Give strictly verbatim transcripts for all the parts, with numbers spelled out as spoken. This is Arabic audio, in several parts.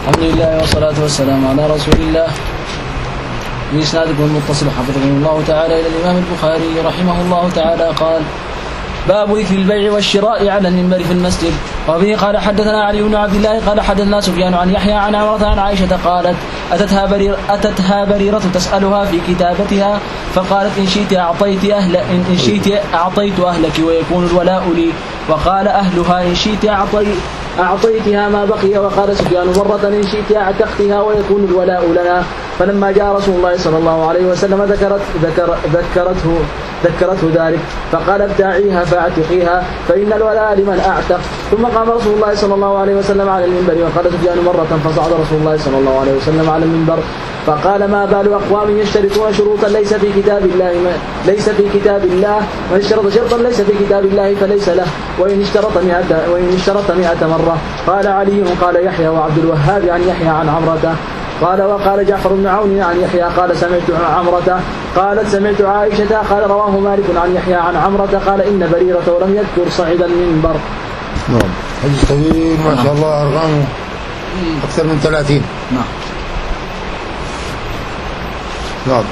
الحمد لله والصلاة والسلام على رسول الله. بإسنادكم المتصل حفظه الله تعالى إلى الإمام البخاري رحمه الله تعالى قال: باب ذكر البيع والشراء على المنبر في المسجد. وبه قال حدثنا علي بن عبد الله قال حدثنا سفيان عن يحيى عن عمرة عن عائشة قالت: أتتها بريرة, أتتها بريرة تسألها في كتابتها فقالت: إن شئت أعطيت أهل إن شئت أعطيت أهلك ويكون الولاء لي. وقال أهلها: إن شئت أعطيت أعطيتها ما بقي. وقال سفيان مرة: إن شئت أعتقتها ويكون الولاء لنا. فلما جاء رسول الله صلى الله عليه وسلم ذكرت ذكر ذكرته ذكرته ذلك فقال: ابتاعيها فاعتقيها فإن الولاء لمن أعتق. ثم قام رسول الله صلى الله عليه وسلم على المنبر. وقال سفيان مرة: فصعد رسول الله صلى الله عليه وسلم على المنبر فقال: ما بال أقوام يشترطون شروطا ليس في كتاب الله ليس في كتاب الله وإن اشترط شرطا ليس في كتاب الله فليس له وإن اشترط مئة وإن اشترط مئة مرة. قال علي: قال يحيى وعبد الوهاب عن يحيى عن عمرة. قال: وقال جعفر بن عون عن يحيى قال: سمعت عمرة قالت: سمعت عائشة قال: رواه مالك عن يحيى عن عمرة قال: إن بريرة ولم يذكر صعد المنبر. نعم. حديث طويل ما شاء الله، أرقامه أكثر من ثلاثين. نعم. نعم.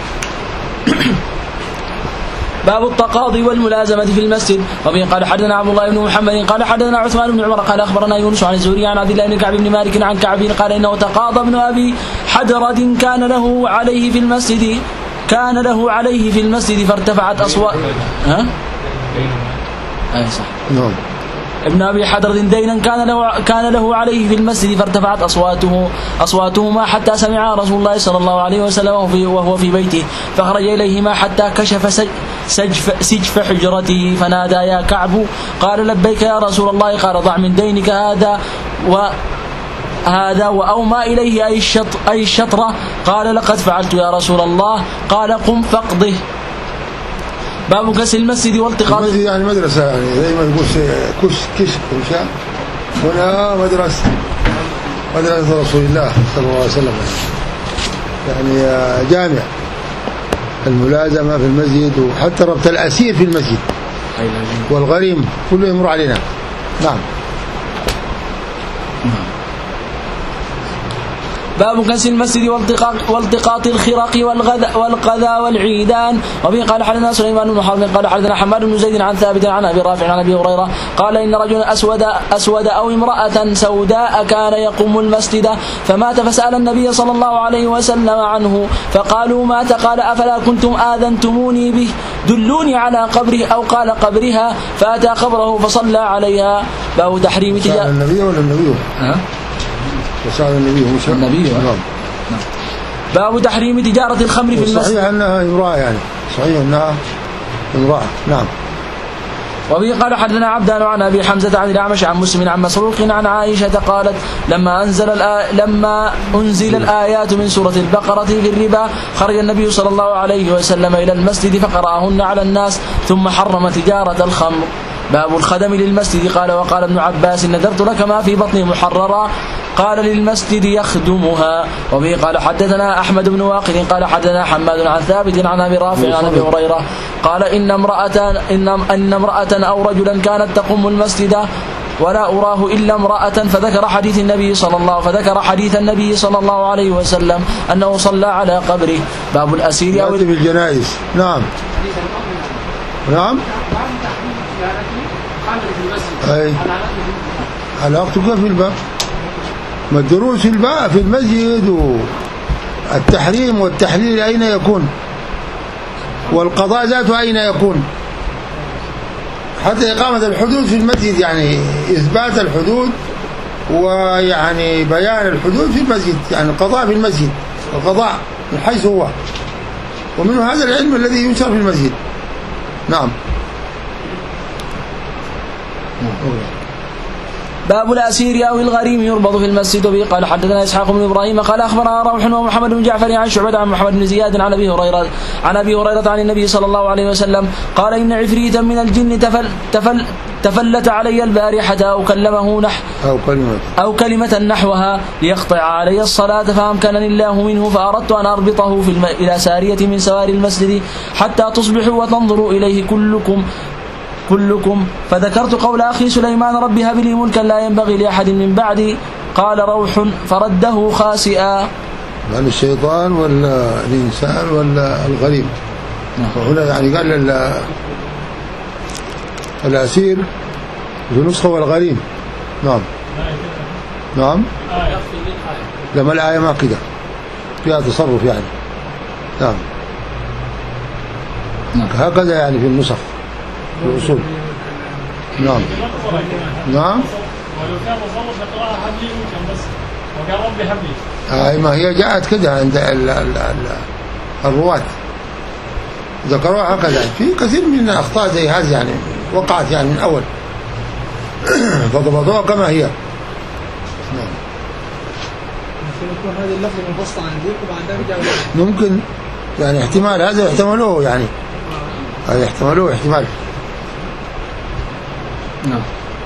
باب التقاضي والملازمة في المسجد. وبه قال حدثنا عبد الله بن محمد قال حدثنا عثمان بن عمر قال أخبرنا يونس عن الزهري عن عبد الله بن كعب بن مالك عن كعب قال: إنه تقاضى ابن أبي حدرد كان له عليه في المسجد كان له عليه في المسجد فارتفعت أصوات. ها؟ أي صح. نعم. ابن أبي حدرد دينا كان له كان له عليه في المسجد فارتفعت أصواته أصواتهما حتى سمع رسول الله صلى الله عليه وسلم وهو في بيته فخرج إليهما حتى كشف سجف, سجف حجرته فنادى: يا كعب. قال: لبيك يا رسول الله. قال: ضع من دينك هذا وهذا وأومى إليه أي الشطر, أي الشطرة. قال: لقد فعلت يا رسول الله. قال: قم فاقضه. باب كسر المسجد والتقاط المسجد يعني مدرسة، يعني زي ما يقول كش كش كشان. هنا مدرسة مدرسة رسول الله صلى الله عليه وسلم، يعني جامع الملازمة في المسجد، وحتى ربط الأسير في المسجد والغريم كله يمر علينا. نعم. باب كسر المسجد والتقاط الخرق والقذى والعيدان. وبه قال حدثنا سليمان بن حرب قال حدثنا حماد بن زيد عن ثابت عن ابي رافع عن ابي هريره قال: ان رجلا اسود اسود او امراه سوداء كان يقوم المسجد فمات فسال النبي صلى الله عليه وسلم عنه فقالوا: مات. قال: افلا كنتم اذنتموني به؟ دلوني على قبره او قال قبرها. فاتى قبره فصلى عليها. باب تحريم تجاره النبي ولا النبي؟ ها؟ وسأل النبي مش النبي. نعم. باب تحريم تجارة الخمر في المسجد. صحيح أنها امرأة، يعني صحيح أنها امرأة. نعم. وبه قال حدثنا عبدان عن أبي حمزة عن الأعمش عن مسلم عن مسروق عن عائشة قالت: لما أنزل الآ... لما أنزل الآيات من سورة البقرة في الربا خرج النبي صلى الله عليه وسلم إلى المسجد فقرأهن على الناس ثم حرم تجارة الخمر. باب الخدم للمسجد. قال: وقال ابن عباس: نذرت لك ما في بطني محررا. قال: للمسجد يخدمها. وبه قال حدثنا أحمد بن واقد قال حدثنا حماد عن ثابت عن أبي رافع عن أبي هريرة قال: إن امرأة إن إن امرأة أو رجلا كانت تقوم المسجد ولا أراه إلا امرأة. فذكر حديث النبي صلى الله فذكر حديث النبي صلى الله عليه وسلم أنه صلى على قبره. باب الأسير أو الجنائز. نعم. نعم. أي علاقته كيف في الباب؟ ما الدروس الباء في المسجد، والتحريم والتحليل أين يكون، والقضاء ذاته أين يكون، حتى إقامة الحدود في المسجد، يعني إثبات الحدود ويعني بيان الحدود في المسجد، يعني القضاء في المسجد، القضاء من حيث هو، ومنه هذا العلم الذي ينشر في المسجد. نعم. باب الأسير أو الغريم يربط في المسجد. به قال حدثنا إسحاق بن إبراهيم قال أخبرنا روح ومحمد بن جعفر عن شعبة عن محمد بن زياد عن أبي هريرة عن أبي هريرة عن النبي صلى الله عليه وسلم قال: إن عفريتا من الجن تفل تفل تفلت علي البارحة أو كلمه نح أو كلمة أو كلمة نحوها ليقطع علي الصلاة فأمكنني الله منه فأردت أن أربطه في الم... إلى سارية من سواري المسجد حتى تصبحوا وتنظروا إليه كلكم كلكم فذكرت قول أخي سليمان: رب هب لي ملكا لا ينبغي لأحد من بعدي قال روح فرده خاسئا. هل الشيطان ولا الإنسان ولا الغريب؟ وهنا يعني قال الأسير في نسخة والغريم. نعم نعم لما الآية ما كده فيها تصرف يعني. نعم هكذا يعني في النسخ في الأصول. نعم نعم ولو كان تصرف يقرأها حبلي ممكن بس وكان ربي حبلي. آه ما هي جاءت كده عند ال ال ال الرواة ذكروها هكذا. في كثير من الأخطاء زي هذه يعني وقعت يعني من أول فضبطوها كما هي. نعم يكون هذه اللفظة منفصلة عن ذيك وبعدها رجعوا ممكن يعني احتمال هذا يحتملوه يعني هذا يحتملوه احتمال. نعم.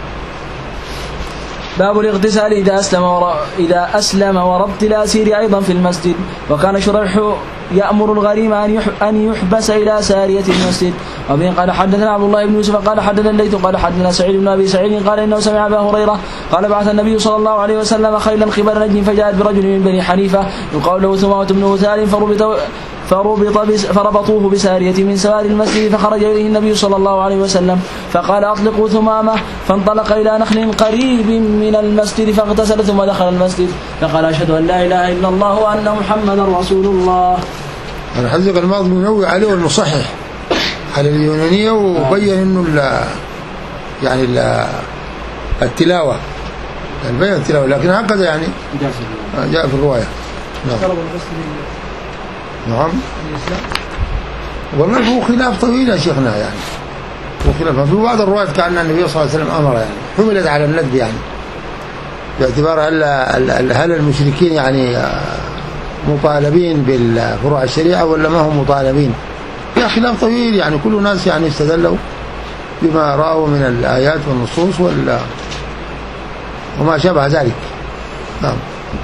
باب الاغتسال إذا أسلم ور... إذا أسلم وربط الأسير أيضا في المسجد. وكان شريح يأمر الغريم أن يح... أن يحبس إلى سارية المسجد. وبه قال حدثنا عبد الله بن يوسف قال حدثنا الليث قال حدثنا سعيد بن أبي سعيد قال إنه سمع أبا هريرة قال بعث النبي صلى الله عليه وسلم خيلا خبر نجد فجاءت برجل من بني حنيفة يقال له ثمامة بن وثال فربط فربط بس فربطوه بسارية من سوار المسجد فخرج إليه النبي صلى الله عليه وسلم فقال أطلقوا ثمامة فانطلق إلى نخل قريب من المسجد فاغتسل ثم دخل المسجد فقال أشهد أن لا إله إلا الله وأن محمدا رسول الله. أنا حذق الماضي منوع عليه المصحح على اليونانية وبين إنه ال يعني ال التلاوة يعني بين التلاوة لكن هكذا يعني جاء في الرواية. نعم نعم والله هو خلاف طويل يا شيخنا يعني هو خلاف في بعض الروايات كأن النبي صلى الله عليه وسلم أمر يعني حملت على الندب يعني باعتبار هل هل المشركين يعني مطالبين بالفروع الشريعة ولا ما هم مطالبين. في خلاف طويل يعني كل الناس يعني استدلوا بما رأوا من الآيات والنصوص ولا وما شابه ذلك. نعم.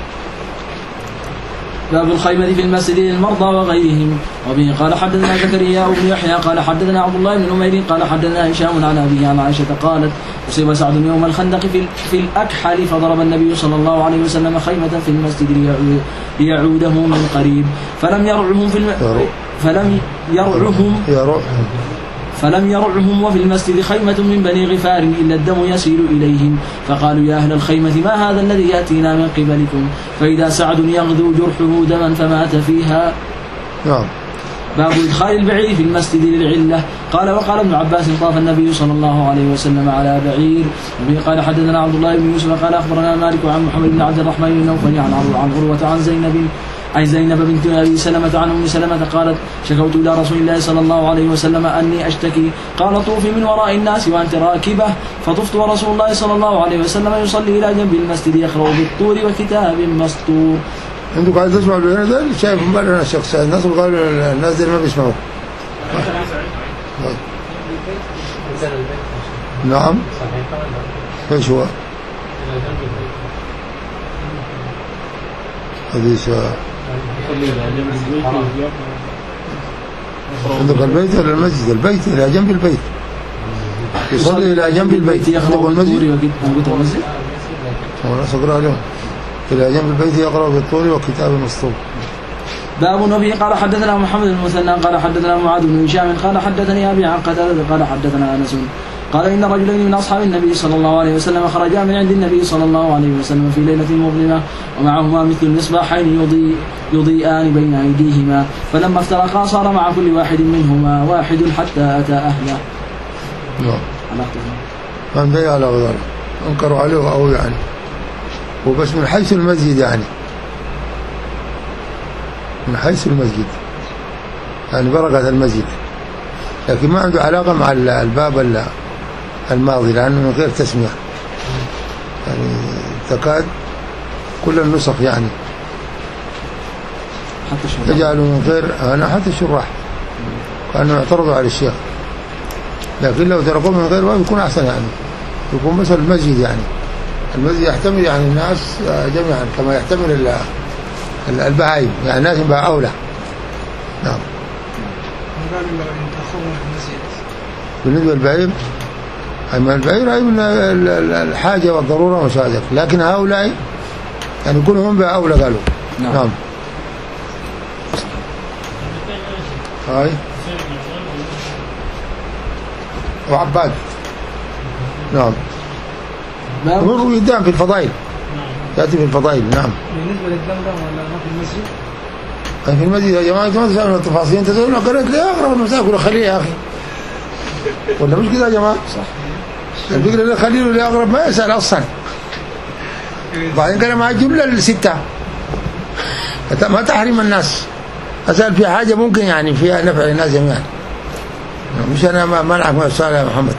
باب الخيمة في المسجد للمرضى وغيرهم. وبه قال حدثنا زكريا بن يحيى قال حدثنا عبد الله بن نمير قال حدثنا هشام عن أبيه عن عائشة قالت أصيب سعد يوم الخندق في في الأكحل فضرب النبي صلى الله عليه وسلم خيمة في المسجد ليعوده من قريب فلم يرعهم في الم... فلم يرعهم فلم يرعهم وفي المسجد خيمة من بني غفار إلا الدم يسيل إليهم فقالوا يا أهل الخيمة ما هذا الذي يأتينا من قبلكم فإذا سعد يغدو جرحه دما فمات فيها. نعم. باب إدخال البعير في المسجد للعلة. قال وقال ابن عباس طاف النبي صلى الله عليه وسلم على بعير. وبه قال حدثنا عبد الله بن يوسف قال أخبرنا مالك عن محمد بن عبد الرحمن بن نوفل عن عروة عن زينب عن زينب بنت أبي سلمة عن أم سلمة قالت شكوت إلى رسول الله صلى الله عليه وسلم أني أشتكي قال طوفي من وراء الناس وأنت راكبة فطفت ورسول الله صلى الله عليه وسلم يصلي إلى جنب المسجد يقرأ بالطور وكتاب مسطور. أنتوا قاعد تسمعوا البيان ده شايف مبالغ الشخص الناس قالوا الناس دي ما بيسمعوا. نعم ايش هو حديث عندك البيت ولا المسجد؟ البيت إلى جنب البيت يصلي إلى جنب البيت يقرأ المسجد وناس أقرأ لهم إلى جنب البيت يقرأ بالطول وكتاب مسطور. باب النبي قال حدثنا محمد بن المثنى قال حدثنا معاذ بن هشام قال حدثني أبي عن قتادة قال حدثنا أنس قال إن رجلين من أصحاب النبي صلى الله عليه وسلم خرجا من عند النبي صلى الله عليه وسلم في ليلة مظلمة ومعهما مثل المصباحين يضيء يضيئان بين أيديهما فلما افترقا صار مع كل واحد منهما واحد حتى أتى أهله. نعم. من بيع على غيره انكروا عليه أو يعني وبس من حيث المسجد يعني من حيث المسجد يعني بركة المسجد لكن ما عنده علاقة مع الباب الماضي لأنه من غير تسمية يعني تكاد كل النسخ يعني تجعلوا من غير أنا حتى الشراح كانوا يعترضوا على الشيخ لكن لو تركوه من غير باب يكون أحسن يعني يكون مثل المسجد يعني المسجد يحتمل يعني الناس جميعا كما يحتمل البهائم يعني الناس بقى أولى. نعم. بالنسبة للبعير أما البعير أي من الحاجة والضرورة وشاذف لكن هؤلاء يعني يكونوا هم بأولى قالوا. نعم, نعم. هاي وعباد. نعم. يمر قدام في الفضائل، يأتي في الفضائل. نعم. بالنسبة للدم ده ولا ما في المسجد؟ في المسجد يا جماعة ما تسألون التفاصيل، انت تقولون قرأت لي أقرب المساجد خليه يا أخي، ولا مش كده يا جماعة؟ صح. الفكرة اللي خليه اللي أقرب ما يسأل أصلا. بعدين كان مع الجملة الستة ما تحرم الناس، أسأل في حاجة ممكن يعني فيها نفع للناس جميعا، مش أنا منعك من السؤال يا محمد.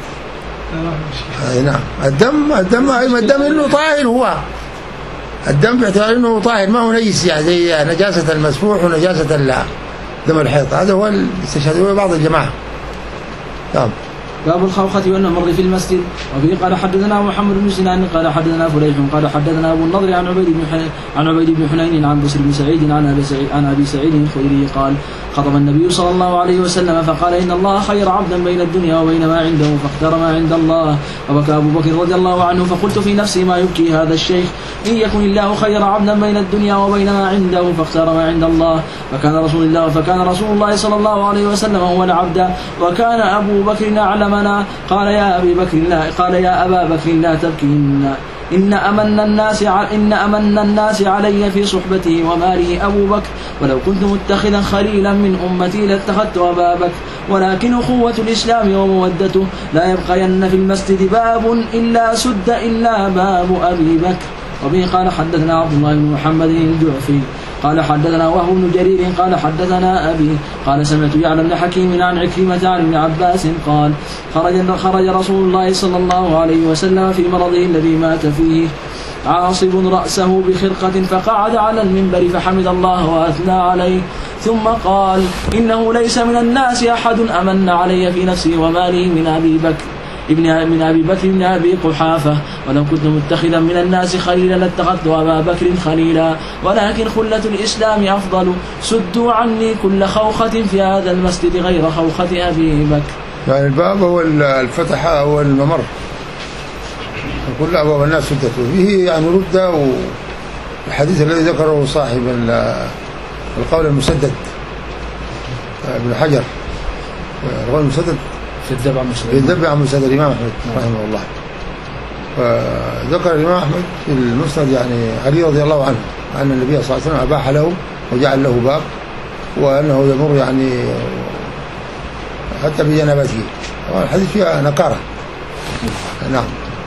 أي نعم. الدم الدم الدم إنه طاهر، هو الدم باعتبار إنه طاهر ما هو نجس يعني زي نجاسة المسفوح ونجاسة دم الحيض، هذا هو اللي استشهدوا بعض الجماعة. نعم. باب الخوخة والنمر في المسجد. وفيه قال حدثنا محمد بن سنان قال حدثنا فليح قال حدثنا ابو النضر عن عبيد بن حنين عن عبيد بن حنين عن بشر بن سعيد عن ابي سعيد عن ابي سعيد الخدري قال خطب النبي صلى الله عليه وسلم فقال ان الله خير عبدا بين الدنيا وبين ما عنده فاختار ما عند الله. وبكى ابو بكر رضي الله عنه فقلت في نفسي ما يبكي هذا الشيخ، ان يكن الله خير عبدا بين الدنيا وبين ما عنده فاختار ما عند الله. فكان رسول الله فكان رسول الله صلى الله عليه وسلم هو العبد وكان ابو بكر اعلمنا. قال يا ابي بكر لا قال يا ابا بكر لا تبكي إن, إن أمن الناس إن أمن الناس علي في صحبته وماله أبو بكر، ولو كنت متخذا خليلا من أمتي لاتخذت أبا بكر، ولكن أخوة الإسلام ومودته لا يبقين في المسجد باب إلا سد إلا باب أبي بكر. وبه قال حدثنا عبد الله بن محمد الجعفي قال حدثنا وهو بن جرير قال حدثنا أبي قال سمعت يعلى بن حكيم عن عكرمة عن ابن عباس قال خرج, خرج رسول الله صلى الله عليه وسلم في مرضه الذي مات فيه عاصب رأسه بخرقة فقعد على المنبر فحمد الله وأثنى عليه ثم قال إنه ليس من الناس أحد أمن علي في نفسي ومالي من أبي بكر ابن من أبي بكر بن أبي قحافة، ولو كنت متخذا من الناس خليلا لاتخذت أبا بكر خليلا، ولكن خلة الإسلام أفضل. سدوا عني كل خوخة في هذا المسجد غير خوخة أبي بكر. يعني الباب هو الفتحة هو الممر، كل أبواب الناس سدت فيه يعني رد. والحديث الذي ذكره صاحب القول المسدد ابن حجر، القول المسدد في الدبع عن مسدد في الدبع عن مسدد الإمام أحمد رحمه الله. فذكر الإمام أحمد في المسند يعني علي رضي الله عنه أن النبي صلى الله عليه وسلم أباح له وجعل له باب، وأنه يمر يعني حتى بجنابته. الحديث فيها نكارة. نعم.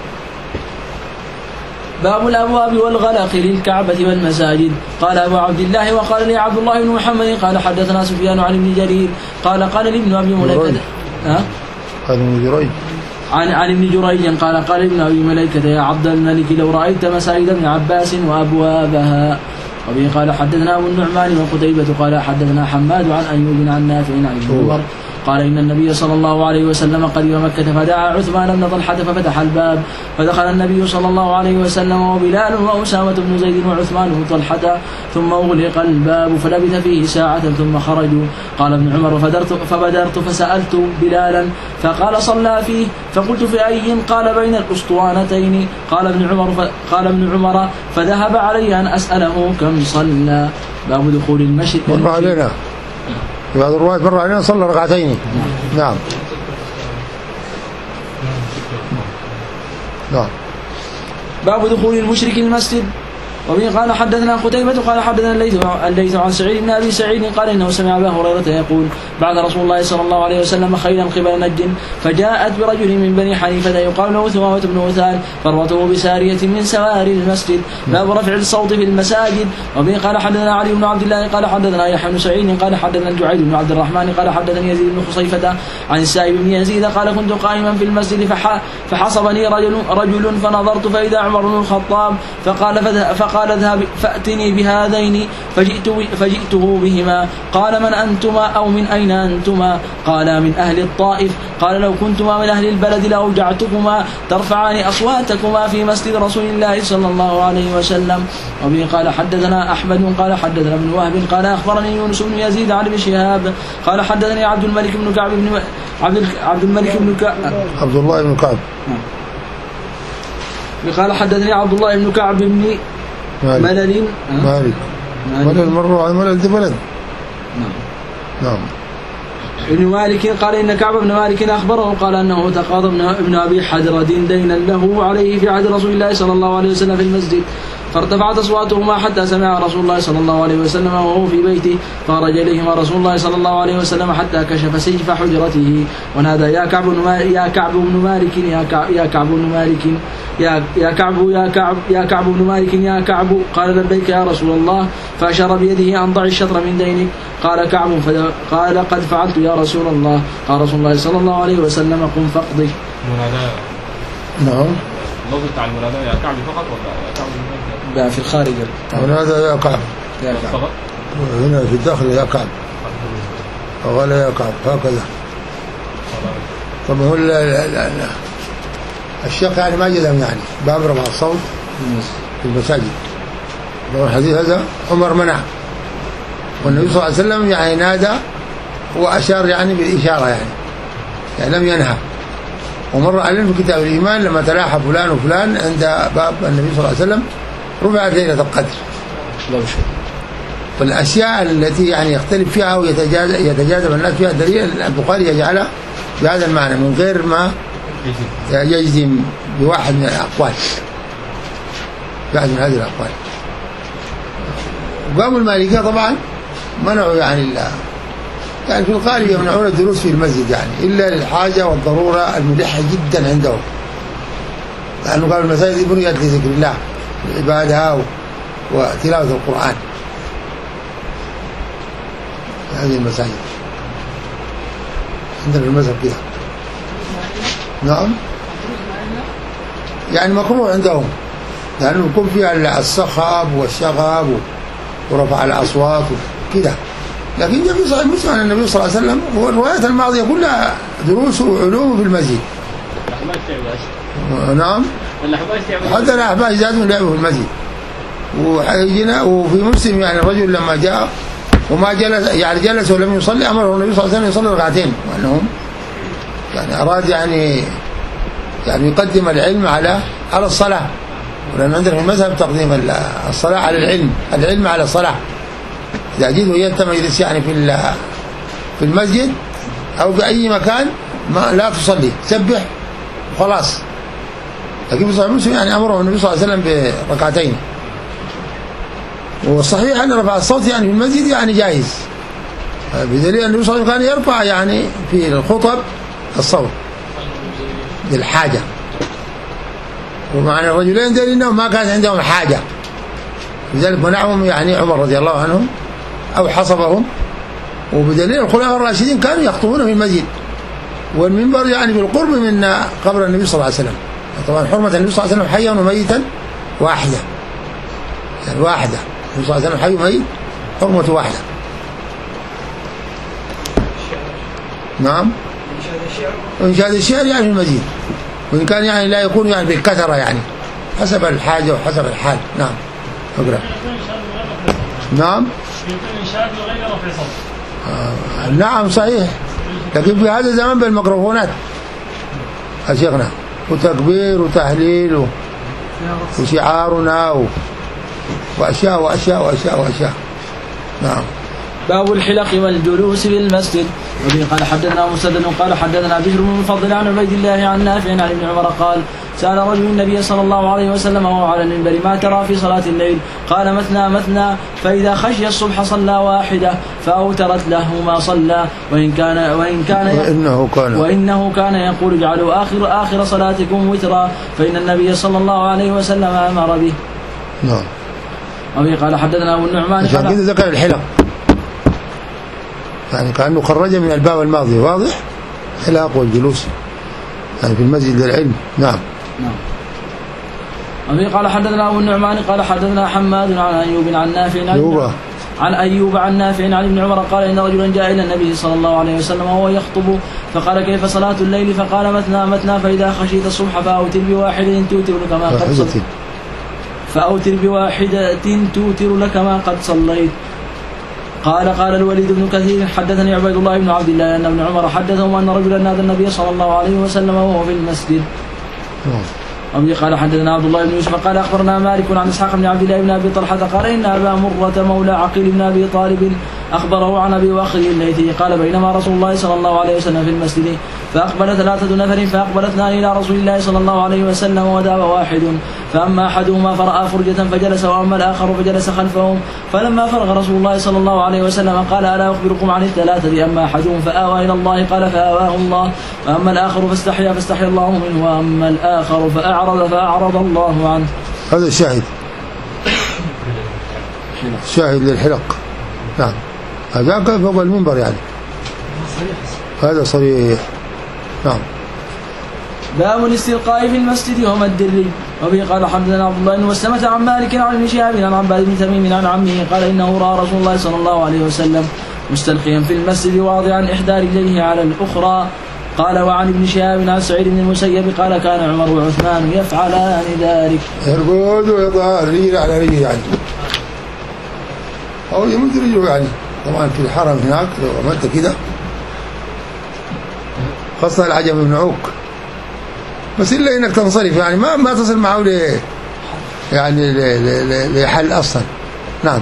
باب الأبواب والغلق للكعبة والمساجد. قال أبو عبد الله وقال لي عبد الله بن محمد قال حدثنا سفيان عن ابن جرير قال قال لي ابن أبي مليكة ها؟ قال ابن جريج عن عن ابن جريج قال قال ابن أبي مليكة يا عبد الملك لو رأيت مساجد ابن عباس وأبوابها. وبه قال حدثنا أبو النعمان وقتيبة قال حدثنا حماد عن أيوب عن نافع عن ابن عمر قال إن النبي صلى الله عليه وسلم قدم مكة فدعا عثمان بن طلحة ففتح الباب فدخل النبي صلى الله عليه وسلم وبلال وأسامة بن زيد وعثمان بن طلحة ثم أغلق الباب فلبث فيه ساعة ثم خرجوا. قال ابن عمر فبدرت, فبدرت فسألت بلالا فقال صلى فيه فقلت في أي قال بين الأسطوانتين. قال ابن عمر قال ابن عمر فذهب علي أن أسأله كم صلى. باب دخول المشرق مر علينا في بعض الروايات مر علينا صلى ركعتين. نعم. نعم. باب دخول المشرك المسجد. وبه قال حدثنا قتيبة قال حدثنا الليث عن سعيد بن أبي سعيد قال إنه سمع أبا هريرة يقول بعد رسول الله صلى الله عليه وسلم خيلا قبل نجد فجاءت برجل من بني حنيفة يقال له ثمامة بن وثال فرته بسارية من سواري المسجد. باب رفع الصوت في المساجد. وبه قال حدثنا علي بن عبد الله قال حدثنا يحيى بن سعيد قال حدثنا جعيد بن عبد الرحمن قال حدثني يزيد بن خصيفة عن السائب بن يزيد قال كنت قائما في المسجد فحصبني رجل, رجل فنظرت فإذا عمر بن الخطاب فقال قال اذهب فأتني بهذين فجئت فجئته بهما. قال من أنتما أو من أين أنتما؟ قال من أهل الطائف. قال لو كنتما من أهل البلد لأوجعتكما ترفعان أصواتكما في مسجد رسول الله صلى الله عليه وسلم. وبه قال حدثنا أحمد قال حدثنا ابن وهب قال أخبرني يونس بن يزيد عن ابن شهاب قال حدثني عبد الملك بن كعب بن عبد عبد الملك بن كعب عبد الله بن كعب قال حدثني عبد الله بن كعب بن مالك ملل مالك ملل مرة ملل دي بلد. نعم نعم. ابن مالك قال إن كعب بن مالك أخبره قال أنه تقاضى ابن أبي حدرد دينا له عليه في عهد رسول الله صلى الله عليه وسلم في المسجد، فارتفعت أصواتهما حتى سمع رسول الله صلى الله عليه وسلم وهو في بيته، فخرج إليهما رسول الله صلى الله عليه وسلم حتى كشف سيف حجرته ونادى يا كعب بن مالك يا كعب بن مالك يا كعب يا كعب بن مالك يا يا كعب يا كعب يا كعب بن مالك يا كعب. قال لبيك يا رسول الله، فأشار بيده أن ضع الشطر من دينك. قال كعب قال قد فعلت يا رسول الله. قال رسول الله صلى الله عليه وسلم قم فاقضي. منادى. نعم. اللفظ بتاع المنادى يا كعب فقط ولا يا كعب لا في الخارج. منادى يا كعب. يا كعب. هنا في الداخل يا كعب. قال يا كعب هكذا. طب هو لا لا لا الشيخ يعني ما جلهم يعني باب رفع الصوت في المساجد. لو الحديث هذا عمر منع، والنبي صلى الله عليه وسلم يعني نادى وأشار يعني بالإشارة يعني يعني لم ينهى. ومر علينا في كتاب الإيمان لما تلاحى فلان وفلان عند باب النبي صلى الله عليه وسلم رفعت ليلة القدر. فالأشياء التي يعني يختلف فيها ويتجاذب الناس فيها دليل البخاري يجعلها بهذا المعنى من غير ما يجزم بواحد من الأقوال، واحد من هذه الأقوال. وقاموا المالكية طبعا منعوا يعني الله يعني في الغالب يمنعون الدروس في المسجد يعني إلا للحاجة والضرورة الملحة جدا عندهم، لأنه قالوا المساجد بنيت لذكر الله العبادة وتلاوة القرآن. هذه المساجد عندنا في المذهب كده. نعم يعني مكروه عندهم لأنه يكون فيها الصخب والشغب ورفع الأصوات وكده. لكن جاء في صحيح مسلم عن النبي صلى الله عليه وسلم والروايات الماضية كلها دروس وعلوم في المسجد. نعم حتى الأحباش زادوا لعبوا في المسجد. وحيجينا وفي مسلم يعني الرجل لما جاء وما جلس يعني جلس ولم يصلي أمره النبي صلى الله عليه وسلم يصلي ركعتين، وأنهم يعني أراد يعني يعني يقدم العلم على على الصلاة، ولأن عندنا في المذهب تقديم الصلاة على العلم، العلم على الصلاة. إذا جيت وجدت مجلس يعني في في المسجد أو في أي مكان ما لا تصلي، سبح وخلاص. لكن في صحيح مسلم يعني أمره النبي صلى الله عليه وسلم بركعتين. والصحيح أن رفع الصوت يعني في المسجد يعني جائز، بدليل أن النبي صلى الله عليه وسلم كان يرفع يعني في الخطب الصوت للحاجة. ومعنى الرجلين دول إنهم ما كانت عندهم حاجة، لذلك منعهم يعني عمر رضي الله عنهم أو حصبهم. وبدليل الخلفاء الراشدين كانوا يخطبون في المسجد، والمنبر يعني بالقرب من قبر النبي صلى الله عليه وسلم. طبعا حرمة النبي صلى الله عليه وسلم حيا وميتا واحدة، يعني واحدة. النبي صلى الله عليه وسلم حي وميت حرمة واحدة. نعم. وإنشاد الشعر يعني في المسجد، وإن كان يعني لا يكون يعني بالكثرة يعني حسب الحاجة وحسب الحال. نعم. اقرأ. نعم. آه نعم صحيح، لكن في هذا الزمان بالميكروفونات يا شيخنا، وتكبير وتهليل و... وشعارنا و... وأشياء وأشياء وأشياء وأشياء. نعم. باب الحلق والجلوس في المسجد. وبه قال حدثنا مسدد قال حدثنا بشر بن المفضل عن عبيد الله عن نافع عن ابن عمر قال سأل رجل النبي صلى الله عليه وسلم وهو على المنبر ما ترى في صلاة الليل؟ قال مثنى مثنى، فإذا خشي الصبح صلى واحدة فأوترت له ما صلى، وإن كان وإن كان وإنه كان وإنه كان يقول اجعلوا آخر آخر صلاتكم وترا، فإن النبي صلى الله عليه وسلم أمر به. نعم. وبه قال حدثنا أبو النعمان عشان كده ذكر الحلق يعني كأنه خرج من الباب الماضي. واضح؟ الحلاق والجلوس يعني في المسجد للعلم. نعم. نعم. وبه قال حدثنا أبو النعمان قال حدثنا حماد عن أيوب عن نافع عن أيوب عن أيوب عن نافع عن ابن عمر قال إن رجلا جاء إلى النبي صلى الله عليه وسلم وهو يخطب فقال كيف صلاة الليل؟ فقال مثنى مثنى، فإذا خشيت الصبح فأوتر بواحدة توتر كما قد صليت فأوتر بواحدة توتر لك ما قد صليت. قال قال الوليد بن كثير حدثني عبيد الله بن عبد الله أن ابن عمر حدثهم أن رجلا نادى النبي صلى الله عليه وسلم وهو في المسجد. وبه قال حدثنا عبد الله بن يوسف قال أخبرنا مالك عن إسحاق بن عبد الله بن أبي طلحة قال إن أبا مرة مولى عقيل بن أبي طالب أخبره عن أبي واقد الليثي قال بينما رسول الله صلى الله عليه وسلم في المسجد فأقبل ثلاثة نفر فأقبل اثنان إلى رسول الله صلى الله عليه وسلم وداب واحد فأما أحدهما فرأى فرجة فجلس وأما الآخر فجلس خلفهم فلما فرغ رسول الله صلى الله عليه وسلم قال ألا أخبركم عن الثلاثة أما أحدهم فآوى إلى الله قال فآواه الله وأما الآخر فاستحيا فاستحيا الله منه وأما الآخر فأعرض فأعرض الله عنه. هذا الشاهد شاهد للحلق. نعم هذاك فوق المنبر يعني هذا صريح. نعم. باب الاستلقاء في المسجد ومد الرجل. وبه قال حدثنا عبد الله بن مسلمة عن مالك عن ابن شهاب عن عباد بن تميم عن عمه قال إنه رأى رسول الله صلى الله عليه وسلم مستلقيا في المسجد واضعا إحدى رجليه على الأخرى. قال وعن ابن شهاب عن سعيد بن المسيب قال كان عمر وعثمان يفعلان ذلك. يرقد ويضع رجل على رجل يعني أو يمد رجله يعني. طبعا في الحرم هناك لو عملت كده خاصة العجم بن عوق بس إلا إنك تنصرف يعني ما ما تصل معه ل يعني لحل أصلا. نعم.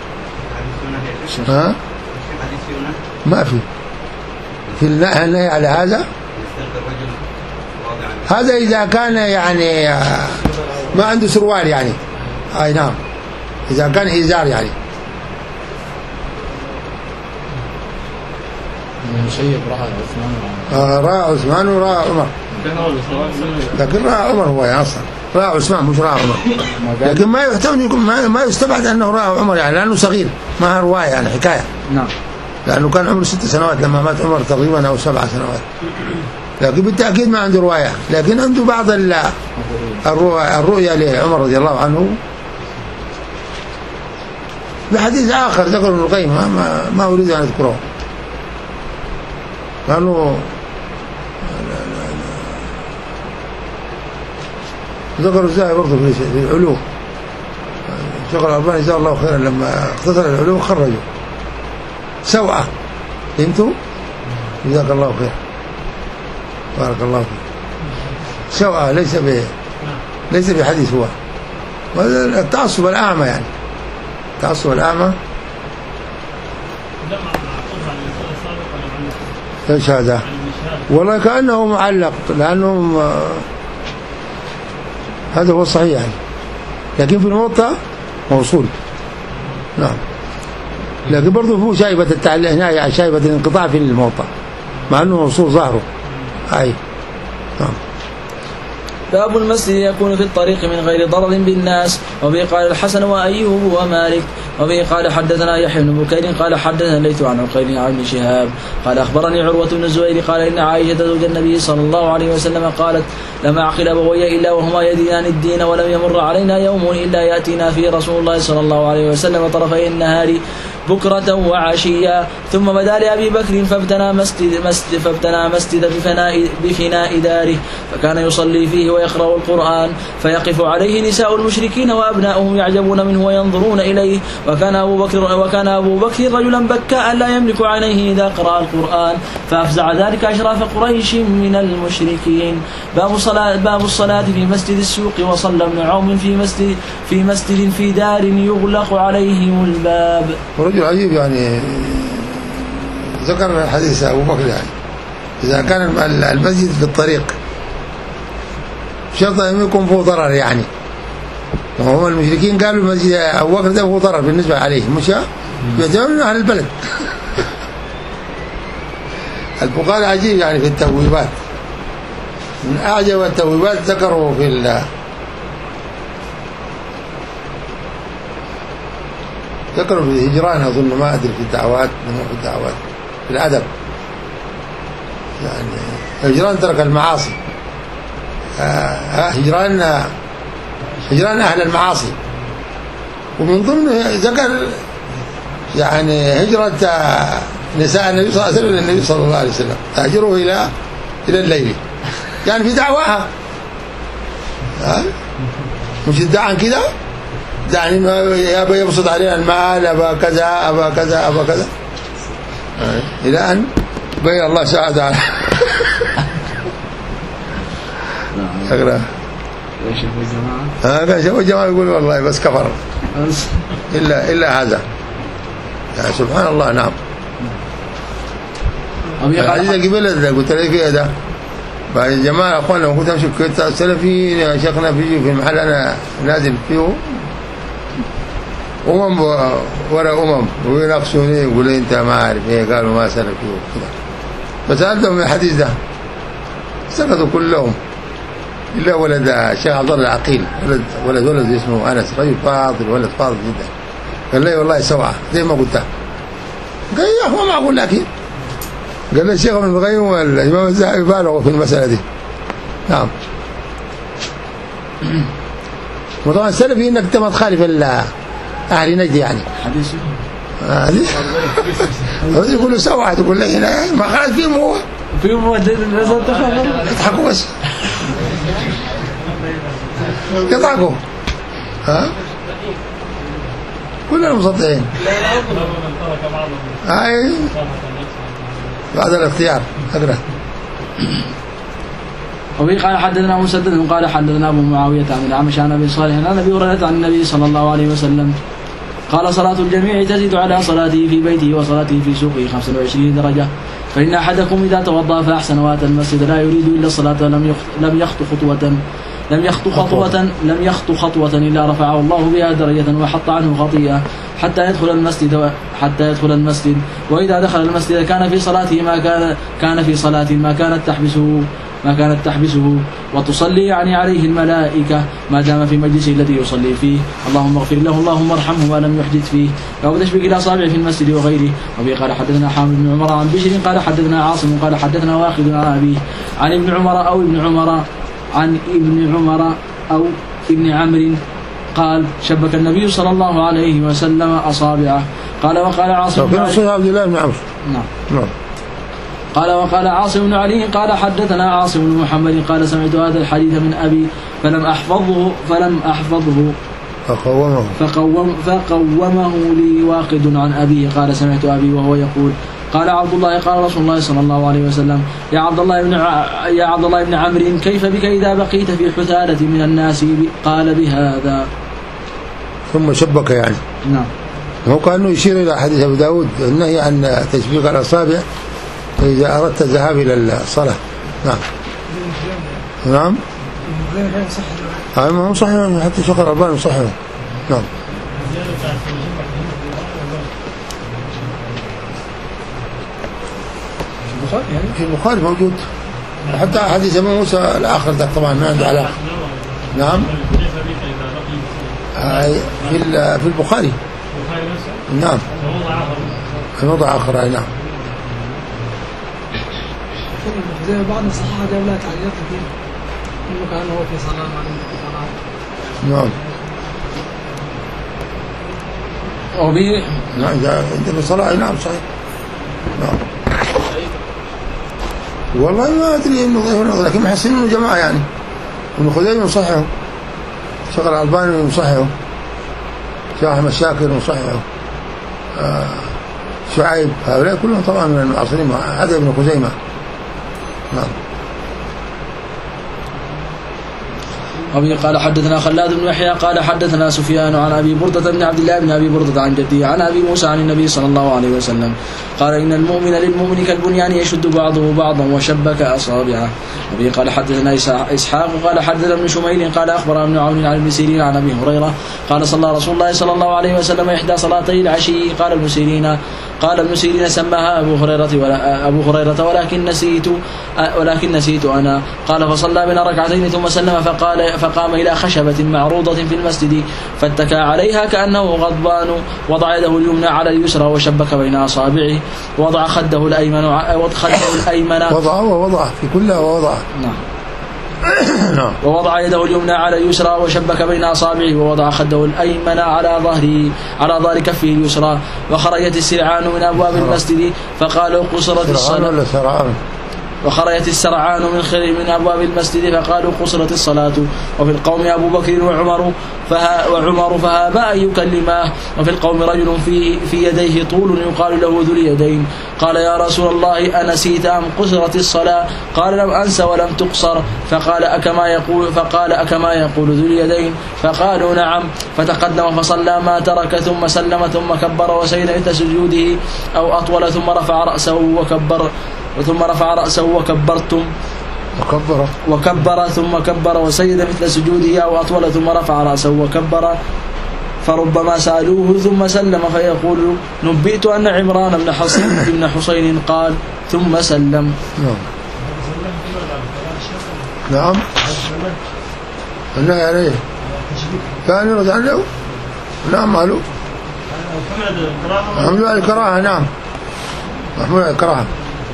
ها؟ ما في في النهي على هذا. هذا إذا كان يعني ما عنده سروال يعني. أي نعم إذا كان إزار يعني. المسيب رأى عثمان آه رأى عثمان ورأى عمر لكن رأى عمر هو يعني أصلا رأى عثمان مش رأى عمر لكن ما يحتمل يكون ما, ما يستبعد أنه رأى عمر يعني لأنه صغير ما رواية يعني حكاية. نعم. لأنه كان عمره ست سنوات لما مات عمر تقريبا أو سبع سنوات لكن بالتأكيد ما عنده رواية لكن عنده بعض الرؤية لعمر رضي الله عنه بحديث آخر ذكر ابن القيم ما, ما أريد أن أذكره لأنه ذكر الزاهي برضه في العلوم الشيخ الألباني جزاه الله خيرا لما اختصر العلوم خرجوا سوءة فهمتوا؟ جزاك الله خير بارك الله فيك. سوءة ليس ب ليس بحديث هو وهذا التعصب الأعمى يعني التعصب الأعمى. ايش هذا؟ والله كأنه معلق لأنه هذا هو الصحيح يعني لكن في الموطأ موصول. نعم لكن برضه فيه شايبة التعليق هنا شايبة الانقطاع في الموطأ مع أنه موصول ظاهره. أي نعم. باب المسجد يكون في الطريق من غير ضرر بالناس. وبه قال الحسن وأيوب ومالك. وبه قال حدثنا يحيى بن بكير قال حدثنا الليث عن عقيل عن ابن شهاب قال أخبرني عروة بن الزبير قال إن عائشة زوج النبي صلى الله عليه وسلم قالت لم أعقل أبوي إلا وهما يدينان الدين ولم يمر علينا يوم إلا يأتينا فيه رسول الله صلى الله عليه وسلم طرفي النهار بكرة وعشيا ثم بدا لأبي بكر فابتنى مسجد, مسجد, فابتنى مسجد بفناء, بفناء داره فكان يصلي فيه ويقرأ القرآن فيقف عليه نساء المشركين وأبناؤهم يعجبون منه وينظرون إليه وكان أبو بكر, وكان أبو بكر رجلا بكاء لا يملك عينيه إذا قرأ القرآن فأفزع ذلك أشراف قريش من المشركين. باب الصلاة, باب الصلاة في مسجد السوق. وصلى ابن عوم في مسجد, في مسجد في دار يغلق عليهم الباب. رجل عجيب يعني ذكر حديث أبو بكر يعني إذا كان المسجد في الطريق شرط أن يكون فيه ضرر يعني وهم المشركين قالوا المسجد أبو بكر ده فيه ضرر بالنسبة عليه مش يعتبرون أهل البلد. البخاري عجيب يعني في التبويبات من أعجب التبويبات ذكروا في ال ذكروا في الهجران أظن ما أدري في الدعوات في الدعوات في الأدب يعني هجران ترك المعاصي هجران هجران أهل المعاصي ومن ضمن ذكر يعني هجرة نساء النبي صلى الله عليه وسلم للنبي صلى الله عليه وسلم هاجروا إلى إلى الليل يعني في دعواها مش ادعى كده يعني يابا يبسط علينا المال أبا كذا أبا كذا أبا كذا إلى أن بين الله سعادة على أقرأ. يا شيخ الجماعة ها كان شيخ الجماعة يقول والله بس كفر إلا إلا هذا يعني سبحان الله. نعم. الحديث قبل قلت لك فيه ده بعد الجماعة أخوانا كنت أمشي كنت السلفيين يا شيخنا بيجي في المحل أنا نازل فيه أمم ورا أمم ويناقشوني يقولوا لي أنت ما عارف إيه قالوا ما سلفي وكذا. فسألتهم الحديث ده سكتوا كلهم إلا ولد الشيخ عبد الله العقيل ولد ولد ولد اسمه أنس رجل فاضل ولد فاضل جدا. قال لي والله سوعة زي ما قلتها. قال يا أخوة ما أقول لك قال لي الشيخ ابن القيم والإمام الذهبي بالغوا في المسألة دي. نعم. وطبعا السلفي إنك أنت ما تخالف أهل نجد يعني حديث هذه يقولوا سوعة تقول لي هنا ما خالف فيهم هو فيهم هو لازم تفهم يضحكوا بس يضحكوا ها كلنا مصدقين اي بعد الاختيار اقرا. وبه قال حدثنا مسدد قال حدثنا ابو معاويه عن الأعمش عن ابي صالح عن ابي هريره عن النبي صلى الله عليه وسلم قال صلاة الجميع تزيد على صلاته في بيته وصلاته في سوقه خمسة وعشرين درجة فإن أحدكم إذا توضأ فأحسن وأتى المسجد لا يريد إلا الصلاة لم لم يخط خطوة لم يخط خطوة لم يخط خطوة إلا رفعه الله بها درجة وحط عنه خطيئة حتى يدخل المسجد حتى يدخل المسجد وإذا دخل المسجد كان في صلاته ما كان كان في صلاة ما كانت تحبسه ما كانت تحبسه وتصلي يعني عليه الملائكة ما دام في مجلسه الذي يصلي فيه. اللهم اغفر له اللهم ارحمه ما لم يحدث فيه أو تشبك إلى أصابع في المسجد وغيره. وبه قال حدثنا حامد بن عمر عن بشر قال حدثنا عاصم قال حدثنا واخذ عن أبيه عن ابن عمر أو ابن عمر عن ابن عمر أو ابن عمرو قال شبك النبي صلى الله عليه وسلم أصابعه. قال وقال عاصم بن علي عبد الله بن عمرو نعم نعم قال وقال عاصم بن علي قال حدثنا عاصم بن محمد قال سمعت هذا الحديث من أبي فلم أحفظه فلم أحفظه فقومه فقوم فقومه لي واقد عن أبيه قال سمعت أبي وهو يقول قال عبد الله قال رسول الله صلى الله عليه وسلم يا عبد الله بن ع... يا عبد الله بن عمرو كيف بك إذا بقيت في حثالة من الناس قال بهذا ثم شبك يعني. نعم. هو كأنه يشير إلى حديث أبي داود النهي عن تشبيك الأصابع إذا أردت الذهاب إلى الصلاة. نعم نعم هذا ما هو صحيح حتى شيخ الألباني صحيح. نعم في البخاري موجود حتى حديث أبي موسى الآخر ده طبعا ما عنده علاقة. نعم في في البخاري نعم في موضع آخر. نعم زي بعض الصحابة جاب لها تعليقات كثير انه كان هو في صلاة مع الانتقالات. نعم وبه نعم إذا في الصلاة نعم صحيح. نعم والله ما أدري إنه ضعيف ولا لكن محسنين جماعة يعني ابن خزيمة يصححه شيخ الألباني يصححه شيخ أحمد شاكر يصححه آه شعيب هؤلاء كلهم طبعا من المعاصرين هذا ابن خزيمة. نعم. وبه قال حدثنا خلاد بن يحيى قال حدثنا سفيان عن أبي بردة بن عبد الله بن أبي بردة عن جده عن أبي موسى عن النبي صلى الله عليه وسلم قال إن المؤمن للمؤمن كالبنيان يشد بعضه بعضا وشبك أصابعه. وبه قال حدثنا إسحاق قال حدثنا ابن شميل قال أخبر ابن عون عن ابن سيرين عن أبي هريرة قال صلى رسول الله صلى الله عليه وسلم إحدى صلاتي العشي قال ابن سيرين قال ابن سيرين سماها أبو هريرة ولا أبو هريرة ولكن نسيت ولكن نسيت أنا قال فصلى بنا ركعتين ثم سلم فقال فقام إلى خشبة معروضة في المسجد فاتكى عليها كأنه غضبان وضع يده اليمنى على اليسرى وشبك بين أصابعه ووضع خده الأيمن وخده الأيمن وضع ووضع في كلها ووضع. نعم ووضع يده اليمنى على اليسرى وشبك بين أصابعه ووضع خده الأيمن على ظهره على ظهر كفه اليسرى وخرجت السرعان من أبواب المسجد فقالوا قصرت الصلاة وخرجت السرعان من من أبواب المسجد فقالوا قصرت الصلاة. وفي القوم أبو بكر وعمر فها وعمر فهابا أن يكلماه. وفي القوم رجل في في يديه طول يقال له ذو اليدين. قال يا رسول الله أنسيت أم قصرت الصلاة؟ قال لم أنس ولم تقصر. فقال أكما يقول فقال أكما يقول ذو اليدين؟ فقالوا نعم. فتقدم فصلى ما ترك ثم سلم ثم كبر وسجد مثل سجوده أو أطول ثم رفع رأسه وكبر ثم رفع رأسه وكبرتم وكبر وكبر ثم كبر وسجد مثل سجوده أو أطول ثم رفع رأسه وكبر. فربما سألوه ثم سلم فيقول نبئت أن عمران بن حصين بن حسين قال ثم سلم. نعم نعم النهي عليه كان يرد عنه. نعم قالوا محمول على الكراهة. نعم محمول على الكراهة.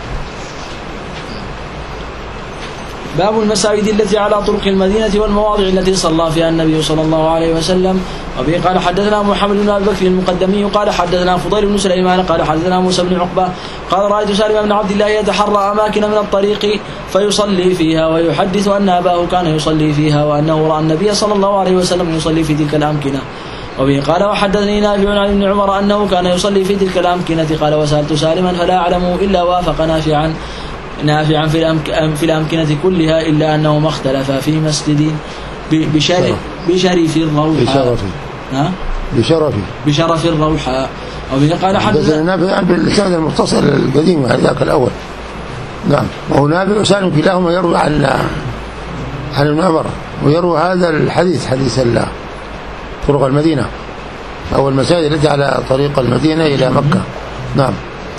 باب المساجد التي على طرق المدينة والمواضع التي صلى فيها النبي صلى الله عليه وسلم. وبه قال حدثنا محمد بن أبي بكر المقدمي قال حدثنا فضيل بن سليمان قال حدثنا موسى بن عقبة قال رأيت سالم بن عبد الله يتحرى أماكن من الطريق فيصلي فيها ويحدث أن أباه كان يصلي فيها وأنه رأى النبي صلى الله عليه وسلم يصلي في تلك الأمكنة. وبه قال وحدثني نافع عن ابن عمر أنه كان يصلي في تلك الأمكنة. قال وسألت سالما فلا أعلمه إلا وافق نافعا نافعا في الأمك... في الأمكنة كلها إلا أنه ما اختلف في مسجد بشرف بشرف الروحاء بشرف بشرف الروحاء. وبه قال حدثنا نافع بالإسناد المتصل القديم على ذاك الأول. نعم وهو نافع وسالم كلاهما يروي عن عن ابن عمر ويروي هذا الحديث حديث الله طرق المدينة أو المساجد التي على طريق المدينة إلى مكة. نعم.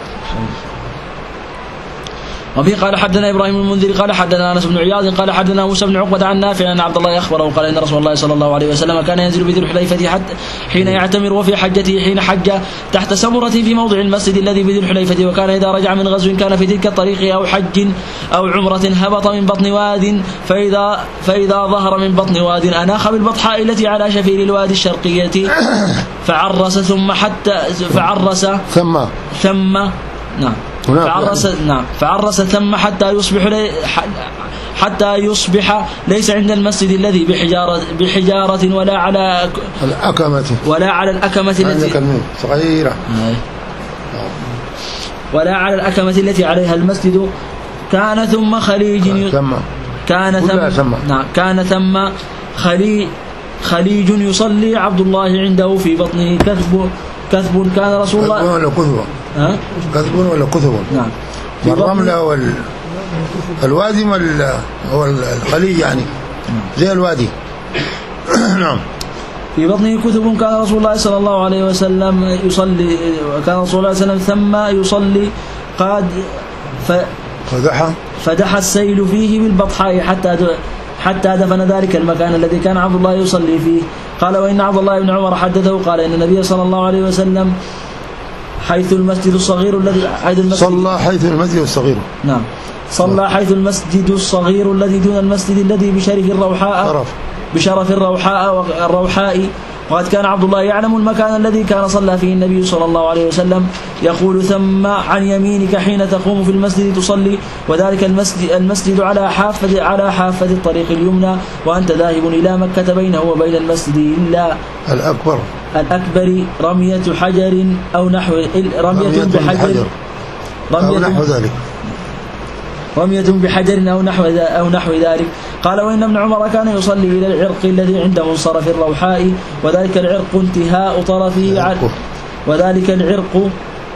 وفي قال حدثنا إبراهيم المنذر قال حدثنا أنس بن عياض قال حدثنا موسى بن عقبة عن نافع أن عبد الله أخبره قال إن رسول الله صلى الله عليه وسلم كان ينزل بذي الحليفة حتى حين يعتمر وفي حجته حين حج تحت سمرة في موضع المسجد الذي بذي الحليفة. وكان إذا رجع من غزو كان في تلك الطريق أو حج أو عمرة هبط من بطن واد فإذا فإذا ظهر من بطن واد أناخ بالبطحاء التي على شفير الوادي الشرقية فعرس ثم حتى فعرس ثم ثم نعم فعرس نعم فعرس ثم حتى يصبح لي حتى يصبح ليس عند المسجد الذي بحجارة بحجارة ولا على الأكمة ولا على الأكمة التي صغيرة ولا على الأكمة التي عليها المسجد. كان ثم خليج ثم كان ثم نعم كان ثم خليج خليج يصلي عبد الله عنده في بطنه كثب كثب كان رسول الله كثب ولا كثب ها كثب ولا كثب نعم الرملة وال الوادي هو الخليج يعني زي الوادي. نعم في بطنه كثب كان رسول الله صلى الله عليه وسلم يصلي كان رسول الله صلى الله عليه وسلم ثم يصلي قد ف فدح فدح السيل فيه بالبطحاء حتى حتى دفن ذلك المكان الذي كان عبد الله يصلي فيه. قال وإن عبد الله بن عمر حدثه قال إن النبي صلى الله عليه وسلم حيث المسجد الصغير الذي حيث المسجد صلى حيث المسجد الصغير نعم صلى حيث المسجد الصغير الذي دون المسجد الذي بشرف الروحاء شرف بشرف الروحاء الروحاء. وقد كان عبد الله يعلم المكان الذي كان صلى فيه النبي صلى الله عليه وسلم يقول ثم عن يمينك حين تقوم في المسجد تصلي وذلك المسجد المسجد على حافة على حافة الطريق اليمنى وأنت ذاهب إلى مكة بينه وبين المسجد إلا الأكبر الأكبر رمية حجر أو نحو رمية بحجر رمية أو نحو ذلك رمية بحجر أو نحو أو نحو ذلك. قال وإن ابن عمر كان يصلي إلى العرق الذي عند منصرف الروحاء وذلك العرق انتهاء طرفه على وذلك العرق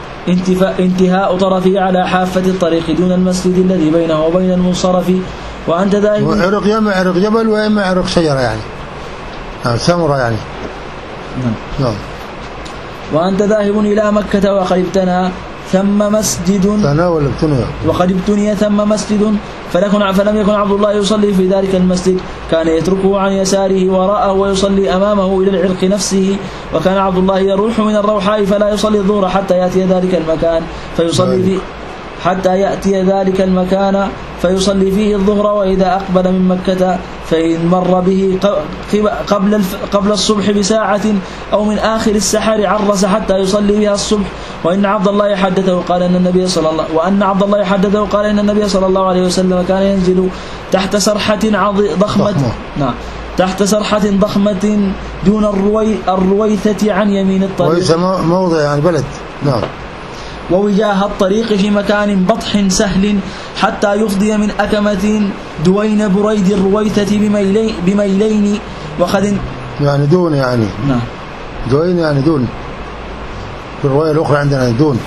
انتهاء طرفه على حافة الطريق دون المسجد الذي بينه وبين المنصرف وأنت ذاهب. عرق يا عرق جبل وإما عرق شجرة يعني ثمرة يعني نعم. نعم. وأنت ذاهب إلى مكة وقد ابتنى ثم مسجد وقد ابتني ثم مسجد فلكن فلم يكن عبد الله يصلي في ذلك المسجد كان يتركه عن يساره وراءه ويصلي أمامه إلى العرق نفسه. وكان عبد الله يروح من الروحاء فلا يصلي الظهر حتى يأتي ذلك المكان فيصلي فيه حتى يأتي ذلك المكان فيصلي فيه الظهر وإذا أقبل من مكة فإن مر به قبل قبل الصبح بساعة أو من آخر السحر عرس حتى يصلي بها الصبح. وإن عبد الله حدثه قال أن النبي صلى الله وأن عبد الله حدثه قال أن النبي صلى الله عليه وسلم كان ينزل تحت سرحة ضخمة نعم تحت سرحة ضخمة دون الروي الرويثة عن يمين الطريق. ويسمى موضع يعني بلد. نعم. ووجاه الطريق في مكان بطح سهل حتى يفضي من أكمة دوين بريد الرويثة بميلين, بميلين وقد يعني دون يعني نعم دوين يعني دون. في الرواية الأخرى عندنا دون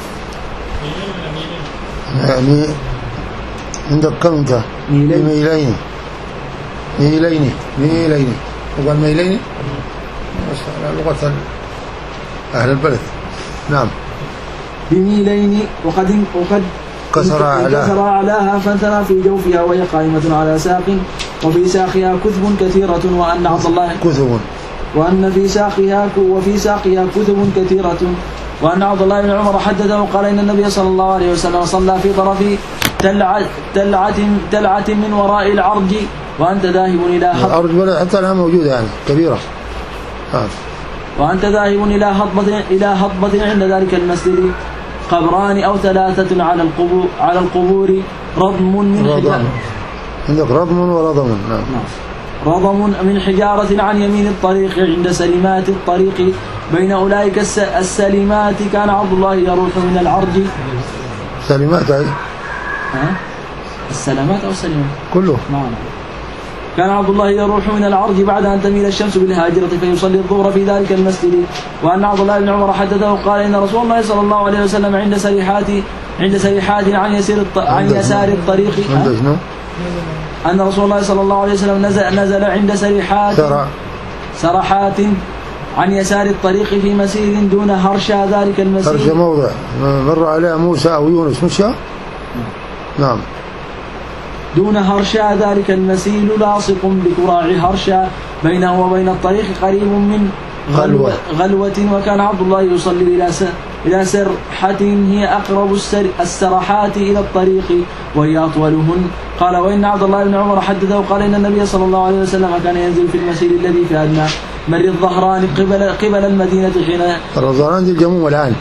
يعني عندك كم انت؟ ميلين ميلين ميلين ميلين وقال ميلين لغة أهل البلد. نعم. بميلين وقد وقد كسر أعلاها فانثنى في جوفها وهي قائمة على ساق وفي ساقها كثب كثيرة وأن عبد الله كثب وأن في ساقها وفي ساقها كثب كثيرة وأن عبد الله بن عمر حدثه قال إن النبي صلى الله عليه وسلم صلى في طرف تلعة تلعة تلعة من وراء العرج وأنت ذاهب إلى حط العرج بلد حتى الآن موجودة يعني كبيرة. آه. وأنت ذاهب إلى هضبة إلى هضبة عند ذلك المسجد قبران أو ثلاثة على القبور على القبور رضم من حجارة. عندك رضم ورضم. نعم. رضم من حجارة عن يمين الطريق عند سلمات الطريق بين أولئك السلمات كان عبد الله يروح من العرج. سلمات أي ها السلامات أو السلمات كله معنا. كان عبد الله يروح من العرج بعد أن تميل الشمس بالهاجرة فيصلي الظهر في ذلك المسجد. وأن عبد الله بن عمر حدثه قال إن رسول الله صلى الله عليه وسلم عند سريحات عند سريحات عن يسير الط... عن يسار الطريق أن رسول الله صلى الله عليه وسلم نزل نزل عند سريحات سرع. سرحات عن يسار الطريق في مسير دون هرشا ذلك المسير. هرشا موضع مر عليه موسى أو يونس مشى. نعم. دون هرشا ذلك المسيل لاصق بكراع هرشا بينه وبين الطريق قريب من غلوة, غلوة وكان عبد الله يصلي إلى إلى سرحة هي أقرب السرحات إلى الطريق وهي أطولهن. قال وإن عبد الله بن عمر حدثه قال إن النبي صلى الله عليه وسلم كان ينزل في المسير الذي في أدنى مر الظهران قبل قبل المدينة حين الظهران دي الجموم الآن.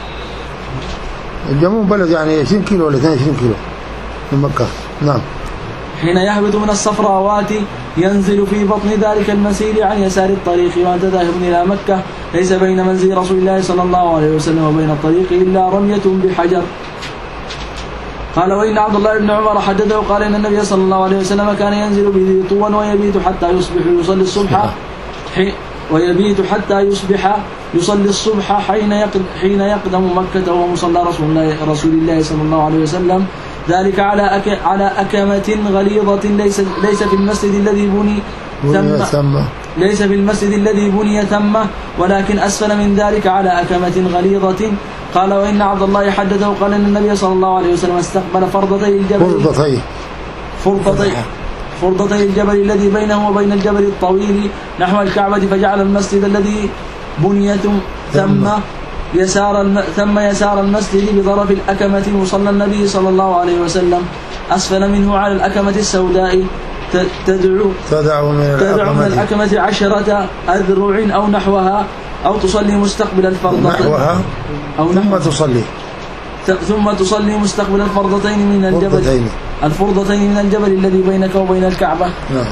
الجموم بلد يعني عشرين كيلو ولا اثنين وعشرين كيلو من مكة. نعم. حين يهبط من الصفراوات ينزل في بطن ذلك المسير عن يسار الطريق وأنت ذاهب إلى مكة ليس بين منزل رسول الله صلى الله عليه وسلم وبين الطريق إلا رمية بحجر. قال وإن عبد الله بن عمر حدثه قال إن النبي صلى الله عليه وسلم كان ينزل به طوا ويبيت حتى يصبح يصلي الصبح ويبيت حتى يصبح يصلي الصبح حين يقدم حين يقدم مكة وهو مصلى رسول الله رسول الله صلى الله عليه وسلم ذلك على أك على أكمة غليظة ليس ليس في المسجد الذي بني ثم ليس في المسجد الذي بني ثم ولكن أسفل من ذلك على أكمة غليظة. قال وإن عبد الله حدثه قال أن النبي صلى الله عليه وسلم استقبل فرضتي الجبل فرضتي فرضتي فرضتي الجبل الذي بينه وبين الجبل الطويل نحو الكعبة فجعل المسجد الذي بني ثم يسار الم... ثم يسار المسجد بظرف الأكمة مصلى النبي صلى الله عليه وسلم أسفل منه على الأكمة السوداء تدعو تدعو من, تدعو من الأكمة عشرة أذرع أو نحوها أو تصلي مستقبل الفرض نحوها أو ثم تصلي ثم تصلي مستقبل الفرضتين من الجبل فرضتين. الفرضتين من الجبل الذي بينك وبين الكعبة. نعم.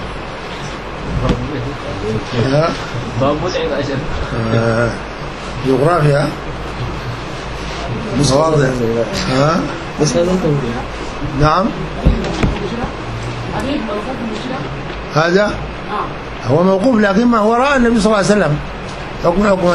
جغرافيا مواضع. ها بس هذا نعم. هذا هو موقوف لكن ما هو وراء النبي صلى الله عليه وسلم حكم حكم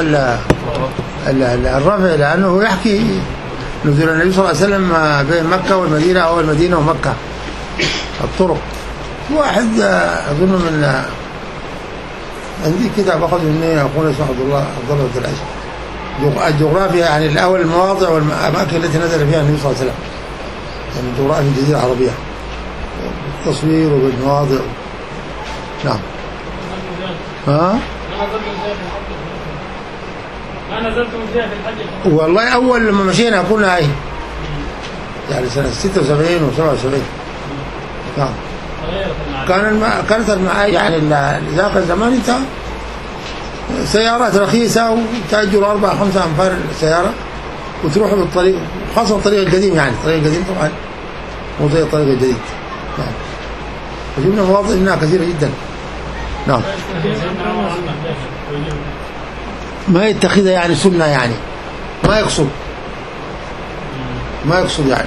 الرفع لأنه يحكي نزول النبي صلى الله عليه وسلم بين مكة والمدينة أو المدينة ومكة الطرق. واحد أظن من عندي كتاب أخذ مني أقول اسمه عبد الله عبد الله العيش الجغرافيا يعني الأول المواضع والأماكن التي نزل فيها النبي صلى الله عليه وسلم يعني جغرافيا من الجزيرة العربية بالتصوير وبالمواضع. نعم. ها أنا نزلتم فيها في الحج والله أول لما مشينا كنا هاي يعني سنة ستة وسبعين وسبعة وسبعين. نعم. كان الم... كانت الم... يعني ذاك الزمان سيارات رخيصة وتأجر أربعة خمسة أنفار السيارة وتروح بالطريق، خاصة الطريق القديم، يعني الطريق القديم طبعا مو زي الطريق الجديد. نعم. وجبنا مواطن هناك كثيرة جدا. نعم. ما يتخذها يعني سنة، يعني ما يقصد ما يقصد يعني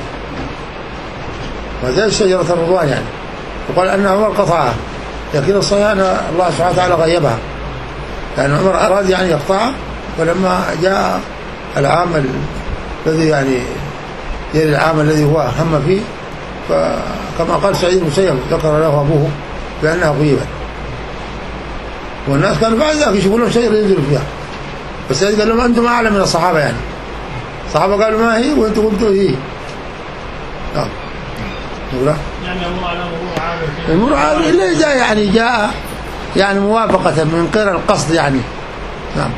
وزي شجرة الرضوان يعني، وقال أن عمر قطعها، لكن الصيانة الله سبحانه وتعالى غيبها، لأن يعني عمر أراد يعني يقطعها، ولما جاء العام الذي يعني يلي العام الذي هو هم فيه، فكما قال سعيد المسيب ذكر له أبوه بأنها غيبت، والناس كانوا بعد ذلك يشوفون لهم شجرة ينزلوا فيها، بس سعيد قال لهم أنتم أعلم من الصحابة، يعني الصحابة قالوا ما هي وأنتم قلتوا هي. نعم. يعني أمور على أمور عابر، أمور عابر إلا جاء يعني جاء يعني موافقة من غير القصد يعني. نعم.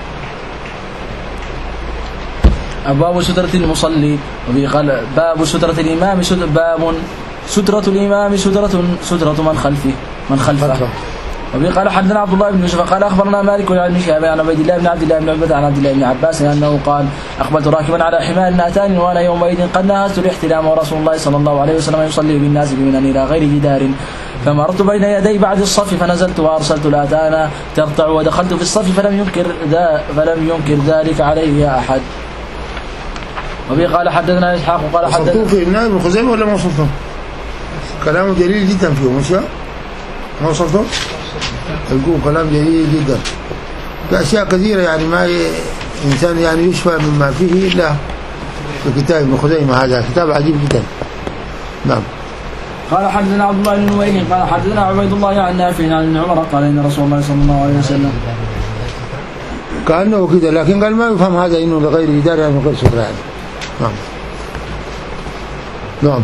باب سترة المصلي، وفي قال باب سترة الإمام ستر باب سترة الإمام سترة سترة من خلفه من خلفه. وفي قال حدثنا عبد الله بن يوسف قال أخبرنا مالك عن شهاب عن عبيد الله بن عبد الله بن عبد عن عبد الله بن عباس أنه قال أقبلت راكبا على حمار أتاني وأنا يومئذ قد نهزت الاحتلام ورسول الله صلى الله عليه وسلم يصلي بالناس بمنى إلى غير جدار، فمرت بين يدي بعد الصف فنزلت وأرسلت الأتانا ترتع ودخلت في الصف فلم ينكر ذا فلم ينكر ذلك عليه أحد. وفي قال حدثنا إسحاق قال حدثنا وصلتوا في ابن ابن خزيمة ولا ما وصلتوا؟ كلامه جليل جدا فيه، مش ما وصلتوا؟ القوه كلام جليل جدا، في أشياء كثيرة يعني ما ي... إنسان يعني يشفى مما فيه إلا في كتاب ابن خزيمة، هذا كتاب عجيب جدا. نعم. قال حدثنا عبد الله بن نمير قال حدثنا عبيد الله عن نافع عن ابن عمر قال إن رسول الله صلى الله عليه وسلم كأنه كده، لكن قال ما يفهم هذا إنه لغير جدار يعني غير سترة يعني. نعم. نعم.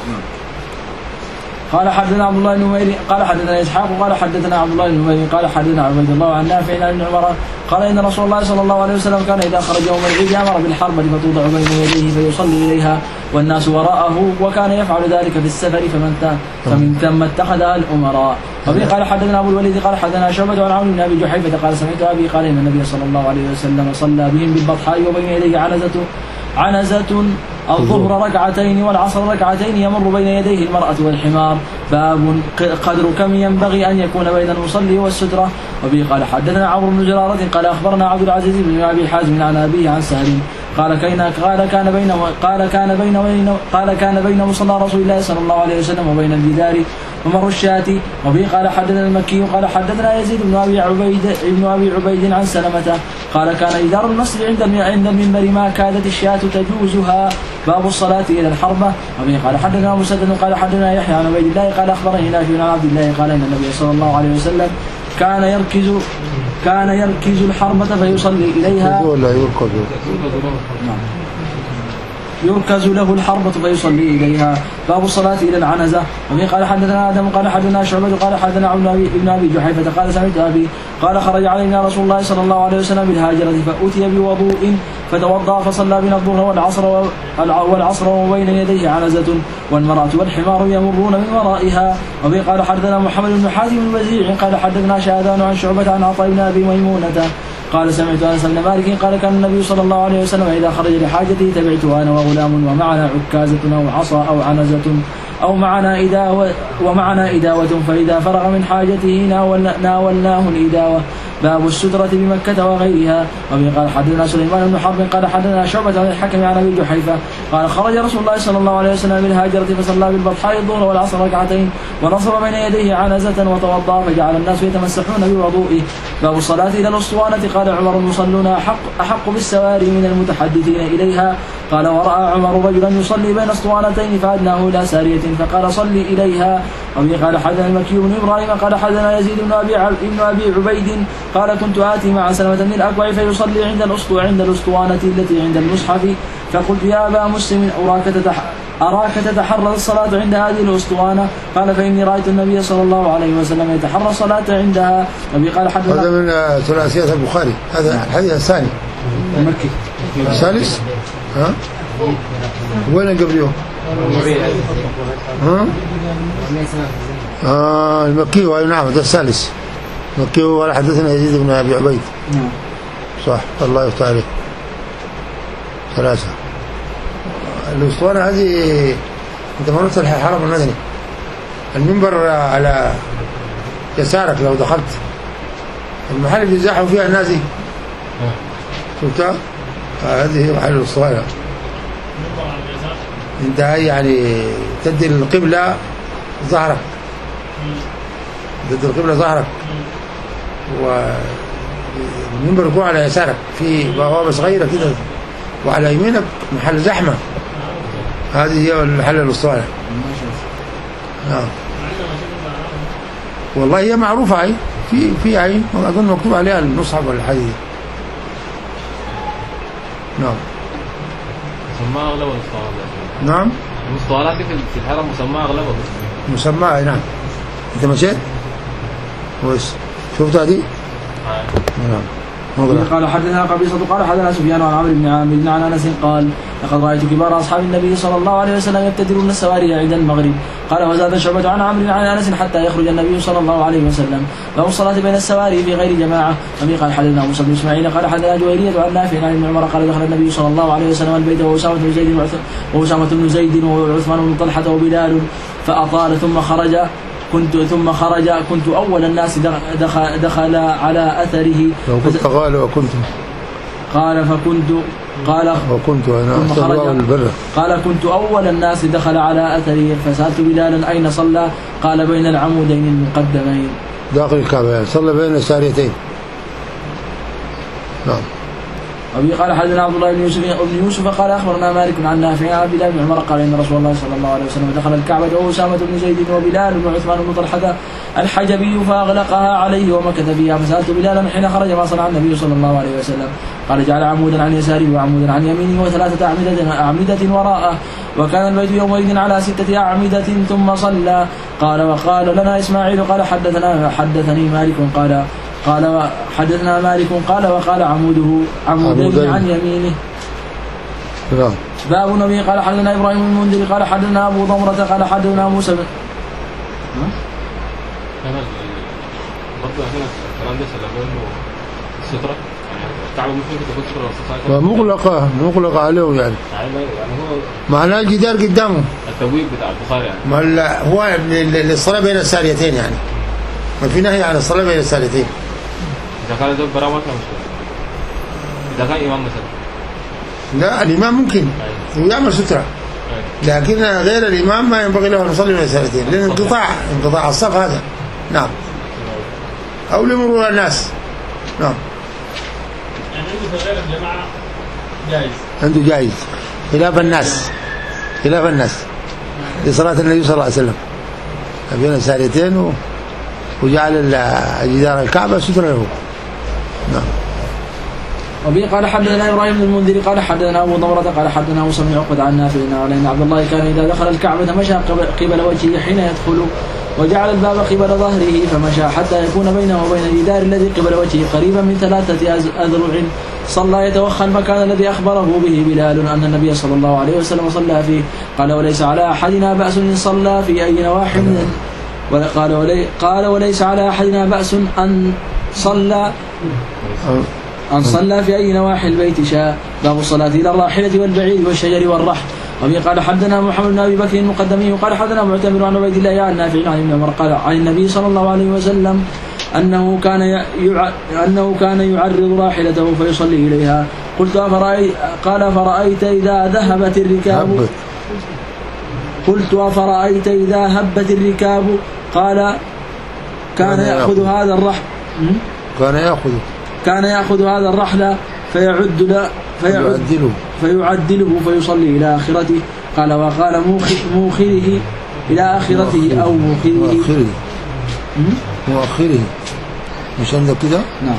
قال حدثنا عبد الله بن نمير قال حدثنا اسحاق قال حدثنا عبد الله بن نمير قال حدثنا عبيد الله عن نافع عن ابن عمر قال ان رسول الله صلى الله عليه وسلم كان اذا خرج يوم العيد امر بالحربة فتوضع بين يديه فيصلي اليها والناس وراءه، وكان يفعل ذلك في السفر فمن فمن ثم اتخذها الامراء. وبه قال حدثنا ابو الوليد قال حدثنا شعبة عن عمرو بن ابي جحيفة قال سمعت ابي قال ان النبي صلى الله عليه وسلم صلى بهم بالبطحاء وبين يديه عنزة عنزة الظهر ركعتين والعصر ركعتين يمر بين يديه المرأة والحمار. باب قدر كم ينبغي أن يكون بين المصلي والسترة. وبه قال حدثنا عمرو بن زرارة قال أخبرنا عبد العزيز بن أبي حازم عن أبيه عن سهل قال كان قال كان بين قال كان بين قال كان بين مصلى رسول الله صلى الله عليه وسلم وبين الجدار ومر الشاة. وبه قال حدثنا المكي قال حدثنا يزيد بن أبي عبيد ابن أبي عبيد عن سلمة قال كان جدار المسجد عند عند المنبر ما كادت الشاة تجوزها. باب الصلاة إلى الحربة. وبه قال حدثنا مسدد قال حدثنا يحيى عن عبيد الله قال أخبرني نافع عن عبد الله قال إن النبي صلى الله عليه وسلم كان يركز كان يركز الحربة فيصلي إليها ولا يركز يركز له الحربة فيصلي إليها. باب الصلاة إلى العنزة. وبه قال حدثنا آدم قال حدثنا شعبة قال حدثنا ابن أبي جحيفة قال سمعت أبي قال خرج علينا رسول الله صلى الله عليه وسلم بالهاجرة فأتي بوضوء فتوضأ فصلى بنا الظهر والعصر والعصر وبين يديه عنزة والمرأة والحمار يمرون من ورائها. وبه قال حدثنا محمد بن حاتم الوزيع قال حدثنا شهادان عن شعبة عن عطاء بن أبي ميمونة قال سمعت أنس بن مالك قال كان النبي صلى الله عليه وسلم إذا خرج لحاجته تبعته أنا وغلام ومعنا عكازة أو عصا أو عنزة أو معنا إداوة ومعنا إداوة فإذا فرغ من حاجته ناولناه الإداوة. باب السترة بمكة وغيرها. وبه قال حدثنا سليمان بن حرب قال حدثنا شعبة عن الحكم عن أبي جحيفة قال خرج رسول الله صلى الله عليه وسلم بالهاجرة فصلى بالبطحاء الظهر والعصر ركعتين ونصب بين يديه عنزة وتوضأ فجعل الناس يتمسحون بوضوئه. باب الصلاة إلى الأسطوانة. قال عمر المصلون أحق, أحق بالسواري من المتحدثين إليها. قال ورأى عمر رجلا يصلي بين اسطوانتين فأدناه إلى سارية فقال صلي إليها. وبه قال حدثنا المكي بن إبراهيم قال حدثنا يزيد بن أبي بن أبي عبيد قال كنت آتي مع سلمة بن الأكوع فيصلي عند الأسطو عند الأسطوانة التي عند المصحف فقلت يا أبا مسلم أراك تتح أراك تتحرى الصلاة عند هذه الأسطوانة قال فإني رأيت النبي صلى الله عليه وسلم يتحرى الصلاة عندها. وبه قال حدثنا هذا من ثلاثيات البخاري هذا الحديث الثاني المكي الثالث ها وين قبله ها آه المكي وأي نعم ده الثالث. المكي ولا حدثنا يزيد بن أبي عبيد. نعم. صح الله يفتح عليه. ثلاثة. الأسطوانة هذه أنت مرت الحرم المدني. المنبر على يسارك لو دخلت. المحل اللي زاحوا فيها الناس دي. شفتها؟ آه هذه هي محل الأسطوانة. انت يعني تدي القبلة ظهرك، تدي القبلة ظهرك، والمنبر يكون على يسارك في بوابة صغيرة كده، وعلى يمينك محل زحمة. هذه هي المحل الأسطوانة. نعم. والله هي معروفة هي في في عين أظن مكتوب عليها المصحف ولا حاجة. نعم. مسماها أغلب الأسطوانات. نعم. الأسطوانات دي في الحرم مسماها أغلبها. مسماها نعم. أنت مشيت؟ كويس. شفتها دي؟ نعم. قال حدثنا قبيصة قال حدثنا سفيان عن عمرو بن عامر عن انس قال لقد رايت كبار اصحاب النبي صلى الله عليه وسلم يبتدرون السواري عند المغرب. قال وزاد شعبة عن عمرو عن انس حتى يخرج النبي صلى الله عليه وسلم. باب الصلاة بين السواري في غير جماعة. وبه قال حدثنا موسى بن اسماعيل قال حدثنا جويرية عن نافع عن ابن عمر قال دخل النبي صلى الله عليه وسلم البيت وأسامة بن زيد وأسامة بن زيد وعثمان بن طلحة وبلال فأطال ثم خرج كنت ثم خرج كنت أول الناس دخل, دخل على أثره. وكنت قال وكنت قال فكنت قال وكنت أنا خرج قال كنت أول الناس دخل على أثره فسألت بلالا أين صلى قال بين العمودين المقدمين داخل الكعبة يعني صلى بين الساريتين. نعم. أبي قال حدثنا عبد الله بن يوسف بن يوسف قال أخبرنا مالك عن نافع عن عبد الله بن عمر قال إن رسول الله صلى الله عليه وسلم دخل الكعبة وأسامة بن زيد وبلال وعثمان بن طلحة الحجبي فأغلقها عليه ومكث فيها فسألت بلالا حين خرج ما صنع النبي صلى الله عليه وسلم قال جعل عمودا عن يساره وعمودا عن يمينه وثلاثة أعمدة أعمدة وراءه وكان البيت يومئذ على ستة أعمدة ثم صلى. قال وقال لنا إسماعيل قال حدثنا حدثني مالك قال قال حدثنا مالك قال وقال عموده عمودين عن يمينه. نعم. باب النبي قال حدثنا ابراهيم بن المنذر قال حدثنا ابو ضمرة قال حدثنا موسى بن هنا برضه هنا الكلام ده سلموا انه السترة يعني الكعبة ممكن تكون سترة مغلقة مغلقة عليه يعني يعني هو معناه الجدار قدامه التبويب بتاع البخاري يعني ما هو للصلاة بين الساريتين يعني ما في نهي عن الصلاة بين الساريتين. إذا كان ذوق برا ما كان مشكلة. إذا كان إمام مثلا. لا الإمام ممكن ويعمل سترة. لكن غير الإمام ما ينبغي له أن يصلي بين الساريتين لأن انقطاع انقطاع الصف هذا. نعم. أو لمرور الناس. نعم. يعني عنده في غير الجماعة جائز. عنده جائز. خلاف الناس. خلاف الناس. لصلاة النبي صلى الله عليه وسلم. بين الساريتين و وجعل جدار الكعبة سترة له. نعم. وبه قال حدثنا ابراهيم بن المنذر قال حدثنا ابو ضمرة قال حدثنا موسى بن عقبة عن نافع ان عبد الله كان اذا دخل الكعبة مشى قبل وجهه حين يدخل وجعل الباب قبل ظهره فمشى حتى يكون بينه وبين الجدار الذي قبل وجهه قريبا من ثلاثة أذرع صلى يتوخى المكان الذي أخبره به بلال أن النبي صلى الله عليه وسلم صلى فيه. قال وليس على أحدنا بأس إن صلى في أي نواحي من قال ولي قال وليس على أحدنا بأس أن صلى أن صلى في أي نواحي البيت شاء. باب الصلاة إلى الراحلة والبعير والشجر والرحل. وبه قال حدثنا محمد بن أبي بكر المقدمي قال حدثنا معتمر عن عبيد الله عن نافع عن ابن عمر قال عن النبي صلى الله عليه وسلم أنه كان يع... أنه كان يعرض راحلته فيصلي إليها. قلت أفرأيت قال فرأيت إذا ذهبت الركاب قلت أفرأيت إذا هبت الركاب قال كان يأخذ هذا الرحل كان يأخذ كان يأخذ هذا الرحل فيعد لا فيعدله فيعدله فيصلي إلى آخرته. قال وقال مؤخره إلى آخرته أو مؤخره مؤخره مؤخره مش عندك كده؟ نعم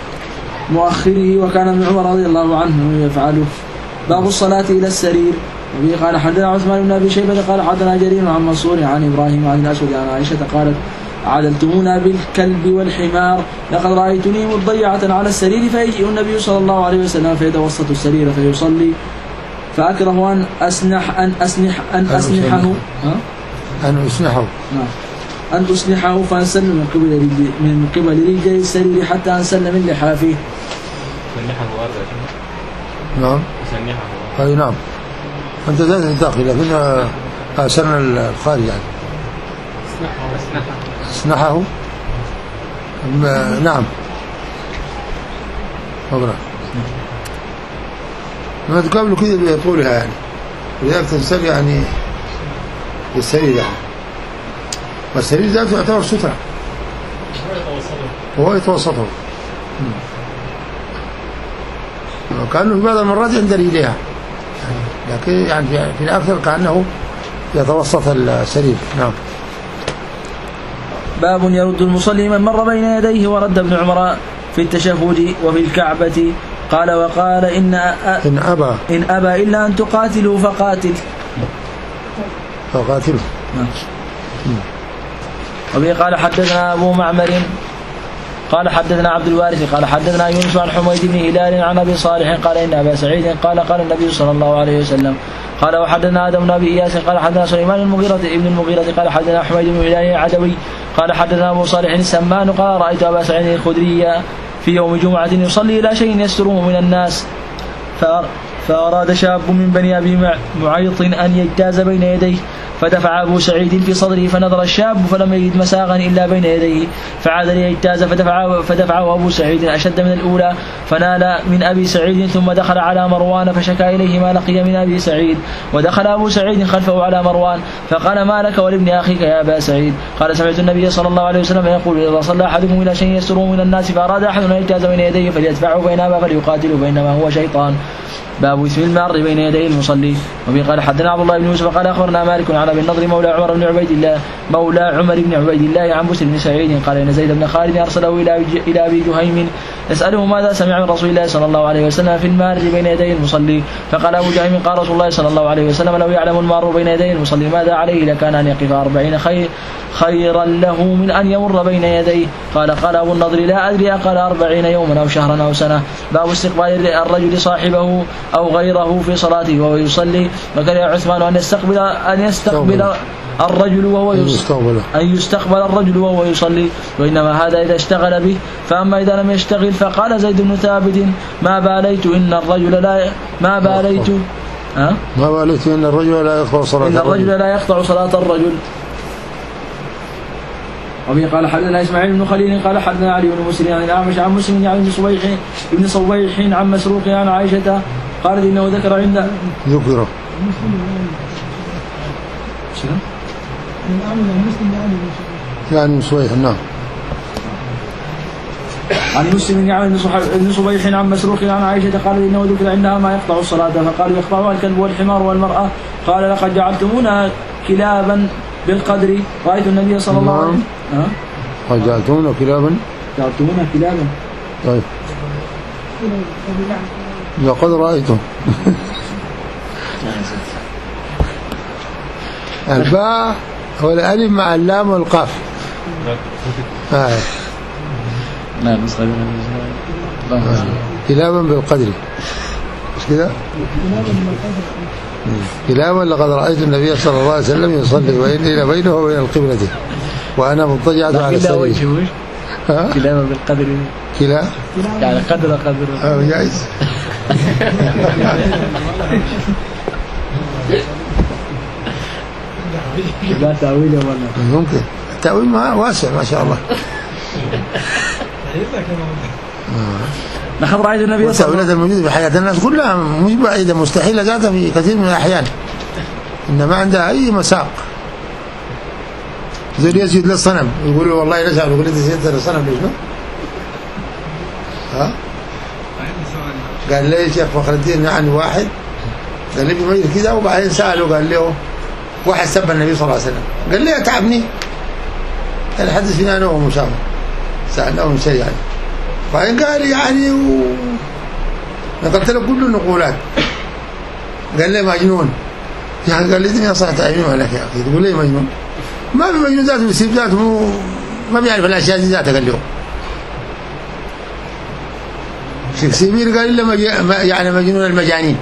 مؤخره. وكان ابن عمر رضي الله عنه يفعله. باب الصلاة إلى السرير. وبه قال حدثنا عثمان بن أبي شيبة قال حدثنا جرير عن منصور عن إبراهيم عن الأسود عن عائشة قالت عدلتمونا بالكلب والحمار لقد رأيتني مضيعة على السرير فيجيء النبي صلى الله عليه وسلم فيتوسط السرير فيصلي فأكره أن أسنح أن أسنح أن أسنحه أن أسنحه نعم أن تصلحه فأنسل من قبل من قبل رجل السرير حتى أنسل من لحافه. سنحه أرض. نعم. سنحه. أي نعم. أنت ذات الداخل لكن أسرنا الخارج يعني. أسنحه. نعم. مبرا. لما تقابله كذا بطولها يعني. ولذلك تنسل يعني بالسرير يعني. والسرير ذاته يعتبر سترة. هو يتوسطه. كأنه في بعض المرات يندري إليها. لكن يعني في الأكثر كأنه يتوسط السرير. نعم. باب يرد المصلي من مر بين يديه ورد ابن عمر في التشهد وفي الكعبة قال وقال إن إن أبى إن أبى إلا أن تقاتلوا فقاتل فقاتل. وبه قال حدثنا أبو معمر قال حدثنا عبد الوارث قال حدثنا يونس عن حميد بن هلال عن أبي صالح قال إن أبا سعيد قال قال النبي صلى الله عليه وسلم قال وحدثنا آدم بن أبي إياس قال حدثنا سليمان المغيرة ابن المغيرة قال حدثنا حميد بن هلال العدوي قال حدثنا أبو صالح السمان قال رأيت أبا سعيد الخدري في يوم جمعة يصلي إلى شيء يستره من الناس فأراد شاب من بني أبي معيط أن يجتاز بين يديه فدفع أبو سعيد في صدره فنظر الشاب فلم يجد مساغا إلا بين يديه فعاد ليجتاز فدفعه, فدفعه أبو سعيد أشد من الأولى فنال من أبي سعيد ثم دخل على مروان فشكى إليه ما لقي من أبي سعيد ودخل أبو سعيد خلفه على مروان فقال ما لك ولابن أخيك يا أبا سعيد قال سمعت النبي صلى الله عليه وسلم يقول إذا صلى أحدكم إلى شيء يستره من الناس فأراد أحد أن يجتاز بين يديه فليدفعه فإن أبى فليقاتله فإنما هو شيطان. باب اسم المار بين يدي المصلي. وبه قال حدثنا عبد الله بن يوسف قال اخبرنا مالك عن ابي النضر مولى عمر بن عبيد الله مولى عمر بن عبيد الله عن بسر بن سعيد قال ان زيد بن خالد ارسله الى الى ابي جهيم يساله ماذا سمع من رسول الله صلى الله عليه وسلم في المار بين يدي المصلي فقال ابو جهيم قال رسول الله صلى الله عليه وسلم لو يعلم المار بين يدي المصلي ماذا عليه لكان ان يقف أربعين خير خيرا له من أن يمر بين يديه. قال قال أبو النضر لا أدري قال أربعين يوما أو شهرا أو سنة. باب استقبال الرجل صاحبه أو غيره في صلاته وهو يصلي. وكره عثمان أن يستقبل أن يستقبل الرجل وهو يصلي أن يستقبل الرجل وهو يصلي وإنما هذا إذا اشتغل به. فأما إذا لم يشتغل فقال زيد بن ثابت ما باليت إن الرجل لا ما باليت ها ما باليت إن الرجل لا يقطع صلاة إن الرجل لا يقطع صلاة الرجل. وبه قال حدثنا إسماعيل بن خليل قال حدثنا علي بن مسلم عن الأعمش عن مسلم عن ابن صبيح ابن صبيح عن مسروق عن عائشة قالت إنه ذكر عند ذكر يعني صبيح نعم عن مسلم عن ابن صبيح عن مسروق عن عائشة قالت إنه ذكر عندها ما يقطع الصلاة فقالوا يقطعها الكلب والحمار والمرأة قال لقد جعلتمونا كلابا بالقدر رأيت النبي صلى الله عليه وسلم ها قد جعلتمونا كلابا جعلتمونا كلابا طيب لقد رأيتم الباء والألف مع اللام والقاف آه. لا بس كلابا بالقدر مش كده كلابا لقد رأيت النبي صلى الله عليه وسلم يصلي وإني بينه وبين القبلة وأنا مضطجعة على السرير كلابا بالقدر كلا يعني قدر قدر اه جائز لا تأويل ولا ممكن التأويل ما واسع ما شاء الله. لقد رأيت النبي صلى الله عليه وسلم الموجودة في حياة الناس كلها مش بعيدة مستحيلة ذاتها في كثير من الأحيان إنما عندها أي مساق زي يسجد للصنم يقولوا والله نسأل يقول أنت سجدت للصنم ليش؟ ها؟ قال لي شيخ فخر الدين يعني واحد قال لي بمجلس كده وبعدين سأله قال له واحد سب النبي صلى الله عليه وسلم قال لي أتعبني الحدث فينا أنا ومسامة سألناه من شيء يعني بعدين قال يعني و... نقلت له كل النقولات قال لي مجنون يعني قال لي دنيا صح تعليم عليك يا أخي تقول لي مجنون ما في مجنون ذاته بيصير ذاته مو... ما بيعرف الأشياء دي ذاته قال له شكسبير قال إلا مج... يعني مجنون المجانين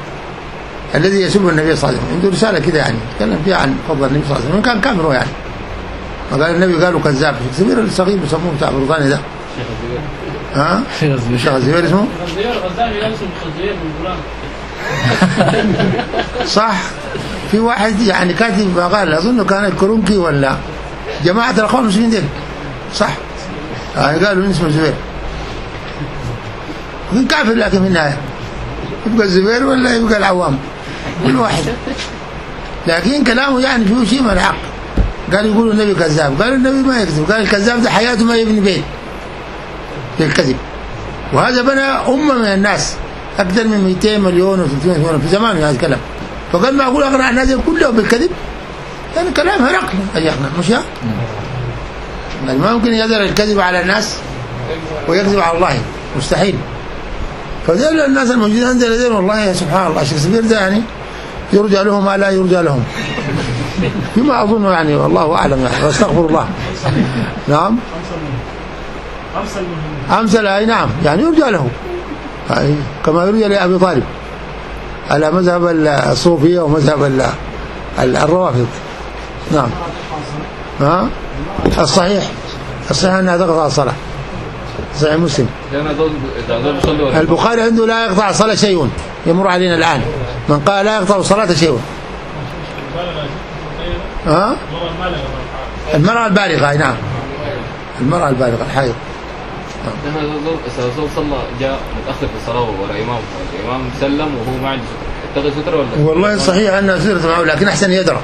الذي يسب النبي صلى الله عليه وسلم عنده رسالة كده يعني تكلم فيها عن فضل النبي صلى الله عليه وسلم كان كامره يعني ما قال النبي قالوا كذاب. الشيخ الزبير الصغير بيسموه بتاع بريطانيا ده. ها؟ الشيخ الزبير اسمه؟ الزبير الغزالي يرسم الزبير من فلان. صح. في واحد يعني كاتب قال اظنه كان الكرونكي ولا جماعه الاخوان المسلمين دول. صح. يعني قالوا اسمه الزبير. من كافر لكن في النهايه يبقى الزبير ولا يبقى العوام كل واحد. لكن كلامه يعني فيه شيء من الحق. قال يقولوا النبي كذاب. قال النبي ما يكذب. قال الكذاب ده حياته ما يبني بيت للكذب. وهذا بنى أمة من الناس أكثر من مئتين مليون وثلاثمئة مليون في زمانه هذا الكلام. فقال ما أقول أقنع الناس كلهم بالكذب. يعني كلام هرقل أيقنا مش ها؟ يعني ما ممكن يقدر الكذب على الناس ويكذب على الله مستحيل. فذل الناس الموجودين عندنا دين والله سبحان الله. الشيخ الزبير ده يعني يرجى له ما لا يرجى لهم فيما أظن يعني والله أعلم يعني واستغفر الله. نعم أمثل أي نعم يعني يرجى له يعني كما يرجى لأبي طالب على مذهب الصوفية ومذهب الروافض. نعم. ها الصحيح الصحيح أنها تقطع الصلاة. صحيح مسلم. البخاري عنده لا يقطع الصلاة شيء يمر علينا الآن. من قال لا يقطع الصلاة شيء. ها المرأة البالغة. نعم المرأة البالغة الحائض. الرسول صلى جاء متأخر في الصلاة ورا إمام الإمام سلم وهو ما عنده اتخذ سترة ولا؟ والله صحيح أنها سترة معه لكن أحسن يدرى.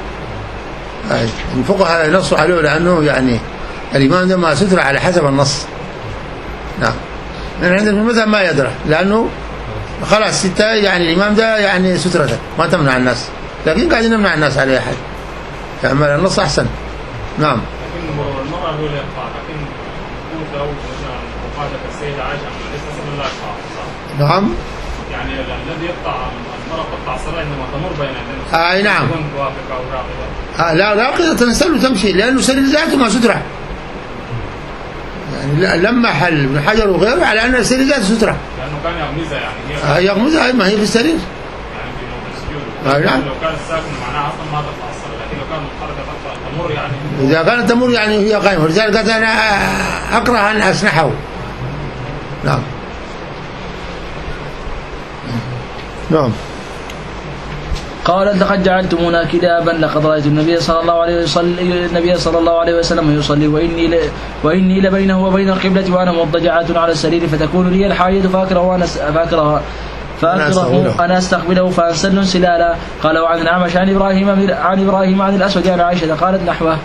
الفقهاء نصوا عليه لأنه يعني الإمام ده ما سترة على حسب النص. نعم يعني عندنا في المذهب ما يدرى لأنه خلاص ستة يعني الإمام ده يعني سترته ما تمنع الناس لكن قاعدين نمنع الناس عليه حاجة يعمل النص أحسن. نعم. لكن المرأة هو اللي يقطع لكن قلت أو مثلا وقالت السيدة عائشة ليس سبب الله يقطع. نعم يعني الذي يقطع المرأة تقطع الصلاة إنما تمر بين الناس. أي نعم. تكون توافق أو راقبة. آه لا راقدة تنسل وتمشي لأنه سر ذاته ما سترة. يعني لما حل ابن حجر وغيره على أن السر ذاته سترة. لأنه كان يغمزها يعني. آه يغمزها ما هي في السرير. يعني في موضع السجود. آه نعم. لو كان الساكن معناها أصلا ما تقطع الصلاة لكن لو كان الحركة تمر يعني. إذا كانت تمر يعني هي قائمة ولذلك قالت أنا أكره أن أسنحه. نعم. نعم. قال لقد جعلتمونا كلابا لقد رأيت النبي صلى الله عليه وسلم النبي صلى الله عليه وسلم يصلي وإني ل... وإني لبينه وبين القبلة وأنا مضطجعة على السرير فتكون لي الحاجة فأكره وأنا فأكره فأكره أنا أستقبله فأنسل انسلالا. قال وعن الأعمش عن إبراهيم عن إبراهيم عن الأسود عن عائشة قالت نحوه.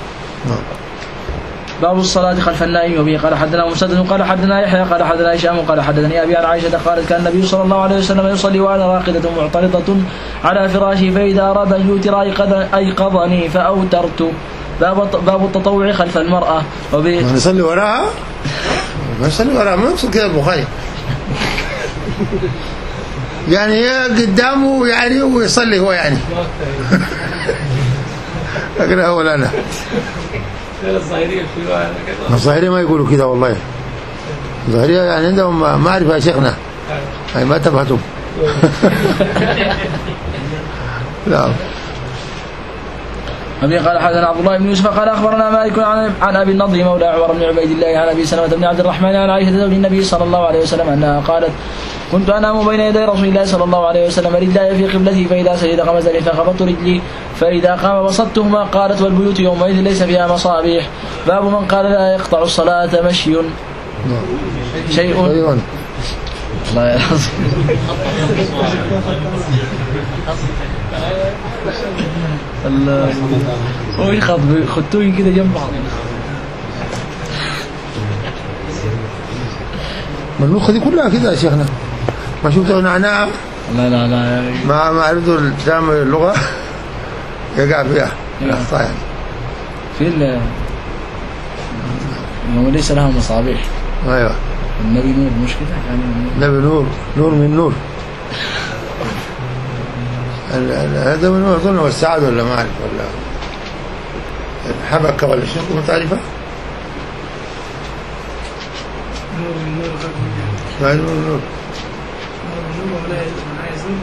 باب الصلاة خلف النائم وبه قال حدثنا مسدد قال حدثنا يحيى قال حدثنا هشام قال حدثني أبي عن عائشة قالت كان النبي صلى الله عليه وسلم يصلي وأنا راقدة معترضة على فراشي فإذا أراد أن يوتر أيقظني فأوترت. باب باب التطوع خلف المرأة وبه ما يصلي وراها ما يصلي وراها ما يقصد كذا البخاري يعني هي قدامه يعني ويصلي هو يعني لكن هو لا لا الظاهرية ما يقولوا كده والله. الظاهرية يعني عندهم معرفة يا شيخنا يعني ما تبهتم. لا أبي قال حدثنا عبد الله بن يوسف قال أخبرنا مالك عن عن أبي النضر مولى عمر بن عبيد الله عن أبي سلمة بن عبد الرحمن عن عائشة زوج النبي صلى الله عليه وسلم أنها قالت كنت أنام بين يدي رسول الله صلى الله عليه وسلم رجلاي في قبلتي فإذا سجد غمزني فخفضت رجلي فإذا قام بسطتهما. قالت والبيوت يومئذ ليس فيها مصابيح. باب من قال لا يقطع الصلاة مشي شيء الله يعظم. هو يخط خطوين كده جنب بعض. النسخة دي كلها كده يا شيخنا ما شفتوا نعناع لا لا لا ما ما عرفتوا الجامع اللغة يقع فيها الأخطاء يعني في ال هو ليس لها مصابيح. أيوة النبي نور مش كده يعني النبي نور نور من نور هذا من نور أظن والسعد ولا ما أعرف ولا حبكة ولا شيء كنت تعرفه نور من نور غير من لا نور نور نور ولا يزول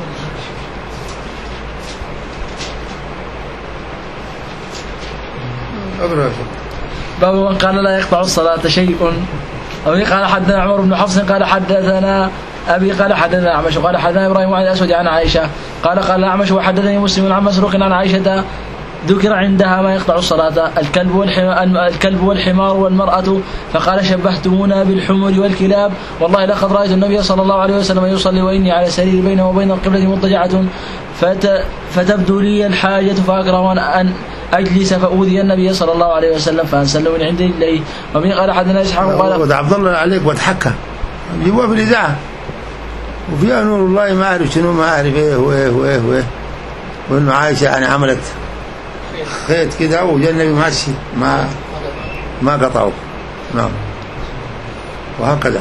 اقرأ. باب من قال لا يقطع الصلاة شيء. وبه قال حدثنا عمر بن حفص قال حدثنا أبي قال حدثنا أعمش قال حدثنا إبراهيم عن الأسود عن عائشة قال قال الأعمش وحدثني مسلم عن مسروق عن عائشة ذكر عندها ما يقطع الصلاة الكلب والحمار, الكلب والحمار والمرأة فقال شبهتمونا بالحمر والكلاب والله لقد رأيت النبي صلى الله عليه وسلم يصلي وإني على سرير بينه وبين القبلة مضطجعة فت فتبدو لي الحاجة فأكره أن أجلس فأوذي النبي صلى الله عليه وسلم فأنسل من عند الله. ومن قال حدثنا إسحاق قال عبد الله عليك وتحكى يجيبوها في الإذاعة وفيها نور الله ما أعرف شنو ما أعرف إيه وإيه وإيه وإيه وإنه عايشة يعني عملت خيط كده وجاء النبي ماشي ما ما قطعوا. نعم وهكذا.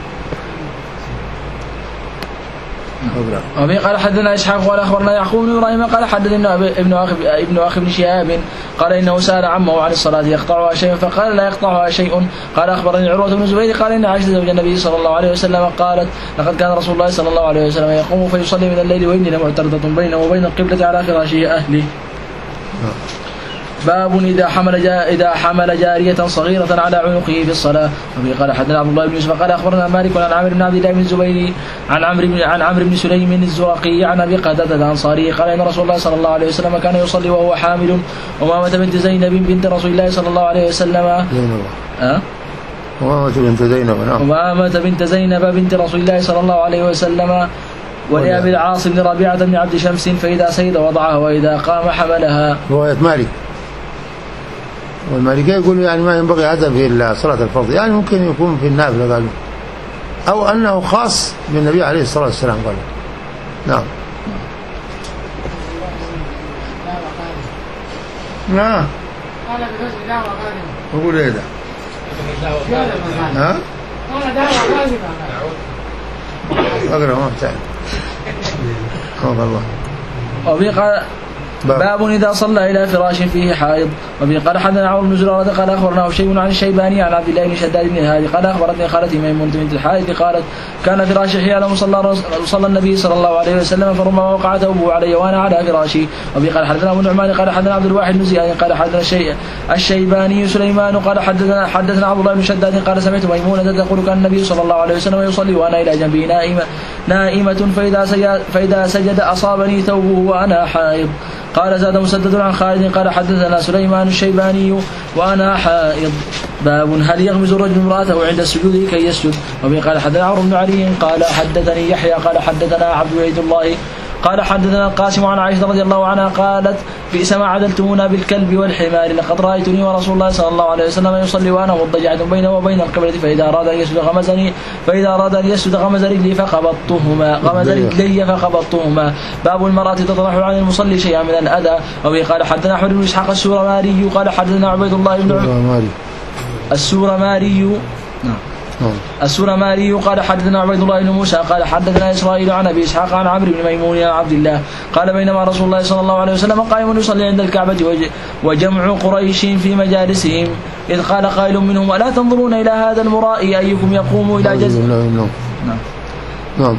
وبه قال حدثنا إسحاق قال أخبرنا يعقوب بن إبراهيم قال حدثنا ابن أخي ابن أخي بن شهاب قال إنه سأل عمه عن الصلاة يقطعها شيء فقال لا يقطعها شيء. قال أخبرني عروة بن الزبير قال إن عائشة زوج النبي صلى الله عليه وسلم قالت لقد كان رسول الله صلى الله عليه وسلم يقوم فيصلي من الليل وإني لمعترضة بينه وبين القبلة على فراشه أهله. باب إذا حمل جا إذا حمل جارية صغيرة على عنقه في الصلاة. وبه قال حدثنا عبد الله بن يوسف قال أخبرنا مالك عن عامر بن عبد الله بن الزبير عن عمرو بن عن عمرو بن سليم الزرقي عن أبي قتادة الأنصاري قال إن رسول الله صلى الله عليه وسلم كان يصلي وهو حامل أمامة بنت زينب بنت رسول الله صلى الله عليه وسلم أه؟ أمامة بنت زينب أمامة بنت زينب بنت رسول الله صلى الله عليه وسلم ولأبي العاص بن ربيعة بن عبد شمس فإذا سيد وضعها وإذا قام حملها. رواية مالك والمالكية يقول يعني ما ينبغي هذا في صلاة الفرض يعني ممكن يكون في النافلة قالوا أو أنه خاص بالنبي عليه الصلاة والسلام قالوا. نعم. نعم أقول إيه ده ها أقرأ ما بتاعي الله. وبه قال باب إذا صلى إلى فراش فيه حائض. وبه قال حدثنا عمرو بن زرارة قال أخبرناه شيء عن الشيباني عن عبد الله بن شداد بن هادي قال أخبرتني خالتي ميمونة بنت الحارث قالت كان فراشي حيال مصلى صلى النبي صلى الله عليه وسلم فربما وقع ثوبه علي وأنا على فراشي. وبه قال حدثنا أبو النعمان قال حدثنا عبد الواحد بن زياد قال حدثنا الشيء الشيباني سليمان قال حدثنا حدثنا عبد الله بن شداد قال سمعت ميمونة تقول كان النبي صلى الله عليه وسلم يصلي وأنا إلى جنبي نائمة نائمة فإذا سجد, فإذا سجد أصابني ثوبه وأنا حائض. قال زاد مسدد عن خالد قال حدثنا سليمان الشيباني وأنا حائض. باب هل يغمز الرجل امرأته عند السجود كي يسجد. وبه قال حدثنا عمرو بن علي قال حدثني يحيى قال حدثنا عبد الوهيد الله قال حدثنا القاسم عن عائشة رضي الله عنها قالت بئس ما عدلتمونا بالكلب والحمار لقد رأيتني ورسول الله صلى الله عليه وسلم يصلي وأنا مضطجعة بينه وبين القبلة فإذا أراد أن يسجد غمزني فإذا أراد أن يسجد غمز رجلي فقبضتهما غمز رجلي فقبضتهما. باب المرأة تطرح عن المصلي شيئا من الأذى. وبه قال حدثنا أحمد بن إسحاق السورماري قال حدثنا عبيد الله بن السورماري نعم السورماري قال حدثنا عبيد الله بن موسى قال حدثنا إسرائيل عن أبي إسحاق عن عمرو بن ميمون عن عبد الله قال بينما رسول الله صلى الله عليه وسلم قائم يصلي عند الكعبة وجمع قريش في مجالسهم إذ قال قائل منهم ألا تنظرون إلى هذا المرائي أيكم يقوم إلى جزر نعم نعم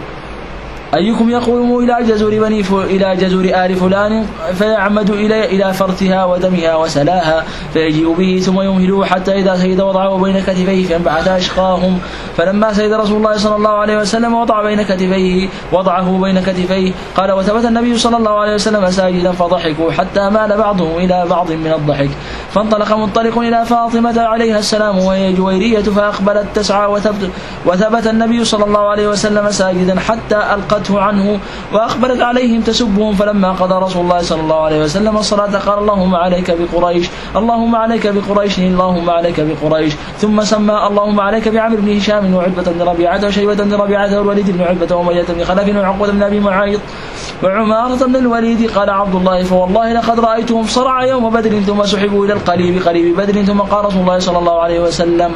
أيكم يقوم إلى جزر بني ف... إلى جزر آل فلان فيعمد إلى إلى فرثها ودمها وسلاها فيجيء به ثم يمهله حتى إذا سيد وضعه بين كتفيه فانبعث أشقاهم فلما سيد رسول الله صلى الله عليه وسلم وضع بين كتفيه وضعه بين كتفيه قال وثبت النبي صلى الله عليه وسلم ساجدا فضحكوا حتى مال بعضهم إلى بعض من الضحك فانطلق منطلق إلى فاطمة عليها السلام وهي جويرية فأقبلت تسعى وثبت, وثبت النبي صلى الله عليه وسلم ساجدا حتى ألقى عنه وأقبلت عليهم تسبهم فلما قضى رسول الله صلى الله عليه وسلم الصلاة قال اللهم عليك بقريش اللهم عليك بقريش اللهم عليك بقريش ثم سمى اللهم عليك بعمرو بن هشام وعتبة بن ربيعة وشيبة بن ربيعة والوليد بن عتبة وأمية بن خلف وعقبة بن أبي معيط وعمارة بن الوليد. قال عبد الله فوالله لقد رأيتهم صرع يوم بدر ثم سحبوا إلى القليب قليب بدر ثم قال رسول الله صلى الله عليه وسلم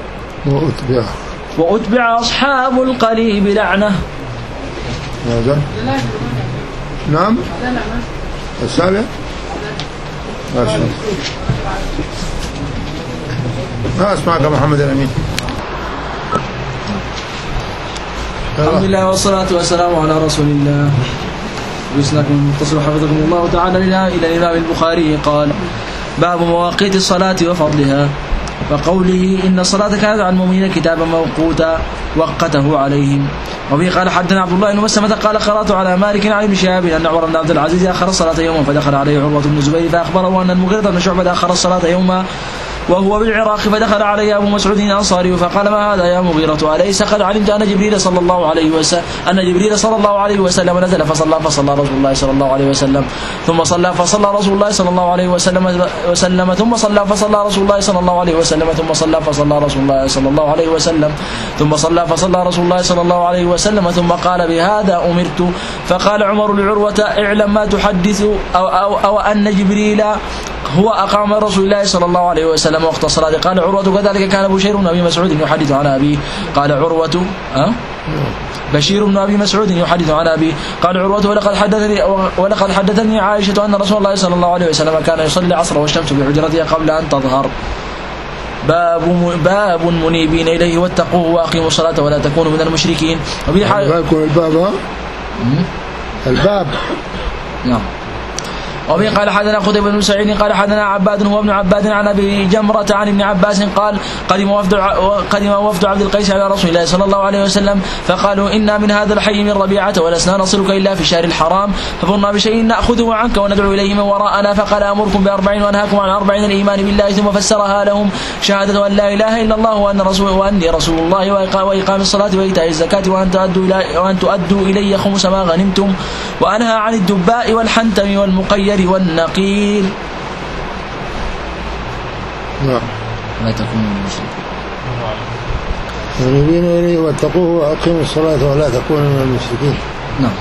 وأتبع وأتبع أصحاب القليب لعنة. ماذا؟ نعم السابع ما أسمعك محمد الأمين. الحمد لله والصلاة والسلام على رسول الله. بإسناد متصل حفظكم الله تعالى إلى الإمام البخاري قال باب مواقيت الصلاة وفضلها وقوله إن الصلاة كانت على المؤمنين كتابا موقوتا وقته عليهم. وبه قال حدثنا عبد الله بن مسلمة قال قرأت على مالك عن ابن شهاب أن عمر بن عبد العزيز أخر الصلاة يوما فدخل عليه عروة بن الزبير فأخبره أن المغيرة بن شعبة أخر الصلاة يوما وهو بالعراق فدخل عليه أبو مسعود الأنصاري فقال ما هذا يا مغيرة أليس قد علمت أن جبريل صلى الله عليه وسلم أن جبريل صلى الله عليه وسلم نزل فصلى فصلى رسول الله صلى الله عليه وسلم ثم صلى فصلى رسول الله صلى الله عليه وسلم وسلم ثم صلى فصلى رسول الله صلى الله عليه وسلم ثم صلى فصلى رسول الله صلى الله عليه وسلم ثم صلى فصلى رسول الله صلى الله عليه وسلم ثم قال بهذا أمرت. فقال عمر لعروة اعلم ما تحدث أو, أو, أو أن جبريل هو أقام رسول الله صلى الله عليه وسلم وقت الصلاة. قال عروة كذلك كان بشير بن أبي مسعود يحدث عن أبيه. قال عروة أه؟ بشير بن أبي مسعود يحدث عن أبيه. قال عروة ولقد حدثني ولقد حدثني عائشة أن رسول الله صلى الله عليه وسلم كان يصلي العصر والشمس بحجرته قبل أن تظهر. باب باب منيبين إليه واتقوه وأقيموا الصلاة ولا تكونوا من المشركين. الباب الباب نعم. وبه قال حدثنا قتيبة بن سعيد قال حدثنا عباد هو ابن عباد عن ابي جمرة عن ابن عباس قال قدم وفد قدم وفد عبد القيس على رسول الله صلى الله عليه وسلم فقالوا إنا من هذا الحي من ربيعة ولسنا نصلك إلا في شهر الحرام ففرنا بشيء نأخذه عنك وندعو إليه من وراءنا. فقال أمركم بأربعين وأنهاكم عن أربعين الإيمان بالله. ثم فسرها لهم شهادة أن لا إله إلا الله وأن رسول وأني رسول الله وإقام الصلاة وإيتاء الزكاة وأن تؤدوا إلي وأن تؤدوا إلي خمس ما غنمتم وأنهى عن الدباء والحنتم والمقير والنقيل. نعم. لا تكونوا من المشركين. منيبين إليه واتقوه وأقيموا الصلاة ولا تكونوا من المشركين. نعم.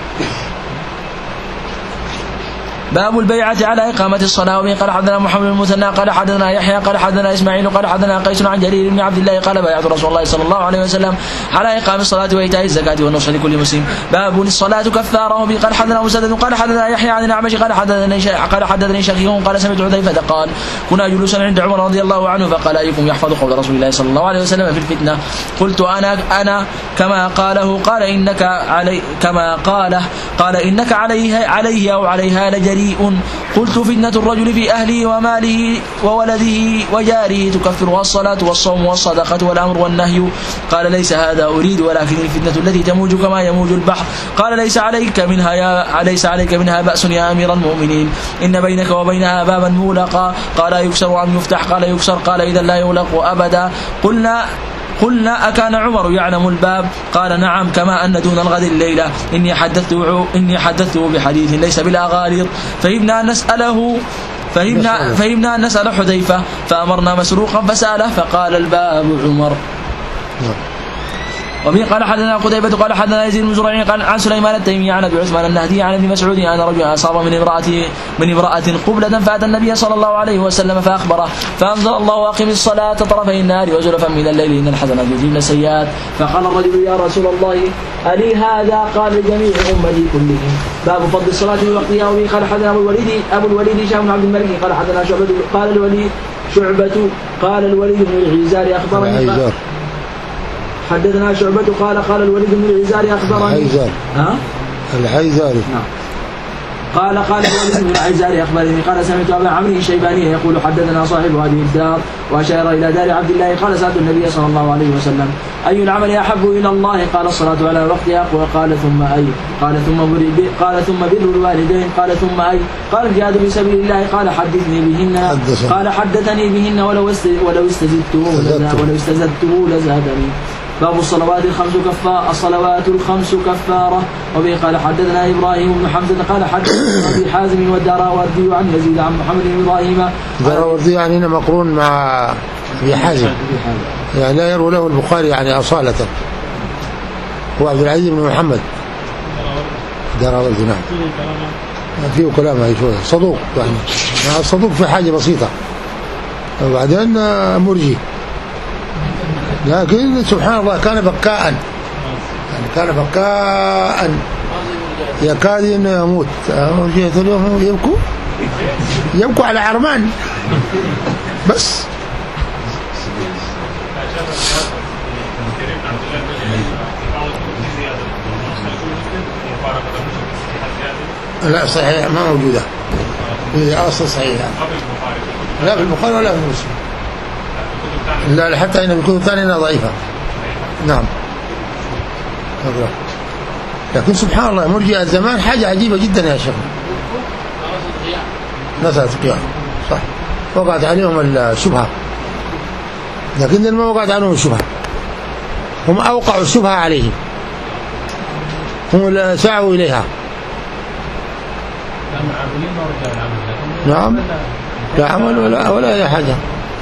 باب البيعة على إقامة الصلاة. وبه قال حدثنا محمد بن المثنى قال حدثنا يحيى قال حدثنا إسماعيل قال حدثنا قيس عن جرير بن عبد الله قال بايعت رسول الله صلى الله عليه وسلم على إقام الصلاة وإيتاء الزكاة والنصح لكل مسلم. باب الصلاة كفارة. وبه قال حدثنا مسدد قال حدثنا يحيى عن الأعمش قال حدثني قال حدثني شقيق قال سمعت حذيفة قال كنا جلوسا عند عمر رضي الله عنه فقال أيكم يحفظ قول رسول الله صلى الله عليه وسلم في الفتنة؟ قلت أنا أنا كما قاله قال إنك علي كما قاله قال إنك عليه عليه أو عليها لجريء. قلت فتنة الرجل في أهله وماله وولده وجاره تكفرها الصلاة والصوم والصدقة والأمر والنهي. قال ليس هذا أريد ولكن الفتنة التي تموج كما يموج البحر. قال ليس عليك منها يا ليس عليك منها بأس يا أمير المؤمنين إن بينك وبينها بابا مغلقا. قال يكسر أم يفتح؟ قال يكسر. قال إذا لا يغلق أبدا. قلنا قلنا أكان عمر يعلم الباب؟ قال نعم كما أن دون الغد الليلة إني حدثته إني حدثته بحديث ليس بالأغاليط. فهمنا أن نسأله فهمنا فهمنا أن نسأل حذيفة فأمرنا مسروقا فسأله فقال الباب عمر. وبه قال حدثنا قتيبة قال حدثنا يزيد بن زريع قال عن سليمان التيمي عن ابي عثمان النهدي عن ابن مسعود ان رجلا اصاب من امرأة من امرأة قبلة فأتى النبي صلى الله عليه وسلم فأخبره فأنزل الله أقم الصلاة طرفي النار وزلفا من الليل إن الحسنات يذهبن السيئات. فقال الرجل يا رسول الله ألي هذا؟ قال لجميع أمتي كلهم. باب فضل الصلاة في وقتها. وبه قال حدثنا أبو الوليد أبو الوليد هشام بن عبد الملك قال حدثنا شعبة قال الوليد شعبة قال الوليد بن العزار أخبرني حدثنا شعبة قال قال الوليد بن العزار أخبرني العزار ها العزاري نعم قال قال الوليد بن العزار أخبرني قال سمعت أبا عمرو الشيباني يقول حدثنا صاحب هذه الدار وأشار إلى دار عبد الله قال سألت النبي صلى الله عليه وسلم أي العمل أحب إلى الله؟ قال الصلاة على وقتها. قال ثم أي؟ قال ثم بر قال ثم بر الوالدين. قال ثم أي؟ قال الجهاد في سبيل الله. قال حدثني بهن. قال حدثني بهن ولو ولو استزدته ولو استزدته لزادني. باب الصلوات الخمس كفارة. الصلوات الخمس كفارة. وبه قال حدثنا إبراهيم بن حمزة قال حدثنا أبي حازم والدراوردي عن يزيد عن محمد بن إبراهيم. الدراوردي يعني هنا مقرون مع أبي حازم يعني لا يروي له البخاري يعني أصالة. هو عبد العزيز بن محمد الدراوردي نعم فيه كلام شوية صدوق يعني صدوق في حاجة بسيطة وبعدين مرجي لكن سبحان الله كان بكاء يعني كان بكاء يكاد انه يموت. جيت اليوم يبكوا يبكوا على عرمان بس. لا صحيح ما موجودة هي أصل صحيحة لا في البخاري ولا في مسلم. لا حتى إن الكتب الثانية ضعيفة. نعم. لكن سبحان الله مرجئة الزمان حاجة عجيبة جدا يا شيخ. نسأت القيام صح. وقعت عليهم الشبهة، لكن ما وقعت عليهم الشبهة، هم أوقعوا الشبهة عليهم، هم اللي سعوا إليها. نعم لا عمل ولا ولا أي حاجة.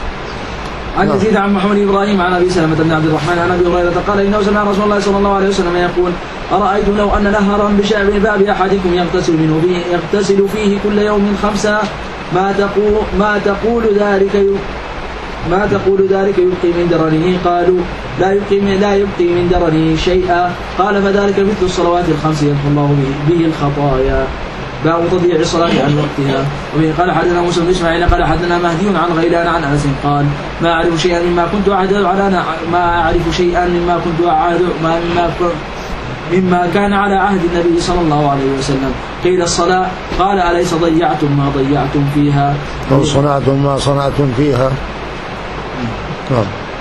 عن يزيد عن محمد إبراهيم عن أبي سلمة بن عبد الرحمن عن أبي هريرة قال إنه سمع رسول الله صلى الله عليه وسلم يقول أرأيت لو أن نهرا بشعب باب أحدكم يغتسل منه فيه يغتسل فيه كل يوم خمسة ما تقول ما تقول ذلك ما تقول ذلك يبقي من درنه؟ قالوا لا يبقي من لا يبقي من درنه شيئا. قال فذلك مثل الصلوات الخمس يمحو الله به الخطايا. باب تضييع الصلاة عن وقتها. وبه قال حدثنا موسى بن اسماعيل قال حدثنا مهدي عن غيلان عن انس قال ما اعرف شيئا مما كنت اعهد على ما اعرف شيئا مما كنت اعهد ما مما مما كان على عهد النبي صلى الله عليه وسلم. قيل الصلاة قال أليس ضيعتم ما ضيعتم فيها أو صنعتم ما صنعتم فيها. نعم.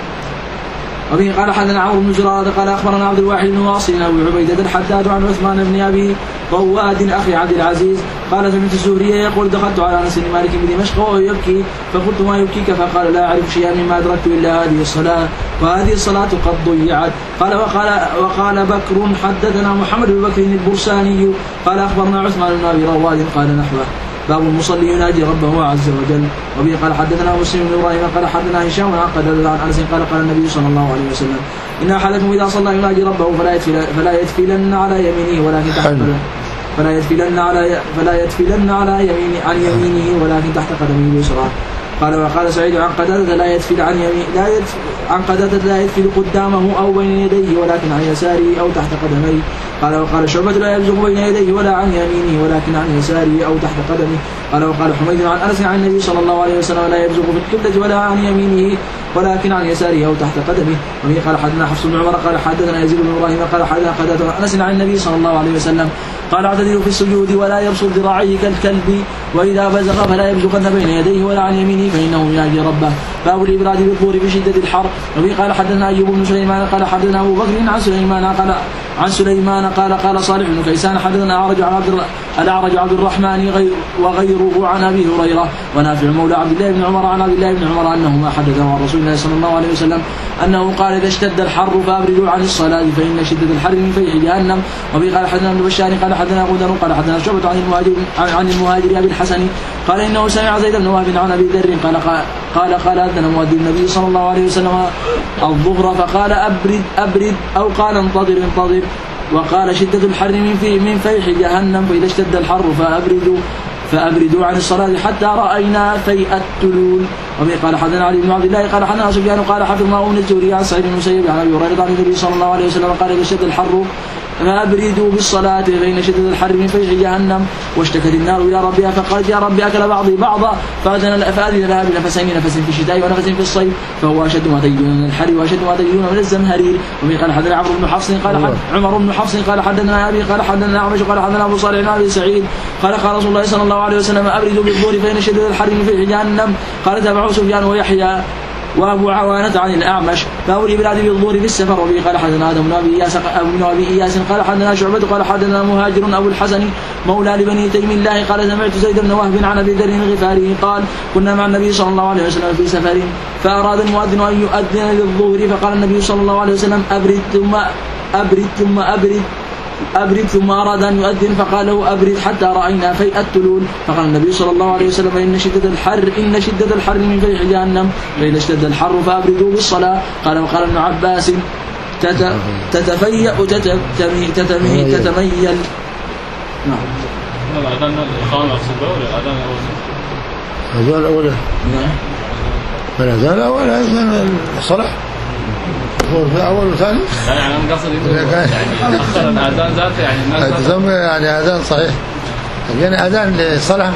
وبه قال حدثنا عمرو بن زرارة قال أخبرنا عبد الواحد بن واصل أبو عبيدة الحداد عن عثمان بن أبي طواد أخي عبد العزيز قال سمعت الزهري يقول دخلت على أنس بن مالك بدمشق وهو يبكي فقلت ما يبكيك؟ فقال لا أعرف شيئا مما أدركت إلا هذه الصلاة وهذه الصلاة قد ضيعت. قال وقال وقال بكر حدثنا محمد بن بكر البرساني قال أخبرنا عثمان بن أبي رواد قال نحوه. باب المصلي يناجي ربه عز وجل. وبه قال حدثنا مسلم بن ابراهيم قال حدثنا هشام عن قتادة عن انس قال قال النبي صلى الله عليه وسلم ان احدكم اذا صلى يناجي ربه فلا يتفل فلا يتفلن على يمينه ولكن تحت فلا يتفلن على فلا يتفلن على يمين عن يمينه ولكن تحت قدمه اليسرى. قال وقال سعيد عن قتادة لا يتفل عن يمين لا يتفل عن قتادة لا يتفل قدامه او بين يديه ولكن عن يساره او تحت قدميه. قال وقال شعبة لا يبزغ بين يديه ولا عن يمينه ولكن عن يساره او تحت قدمه. قال وقال حميد عن انس عن النبي صلى الله عليه وسلم لا يبزغ في القبلة ولا عن يمينه ولكن عن يساره او تحت قدمه. وبه قال حدثنا حفص بن عمر قال حدثنا يزيد بن ابراهيم قال حدثنا قتادة عن انس عن النبي صلى الله عليه وسلم قال اعتدلوا في السجود ولا يبسط ذراعيه كالكلب واذا بزغ فلا يبزغن بين يديه ولا عن يمينه فانه يناجي ربه. باب الابراد بالطور بشدة الحر. وبه قال حدثنا ايوب بن سليمان قال حدثنا ابو بكر عن سليمان قال عن سليمان قال قال صالح بن كيسان حدثنا اعرج عن عبد الاعرج عبد الرحمن غير وغيره عن ابي هريره ونافع مولى عبد الله بن عمر عن عبد الله بن عمر انهما حدثه عن رسول الله صلى الله عليه وسلم انه قال اذا اشتد الحر فابردوا عن الصلاه فان شده الحر من فيح جهنم. وبه قال حدثنا ابن بشار قال حدثنا غندر قال حدثنا شعبة عن المهاجر عن المهاجر ابي الحسن قال انه سمع زيد بن وهب عن ابي ذر قال قال قال اذن مؤذن النبي صلى الله عليه وسلم الظهر فقال ابرد ابرد او قال انتظر انتظر وقال شدة الحر من في من فيح جهنم فإذا اشتد الحر فأبردوا فأبردوا عن الصلاة حتى رأينا فيء التلول. وبه قال حدثنا علي بن عبد الله قال حدثنا سفيان قال حفظنا أم الزهري عن سعيد بن المسيب عن أبي هريرة عن النبي صلى الله عليه وسلم قال إذا اشتد الحر فأبردوا بالصلاة فإن شدة الحر من فيح جهنم واشتكت النار إلى ربها فقالت يا ربي أكل بعضي بعضا فأذن لها بنفسين نفس في الشتاء ونفس في الصيف فهو أشد ما تجدون من الحر وأشد ما تجدون من الزمهرير. وبه قال حدثنا عمرو بن حفص قال حد عمر بن حفص قال حدثنا أبي قال حدثنا عمش قال حدثنا أبو صالح عن أبي سعيد قال قال رسول الله صلى الله عليه وسلم أبردوا بالظهر فإن شدة الحر من فيح جهنم. قال تابعه سفيان ويحيى وابو عوانة عن الاعمش باب الابراد بالظهر في السفر. وبه قال حدثنا ادم بن ابي اياس ابن ابي اياس قال حدثنا شعبة قال حدثنا مهاجر ابو الحسن مولى لبني تيم الله قال سمعت زيد بن وهب عن ابي ذر الغفاري قال كنا مع النبي صلى الله عليه وسلم في سفر فاراد المؤذن ان يؤذن للظهر فقال النبي صلى الله عليه وسلم ابرد ثم ابرد ثم ابرد أبرد ثم أراد أن يؤذن فقال له أبرد حتى رأينا فيء التلول. فقال النبي صلى الله عليه وسلم إن شدة الحر إن شدة الحر من فيح جهنم فإذا اشتد الحر فأبردوا بالصلاة. قال وقال ابن عباس تتفيأ تتميل تتميل. نعم. الأذان الإقامة أقصد ولا الأذان الأول؟ الأذان الأول. نعم. الأذان الأول أذان الصلاة. في أول وثاني؟ يعني أنا قصدي يعني أخر الأذان ذاته يعني الناس تسمى يعني أذان صحيح يعني أذان للصلاة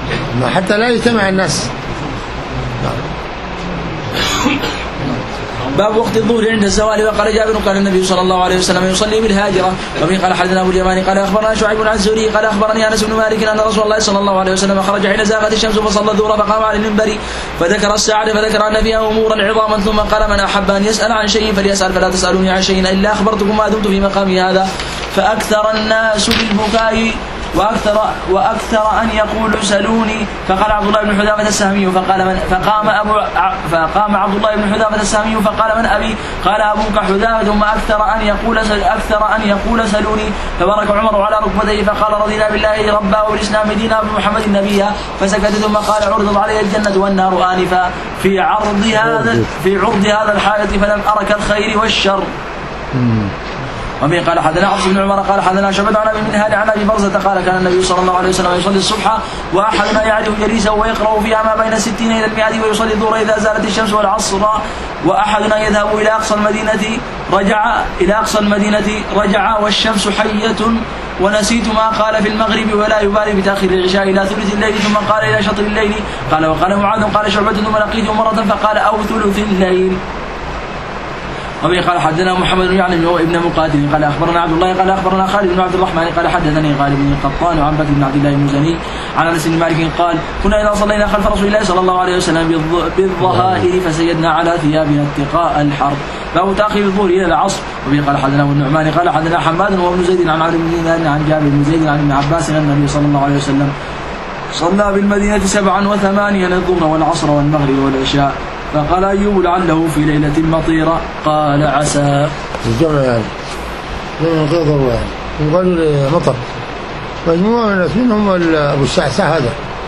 حتى لا يجتمع الناس. باب وقت الظهر عند الزوال. وقال جابر كان النبي صلى الله عليه وسلم يصلي بالهاجرة. وبه قال حدثنا أبو اليماني قال أخبرنا شعيب عن الزهري قال أخبرني أنس بن مالك أن رسول الله صلى الله عليه وسلم خرج حين زاغت الشمس فصلى الظهر فقام على المنبر فذكر الساعة فذكر أن فيها أمورا عظاما ثم قال من أحب أن يسأل عن شيء فليسأل فلا تسألوني عن شيء إلا أخبرتكم ما دمت في مقامي هذا. فأكثر الناس بالبكاء وأكثر, وأكثر أن يقول سلوني. فقال عبد الله بن حذافة السهمي فقال من فقام, أبو فقام عبد الله بن حذافة السهمي فقال من أبي؟ قال أبوك حذافة. ثم أكثر أن يقول أكثر أن يقول سلوني. فبارك عمر على ركبتيه فقال رضينا بالله ربا وبالإسلام دينا وبمحمد نبيا. فسكت ثم قال عرضت علي الجنة والنار آنفا في عرض هذا في عرض هذا الحائط فلم أرك الخير والشر. وبه قال حدثنا حفص بن عمر قال حدثنا شعبة عن ابي منهال عن ابي برزة قال كان النبي صلى الله عليه وسلم يصلي الصبح واحدنا يعرف جليسه ويقرأ فيها ما بين الستين الى المئة ويصلي الظهر اذا زالت الشمس والعصر واحدنا يذهب الى اقصى المدينة رجع الى اقصى المدينة رجع والشمس حية ونسيت ما قال في المغرب ولا يبالي بتاخير العشاء الى ثلث الليل ثم قال الى شطر الليل. قال وقال معاذ قال شعبة ثم لقيته مرة فقال او ثلث الليل. وبه قال حدثنا محمد يعني هو ابن مقاتل قال اخبرنا عبد الله قال اخبرنا خالد بن عبد الرحمن قال حدثني خالد بن القطان وعن بكر بن عبد الله المزني عن انس بن مالك قال كنا اذا صلينا خلف رسول الله صلى الله عليه وسلم بالظهائر فسيدنا على ثيابنا اتقاء الحر. باب تاخير الظهر الى العصر. وبه قال حدثنا ابو النعمان قال حدثنا حماد وابن زيد عن عمرو بن دينار عن جابر بن زيد عن ابن عباس ان النبي صلى الله عليه وسلم صلى بالمدينة سبعا وثمانيا الظهر والعصر والمغرب والعشاء. فقال أيوب لعله في ليلة مطيرة قال عسى. الجمع يعني من غير ضرورة يعني يقال مطر. مجموعة من الناس منهم أبو الشعثاء هذا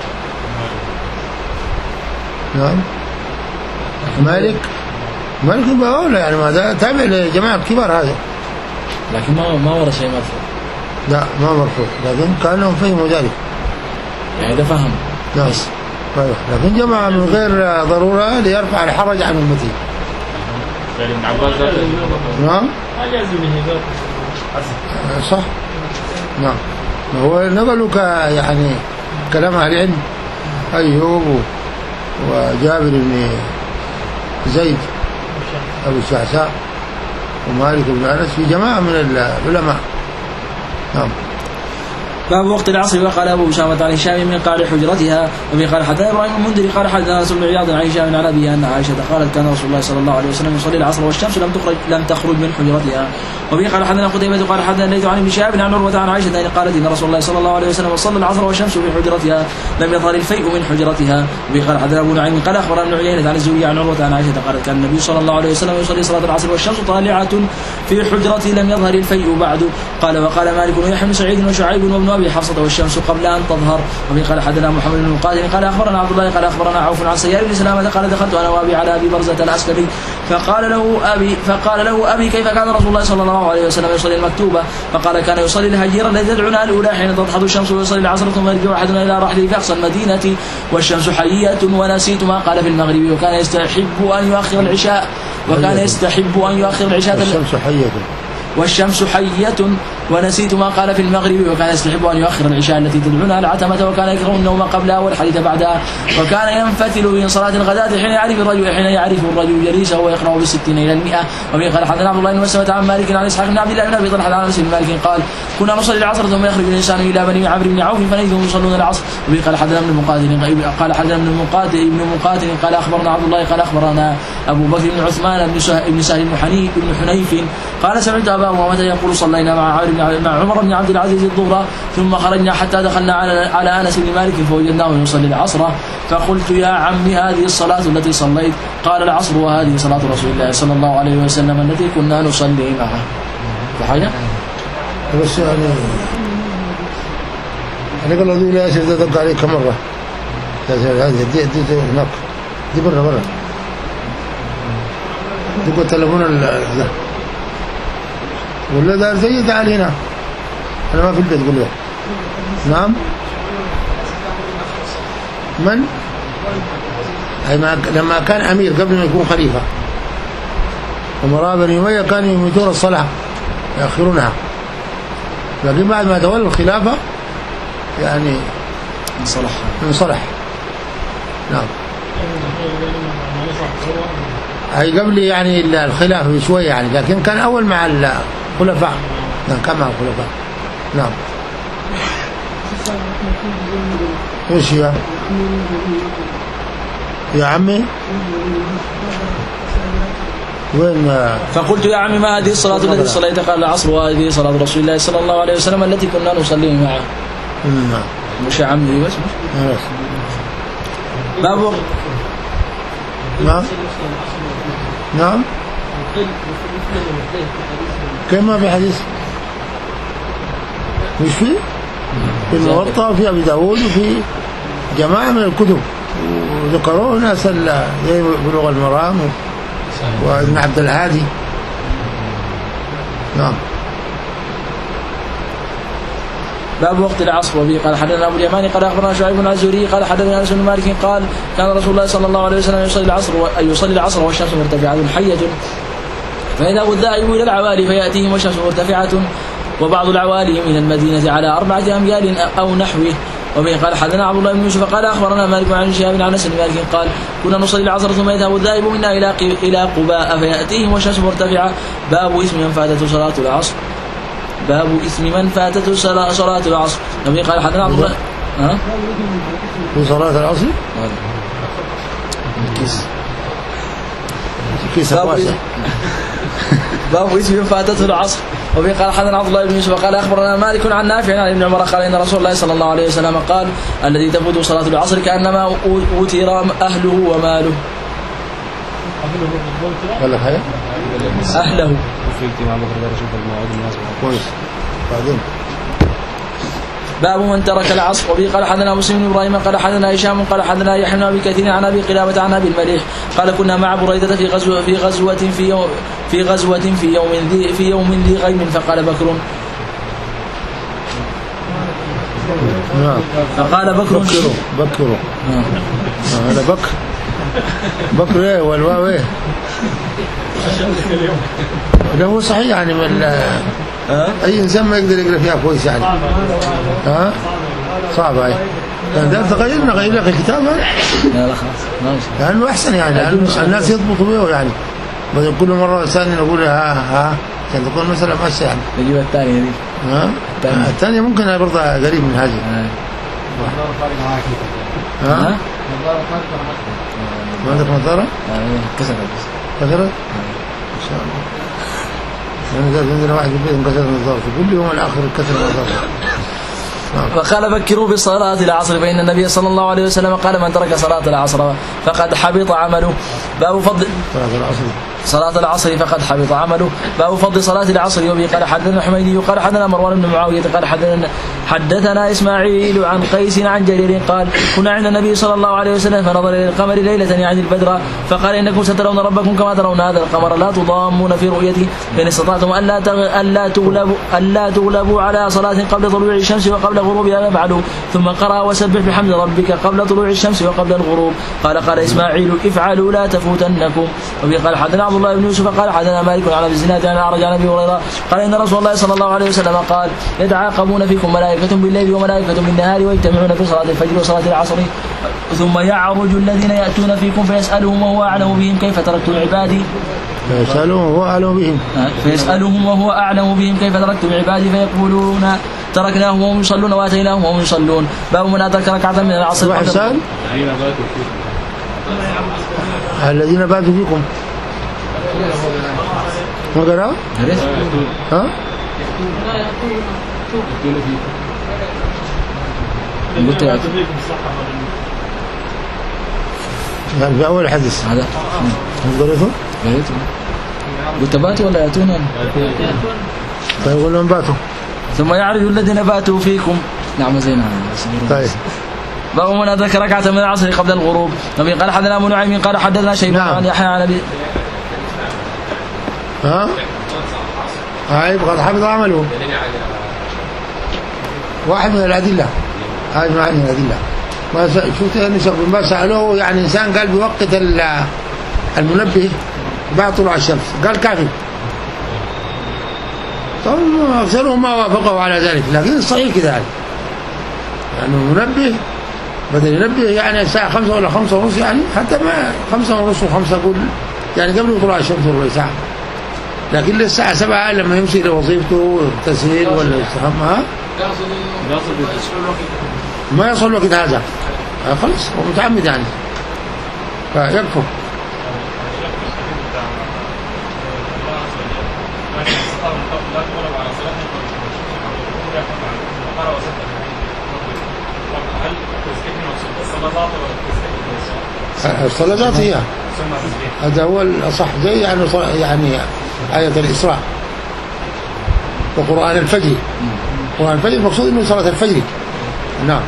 نعم مالك مالك بقول يعني ما تابع لجماعة كبار هذا لكن ما ما ورد شيء مرفوع. لا ما مرفوع لكن كانهم فهموا ذلك يعني ده فهم نعم طيب. لكن جماعة من غير ضرورة ليرفع الحرج عن المتين. يعني ابن عباس نعم صح نعم. هو نقلوا يعني كلام أهل العلم أيوب وجابر بن زيد أبو الشعثاء ومالك بن أنس في جماعة من العلماء نعم. باب وقت العصر. وقال ابو اسامه عن هشام من قال حجرتها. وبه قال حدثنا ابراهيم المنذري قال حدثنا انس بن عياض عن هشام عن ابيه ان عائشه قالت كان رسول الله صلى الله عليه وسلم يصلي العصر والشمس لم تخرج لم تخرج من حجرتها. وبه قال حدثنا قتيبة قال حدثنا الليث عن ابن شهاب عن عروة عن عائشه ان قالت ان رسول الله صلى الله عليه وسلم صلى العصر والشمس في حجرتها لم يظهر الفيء من حجرتها. وبه قال حدثنا ابو نعيم قال اخبرنا ابن عيينة عن الزهري عن عروة عن عائشه قالت كان النبي صلى الله عليه وسلم يصلي صلاه العصر والشمس طالعه في حجرته لم يظهر الفيء بعد. قال وقال مالك ويحيى بن سعيد وشعيب وابن ابي حفصه والشمس قبل أن تظهر. وبه قال حدثنا محمد بن مقاتل قال أخبرنا عبد الله قال أخبرنا عوف عن سيار بن سلامة قال دخلت أنا وأبي على أبي برزة الأسلمي فقال له أبي فقال له أبي كيف كان رسول الله صلى الله عليه وسلم يصلي المكتوبة؟ فقال كان يصلي الهجيرة التي تدعونا الأولى حين تضحض الشمس ويصلي العصر ثم يرجع أحدنا إلى رحله في أقصى المدينة والشمس حية ونسيت ما قال في المغرب وكان يستحب أن يؤخر العشاء وكان يستحب أن يؤخر العشاء الشمس حية والشمس حية ونسيت ما قال في المغرب وكان يستحب أن يؤخر العشاء التي تدعونها العتمة وكان يكره النوم قبلها والحديث بعدها وكان ينفتل في صلاة الغداة حين يعرف الرجل حين يعرف الرجل جليسه ويقرأ بالستين إلى المئة. وبه قال حدثنا عبد الله بن مسلمة عن مالك عن إسحاق بن عبد الله بن أبي طلحة عن أنس بن مالك قال كنا نصلي العصر ثم يخرج الإنسان إلى بني عمرو بن عوف فنجدهم يصلون العصر. وبه قال حدثنا ابن مقاتل قال حدثنا ابن مقاتل ابن مقاتل قال أخبرنا عبد الله قال أخبرنا أبو بكر بن عثمان بن سهل بن حنيف بن حنيف قال سمعت أبا أمامة يقول صلينا مع مع عمر بن عبد العزيز الظهر ثم خرجنا حتى دخلنا على على انس بن مالك فوجدناه يصلي العصر فقلت يا عم هذه الصلاه التي صليت؟ قال العصر وهذه صلاه رسول الله صلى الله عليه وسلم التي كنا نصلي معه. بحاجه بس يعني انا قال له لا ياسر دق عليك مره هذه دي دي هناك دي برا برا دي تليفون ال ولا دار زي تعال هنا أنا ما في البيت قول له نعم من أي ما لما كان أمير قبل ما يكون خليفة ومراه بني أمية كانوا يميتون الصلاة يأخرونها لكن بعد ما تولى الخلافة يعني انصلح انصلح نعم أي قبل يعني الخلاف بشوية يعني، لكن كان أول مع الخلفاء، نعم كان مع الخلفاء. نعم. إيش يا يا عمي؟ وين؟ فقلت يا عمي ما هذه الصلاة التي صليت؟ قال العصر، وهذه صلاة رسول الله صلى الله عليه وسلم التي كنا نصلي معه. نعم. مش يا عمي بس مش. باب. نعم نعم. كما في حديث مش في في الموطأ وفي أبي داود وفي جماعة من الكتب، وذكروه ناس زي بلوغ المرام وابن عبد الهادي. نعم. باب وقت العصر. وبه قال حدثنا ابو اليماني قال اخبرنا شعيب بن الزهري قال حدثنا انس بن مالك قال كان رسول الله صلى الله عليه وسلم يصلي العصر يصلي العصر والشمس مرتفعه حيه، فيذهب الذاهب الى العوالي فياتيهم والشمس مرتفعه، وبعض العوالي من المدينه على اربعه اميال او نحوه. وبه قال حدثنا عبد الله بن يوسف قال اخبرنا مالك عن شهاب عن انس بن مالك قال كنا نصلي العصر ثم يذهب الذاهب منا الى الى قباء فياتيهم والشمس مرتفعه. باب اسم من فاتته صلاه العصر. باب اسم من فاتته صلاة العصر. وبه قال حدثنا عبد الله ها في صلاة العصر كيس كيس واسع. باب اسم من فاتته العصر. وبه قال حدثنا عبد الله بن يوسف قال اخبرنا مالك عن نافع عن ابن عمر قال ان رسول الله صلى الله عليه وسلم قال الذي تفوت صلاة العصر كانما اوتر اهله وماله. ولا حاجة اهله في اجتماع بكره ده اشوف المواعيد الناس كويس. بعدين باب من ترك العصر. وبه قال حدثنا مسلم بن ابراهيم قال حدثنا هشام قال حدثنا يحيى بن ابي كثير عن ابي قلابه عن ابي المليح قال كنا مع بريده في غزوه في غزوه في يوم في غزوه في يوم ذي في يوم ذي غيم فقال بكر نعم فقال بكر بكروا بكروا هذا بكر بكر ايه والواو ايه ده هو صحيح يعني من اي انسان ما يقدر يقرا فيها كويس يعني. ها صعبه هاي يعني ده تغير نغير لك الكتاب هذا لا لا خلاص ماشي لانه احسن يعني لانه الناس يضبطوا به يعني، بدل كل مره ثانيه نقول ها ها عشان تكون مثلا ماشي يعني. نجيب الثانيه دي. ها الثانيه ممكن برضه قريب من هذه. ها ما عندك نظاره؟ كسرت كسرت؟ ان شاء الله. يعني عندنا واحد في البيت انكسر نظارته كل يوم الاخر كسر نظارته. فقال بكروا بصلاة العصر فإن النبي صلى الله عليه وسلم قال من ترك صلاة العصر فقد حبط عمله. باب فضل صلاة العصر صلاة العصر فقد حبط عمله. باب فضل صلاة العصر. وبه قال حدثنا حميدي قال حدثنا مروان بن معاوية قال حدثنا حدثنا إسماعيل عن قيس عن جرير قال كنا عند النبي صلى الله عليه وسلم فنظر إلى القمر ليلة يعني البدر فقال إنكم سترون ربكم كما ترون هذا القمر لا تضامون في رؤيته فإن استطعتم ألا ألا تغلبوا ألا تغلبوا على صلاة قبل طلوع الشمس وقبل غروبها فافعلوا ثم قرأ وسبح بحمد ربك قبل طلوع الشمس وقبل الغروب. قال قال إسماعيل افعلوا لا تفوتنكم. وبه قال حدثنا عبد الله بن يوسف قال حدثنا مالك عن ابي الزناد عن اعرج عن ابي هريره قال ان رسول الله صلى الله عليه وسلم قال يتعاقبون فيكم ملائكه بالليل وملائكه بالنهار ويجتمعون في صلاه الفجر وصلاه العصر ثم يعرج الذين ياتون فيكم فيسالهم وهو اعلم بهم كيف تركتم عبادي فيسالهم وهو اعلم بهم فيسالهم وهو اعلم بهم كيف تركتم عبادي فيقولون تركناهم وهم يصلون واتيناهم وهم يصلون. باب من ادرك ركعه من العصر وحسان الذين باتوا فيكم ما قرأ؟ ها؟ قلت يا يعني في أول حديث هذا قريته؟ قريته قلت باتوا ولا يأتون؟ فيقول لهم باتوا ثم يعرج الذين باتوا فيكم. نعم زين. طيب باب من أدرك ركعة من العصر قبل الغروب. نبي قال حدثنا أبو نعيم قال حدثنا شيبان عن يحيى عن أبي ها هاي قد حفظ عمله واحد من الأدلة. هاي واحد من الأدلة. ما شفت أن شيخ بن باز سألوه يعني إنسان قال بوقت المنبه بعد طلوع الشمس قال كافي. طبعا أكثرهم ما وافقوا على ذلك لكن الصحيح كذا يعني المنبه بدل ينبه يعني الساعة خمسة ولا خمسة ونص يعني حتى ما خمسة ونص وخمسة قول يعني قبل طلوع الشمس بربع ساعة، لكن للساعة سبعة لما يمشي لوظيفته تسهيل ولا يستحمى ما يصل الوقت هذا خلاص هو متعمد يعني فيكفر. الصلوات هي هذا هو الأصح، زي يعني يعني آية الإسراء وقرآن الفجر. قرآن الفجر المقصود انه صلاة الفجر. نعم.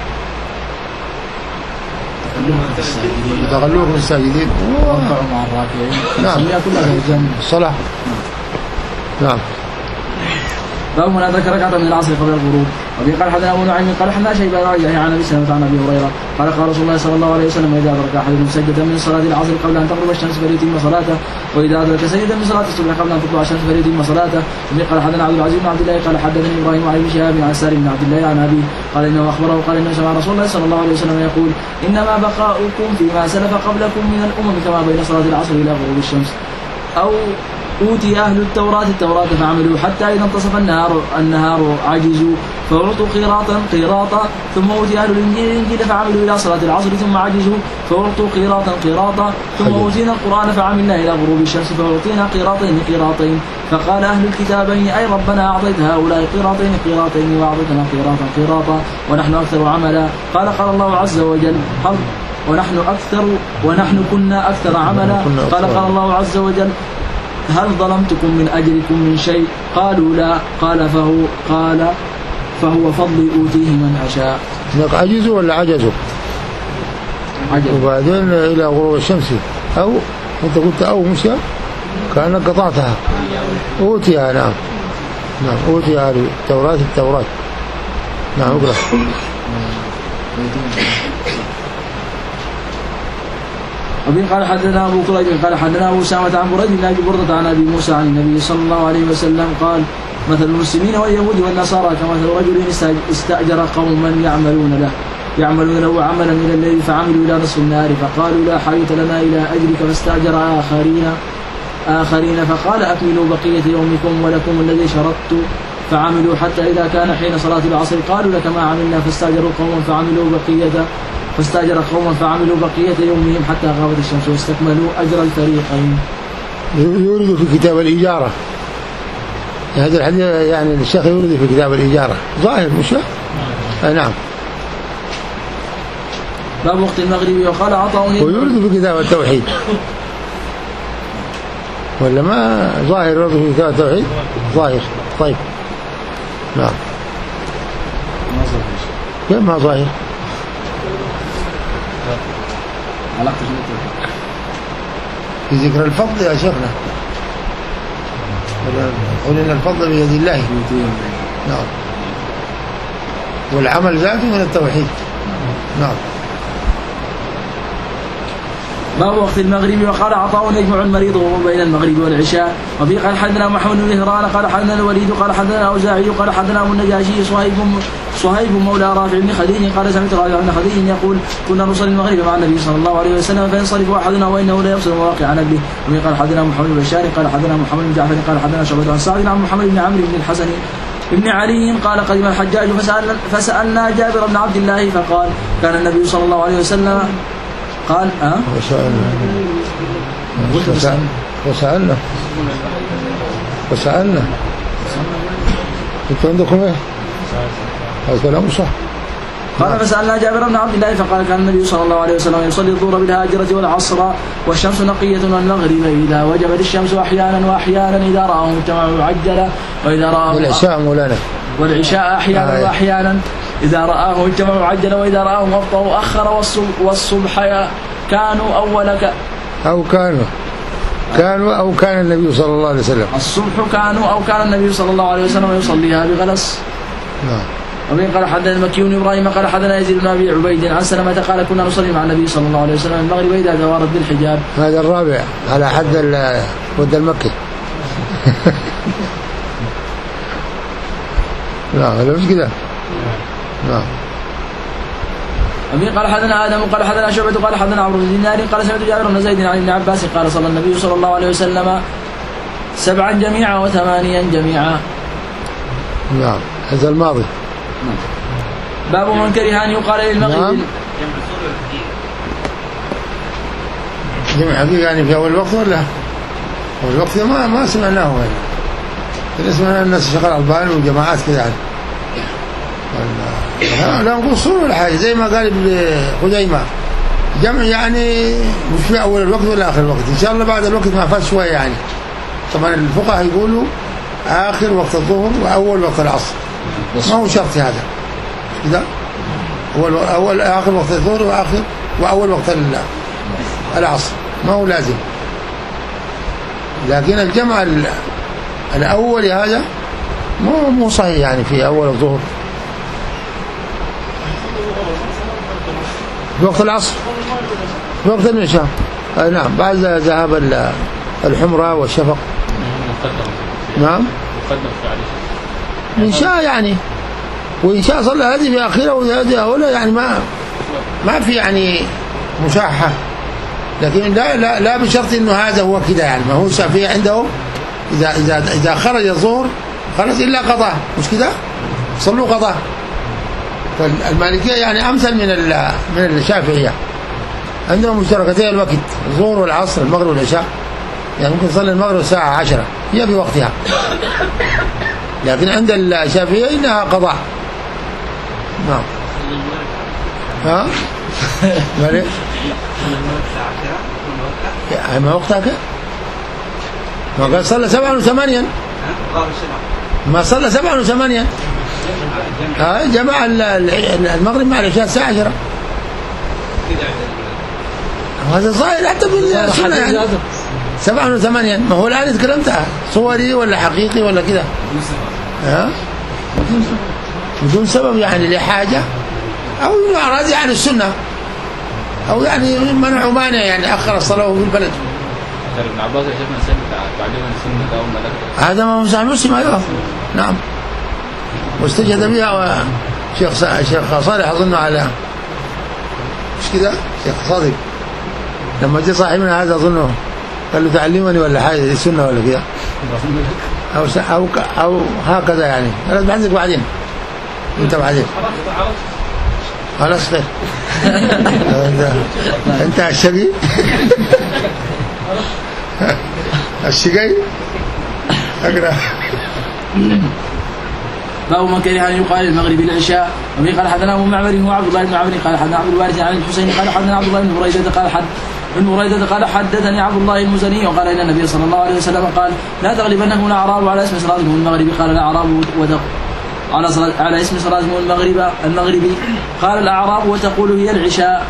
تغلوكم الساجدين وانفعوا مع الراكعين. نعم كلها الصلاة. نعم. باب من ذكر ركعة من العصر قبل الغروب. وفي قال حدثنا ابو نعيم قال حدثنا شيبان عن ابي سلمة عن ابي هريرة قال قال رسول الله صلى الله عليه وسلم اذا ادرك احدكم سجدة من صلاة العصر قبل ان تغرب الشمس فليتم صلاته، واذا ادرك سجدة من صلاة الصبح قبل ان تطلع الشمس فليتم صلاته. وفي قال حدثنا عبد العزيز بن عبد الله قال حدثني ابراهيم عن ابن شهاب عن سالم بن عبد الله عن ابي قال انه اخبره قال انه سمع رسول الله صلى الله عليه وسلم يقول انما بقاؤكم فيما سلف قبلكم من الامم كما بين صلاة العصر الى غروب الشمس. او أوتي أهل التوراة التوراة فعملوا حتى إذا انتصف النهار النهار عجزوا فأعطوا قيراطا قيراطا، ثم أوتي أهل الإنجيل الإنجيل فعملوا إلى صلاة العصر ثم عجزوا فأعطوا قيراطا قيراطا، ثم أوتينا القرآن فعملنا إلى غروب الشمس فأعطينا قيراطين قيراطين. فقال أهل الكتابين أي ربنا أعطيت هؤلاء قيراطين قيراطين وأعطيتنا قيراطا قيراطا ونحن أكثر عملا. قال قال الله عز وجل ونحن أكثر ونحن كنا أكثر عملا. قال قال الله عز وجل هل ظلمتكم من أجركم من شيء؟ قالوا لا. قال فهو قال فهو فضلي أوتيه من أشاء. هناك عجزوا ولا عجزوا؟ عجز. وبعدين إلى غروب الشمس أو أنت قلت أو مش كأنك قطعتها. أوتيها. نعم نعم أوتيها التوراة التوراة. نعم اقرأ. وبين قال حدثنا أبو كريب قال حدثنا أبو أسامة عن بريد بن أبي بردة عن أبي موسى عن النبي صلى الله عليه وسلم قال مثل المسلمين واليهود والنصارى كمثل رجل استأجر قوما يعملون له يعملون له عملا إلى الليل فعملوا إلى نصف النهار فقالوا لا حاجة لنا إلى أجرك فاستأجر آخرين آخرين فقال أكملوا بقية يومكم ولكم الذي شرطت فعملوا حتى إذا كان حين صلاة العصر قالوا لك ما عملنا فاستأجروا قوما فعملوا بقية فاستأجر قوما فعملوا بقية يومهم حتى غابت الشمس واستكملوا أجر الفريقين. يورد في كتاب الإجارة هذا الحديث يعني الشيخ يورد في كتاب الإجارة ظاهر مش آه نعم. باب وقت المغرب وقال عطاء ويورد في كتاب التوحيد ولا ما ظاهر يورد في كتاب التوحيد ظاهر. طيب نعم كيف ما ظاهر في ذكر الفضل يا شيخنا قل إن الفضل بيد الله. نعم والعمل ذاته من التوحيد. نعم. باب وقت المغرب وقال عطاء يجمع المريض وهو بين المغرب والعشاء. وفي قال حدثنا محمد بن مهران قال حدثنا الوليد قال حدثنا أوزاعي قال حدثنا أبو النجاشي صهيب صهيب مولى رافع بن خديج قال سمعت رافع بن خديج يقول كنا نصلي المغرب مع النبي صلى الله عليه وسلم فينصرف أحدنا وإنه لا يبصر مواقع نبله. وفي قال حدثنا محمد بن بشار قال حدثنا محمد بن جعفر قال حدثنا شعبة عن سعد عن محمد بن عمرو بن الحسن ابن علي قال قدم الحجاج فسألنا, فسألنا جابر بن عبد الله فقال كان النبي صلى الله عليه وسلم قال أه وسألنا وسألنا وسألنا انتوا عندكم ايه هذا كلام صح. قال فسألنا جابر بن عبد الله فقال كان النبي صلى الله عليه وسلم يصلي الظهر بالهاجرة والعصر والشمس نقية والمغرب إذا وجبت الشمس أحيانا وأحيانا إذا رآهم اجتمعوا عجل وإذا رآهم والعشاء مولانا والعشاء أحيانا آه. وأحيانا إذا رآه اجتمعوا عجل وإذا رآهم أبطأوا أخر والصبح كانوا أول ك... أو كانوا كانوا أو كان النبي صلى الله عليه وسلم الصبح كانوا أو كان النبي صلى الله عليه وسلم يصليها بغلس. نعم. ومن قال حدثنا مكي بن إبراهيم قال حدثنا يزيد بن أبي عبيد عن سلمة قال كنا نصلي مع النبي صلى الله عليه وسلم المغرب إذا توارت بالحجاب. هذا الرابع على حد ود المكي. لا هذا مش كده. نعم. وبه قال حدثنا آدم قال حدثنا شعبة قال حدثنا عمرو بن دينار قال سمعت جابر بن زيد عن ابن عباس قال صلى النبي صلى الله عليه وسلم سبعا جميعا وثمانيا جميعا. نعم هذا الماضي. باب من كره أن يقال للمغرب. نعم. جمع حقيقة يعني في أول وقت ولا أول وقت ما ما سمعناه يعني. كنا سمعنا الناس شغال البان وجماعات كذا يعني. لا لا نقول صور ولا حاجة زي ما قال ابن خزيمة جمع يعني مش في أول الوقت ولا آخر الوقت، إن شاء الله بعد الوقت ما فات شوية يعني. طبعا الفقهاء يقولوا آخر وقت الظهر وأول وقت العصر، ما هو شرط هذا كذا، أول أول آخر وقت الظهر وآخر وأول وقت العصر ما هو لازم. لكن الجمع الأول هذا مو مو صحيح يعني في أول الظهر في وقت العصر في وقت العشاء. أي نعم بعد ذهاب الحمرة والشفق. نعم إن شاء يعني، وإن شاء صلى هذه في آخرة وهذه أولى يعني ما ما في يعني مشاحة، لكن لا لا لا بشرط إنه هذا هو كده يعني. ما هو الشافعي عنده إذا إذا إذا خرج الظهر خلاص إلا قضاء، مش كده صلوا قضاء. فالمالكية يعني أمثل من من الشافعية، عندهم مشتركتين الوقت الظهر والعصر المغرب والعشاء، يعني ممكن تصلي المغرب الساعة عشرة هي في وقتها، لكن عند الشافعية إنها قضاء. نعم. ها؟ مالك؟ ما وقتها كده؟ ما قال صلى سبعا وثمانيا، ما صلى سبعا وثمانيا. ها جمع المغرب مع العشاء الساعة عشرة. هذا ظاهر حتى في السنة يعني سبعا وثمانيا. ما هو الآن تكلمتها صوري ولا حقيقي ولا كده؟ ها؟ بدون سبب يعني لحاجة أو راضي عن السنة أو يعني منع مانع يعني أخر الصلاة في البلد. ابن عباس يا شيخنا سنة تعليما السنة ده وملكة هذا ما هو صحيح مسلم. أيوه نعم. واستجهد بها شيخ شيخ صالح أظن على مش كده شيخ صادق لما جاء صاحبنا هذا أظنه قال له تعلمني ولا حاجة دي السنة ولا كده أو أو أو هكذا يعني. أنا بعدك بعدين أنت بعدين خلاص خير. انت انت الشقي الشقي اقرا. باب من كره ان يقال المغرب العشاء. وبه قال حدثنا ابو معمر هو عبد الله بن عمرو قال حدثنا عبد الوارث عن الحسين قال حدثنا عبد الله بن بريدة قال حد بن بريدة قال حدثني عبد الله المزني وقال ان النبي صلى الله عليه وسلم قال لا تغلبنكم الاعراب على اسم صلاتكم المغرب. قال الاعراب ودق على صلاة على اسم صلاتهم المغرب المغربي. قال الأعراب وتقول هي العشاء.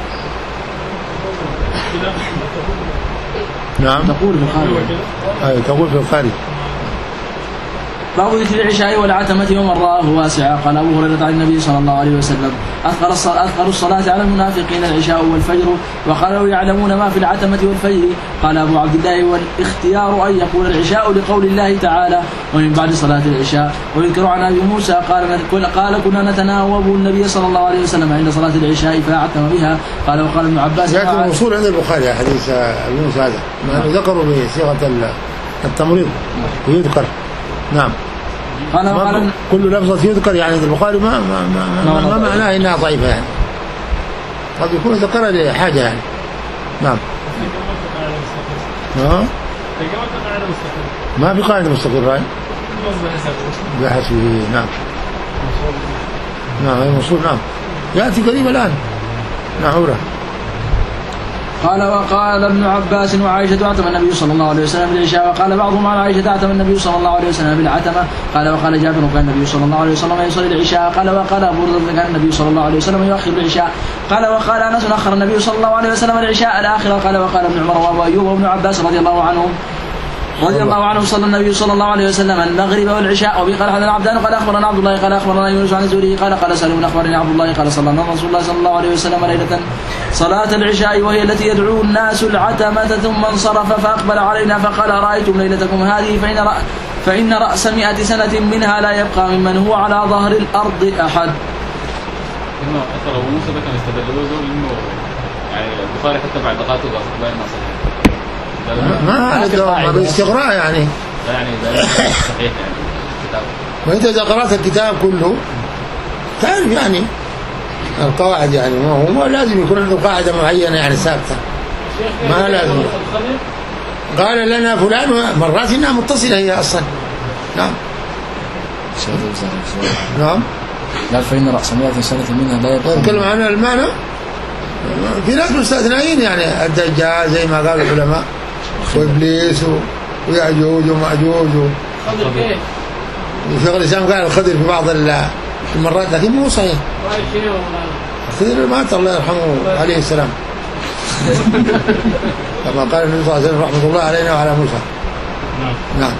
نعم تقول في الخارج. أي تقول في الخارج. باب ذكر العشاء والعتمة ومن رآه واسعا. قال أبو هريرة عن النبي صلى الله عليه وسلم أثقل الصلاة, أثقل الصلاة على المنافقين العشاء والفجر. وقالوا يعلمون ما في العتمة والفجر. قال أبو عبد الله والاختيار أن يقول العشاء لقول الله تعالى ومن بعد صلاة العشاء. ويذكر عن أبي موسى قال قال كنا نتناوب النبي صلى الله عليه وسلم عند صلاة العشاء فأعتم بها. قال وقال ابن عباس لكن الوصول عند البخاري حديث أبي موسى هذا ما ذكروا بصيغة التمريض ويذكر. نعم. قال وقال كل لفظة يذكر يعني البخاري ما ما ما, ما, ما معناه انها ضعيفة يعني، قد يكون ذكرها لحاجة يعني. نعم. ها؟ ما في قاعدة مستقرة يعني. بحسبه. نعم. نعم الموصول نعم يأتي قريب الآن. نعورة. قال وقال ابن عباس وعائشة أعتم النبي صلى الله عليه وسلم بالعشاء. وقال بعضهم عن عائشة أعتم النبي صلى الله عليه وسلم بالعتمة. قال وقال جابر كان النبي صلى الله عليه وسلم يصلي العشاء. قال وقال أبو هريرة كان النبي صلى الله عليه وسلم يؤخر العشاء. قال وقال أنس أخر النبي صلى الله عليه وسلم العشاء الآخرة. قال وقال ابن عمر وأبو أيوب وابن عباس رضي الله عنهم رضي الله عنه صلى النبي صلى الله عليه وسلم المغرب والعشاء. وبه قال حدثنا عبدان قال اخبرنا عبد الله قال اخبرنا يونس عن الزهري قال قال سالم اخبرني عبد الله قال صلى رسول الله صلى الله عليه وسلم ليله صلاه العشاء وهي التي يدعو الناس العتمه ثم انصرف فاقبل علينا فقال ارايتم ليلتكم هذه فان رأ فان راس مئة سنه منها لا يبقى ممن هو على ظهر الارض احد. هنا حتى لو موسى ده كان استدل له زول انه يعني البخاري حتى بعد دقائق باين نصح ما ما باستغراء يعني يعني ده صحيح يعني الكتاب. وانت اذا قرات الكتاب كله تعرف يعني القواعد يعني ما هو ما لازم يكون عنده قاعده معينه يعني ثابته ما لازم. قال لنا فلان مرات انها متصله هي اصلا. نعم نعم. قال فإن رأس مئة سنة منها لا يبقى. نتكلم عن المعنى في ناس مستثنين يعني الدجال زي ما قال العلماء وابليس ويأجوج ومأجوج. خضر كيف؟ شيخ الإسلام قال الخضر في بعض المرات لكن مو صحيح. الخضر مات الله يرحمه عليه السلام كما قال النبي صلى الله عليه وسلم رحمة الله علينا وعلى موسى. نعم نعم.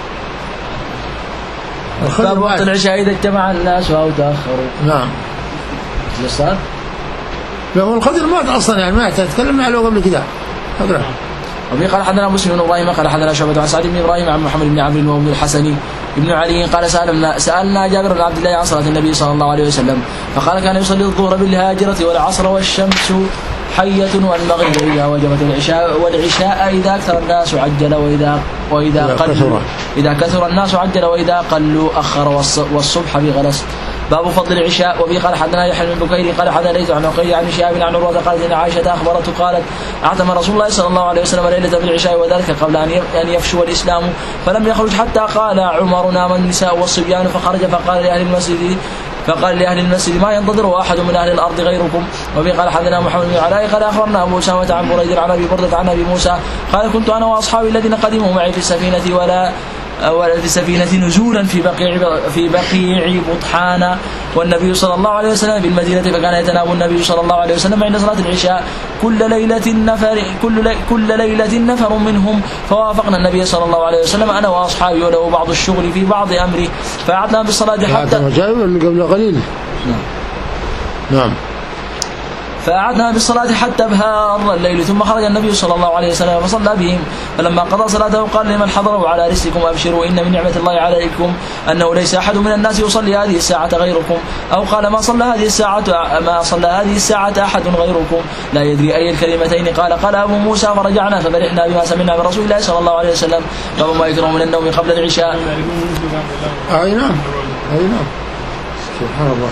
باب وقت العشاء إذا اجتمع الناس أو تأخروا. نعم. لسه؟ لا هو الخضر مات أصلا يعني ما تكلمنا عليه قبل كده. أقرأ. وفي قال حدثنا مسلم بن ابراهيم قال حدثنا شعبة عن سعد بن ابراهيم عن محمد بن عمرو بن الحسني ابن علي قال سالنا سالنا جابر بن عبد الله عن صلاة النبي صلى الله عليه وسلم فقال كان يصلي الظهر بالهاجرة والعصر والشمس حية والمغرب إذا وجبت العشاء والعشاء إذا أكثر الناس عجل وإذا وإذا قل إذا كثر الناس عجل وإذا قلوا أخر والصبح بغلس. باب فضل العشاء. وفي قال حدثنا يحيى بن بكير قال حدثنا ليث عن عقيل عن شهاب عن عروة قالت ان عائشة اخبرته قالت اعتم رسول الله صلى الله عليه وسلم ليلة بالعشاء وذلك قبل ان يفشو الاسلام فلم يخرج حتى قال عمر نام النساء والصبيان فخرج فقال لاهل المسجد فقال لأهل المسجد ما ينتظر أحد من أهل الأرض غيركم. وفي قال حدثنا محمد بن علاء قال أخبرنا أبو أسامة عن بريد عن أبي بردة عن أبي موسى قال كنت أنا وأصحابي الذين قدموا معي في السفينة ولا ولا في السفينة نزولا في بقيع في بقيع بطحان والنبي صلى الله عليه وسلم بالمدينة فكان يتناول النبي صلى الله عليه وسلم عند صلاة العشاء كل ليلة نفر كل لي كل ليلة نفر منهم فوافقنا النبي صلى الله عليه وسلم أنا وأصحابي وله بعض الشغل في بعض أمره فأعدنا بالصلاة حتى جايب اللي قبل قليل. نعم نعم. فأعدنا بالصلاة حتى بهار الليل ثم خرج النبي صلى الله عليه وسلم فصلى بهم فلما قضى صلاته قال لمن حضروا على رسلكم أبشروا إن من نعمة الله عليكم أنه ليس أحد من الناس يصلي هذه الساعة غيركم أو قال ما صلى هذه الساعة ما صلى هذه الساعة أحد غيركم لا يدري أي الكلمتين قال قال أبو موسى فرجعنا فبرحنا بما سمعنا من رسول الله صلى الله عليه وسلم باب ما يكره من النوم قبل العشاء. أي نعم أي نعم سبحان الله.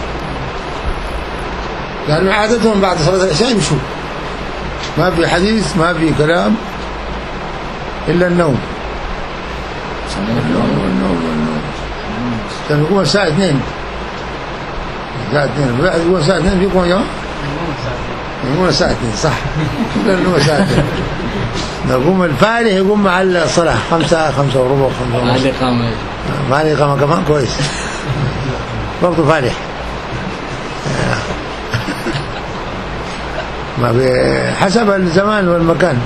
لأن عادتهم بعد صلاة العشاء يمشوا ما في حديث ما في كلام إلا النوم. النوم والنوم والنوم. كان يقوم الساعة اثنين الساعة اثنين واحد يقوم الساعة اثنين فيكم يوم يقوم الساعة اثنين صح لأنه الساعة اثنين نقوم الفارح يقوم مع الصلاة خمسة خمسة وربع خمسة ونص ما إقامة ما لي إقامة كمان كويس برضو فارح ما حسب الزمان والمكان.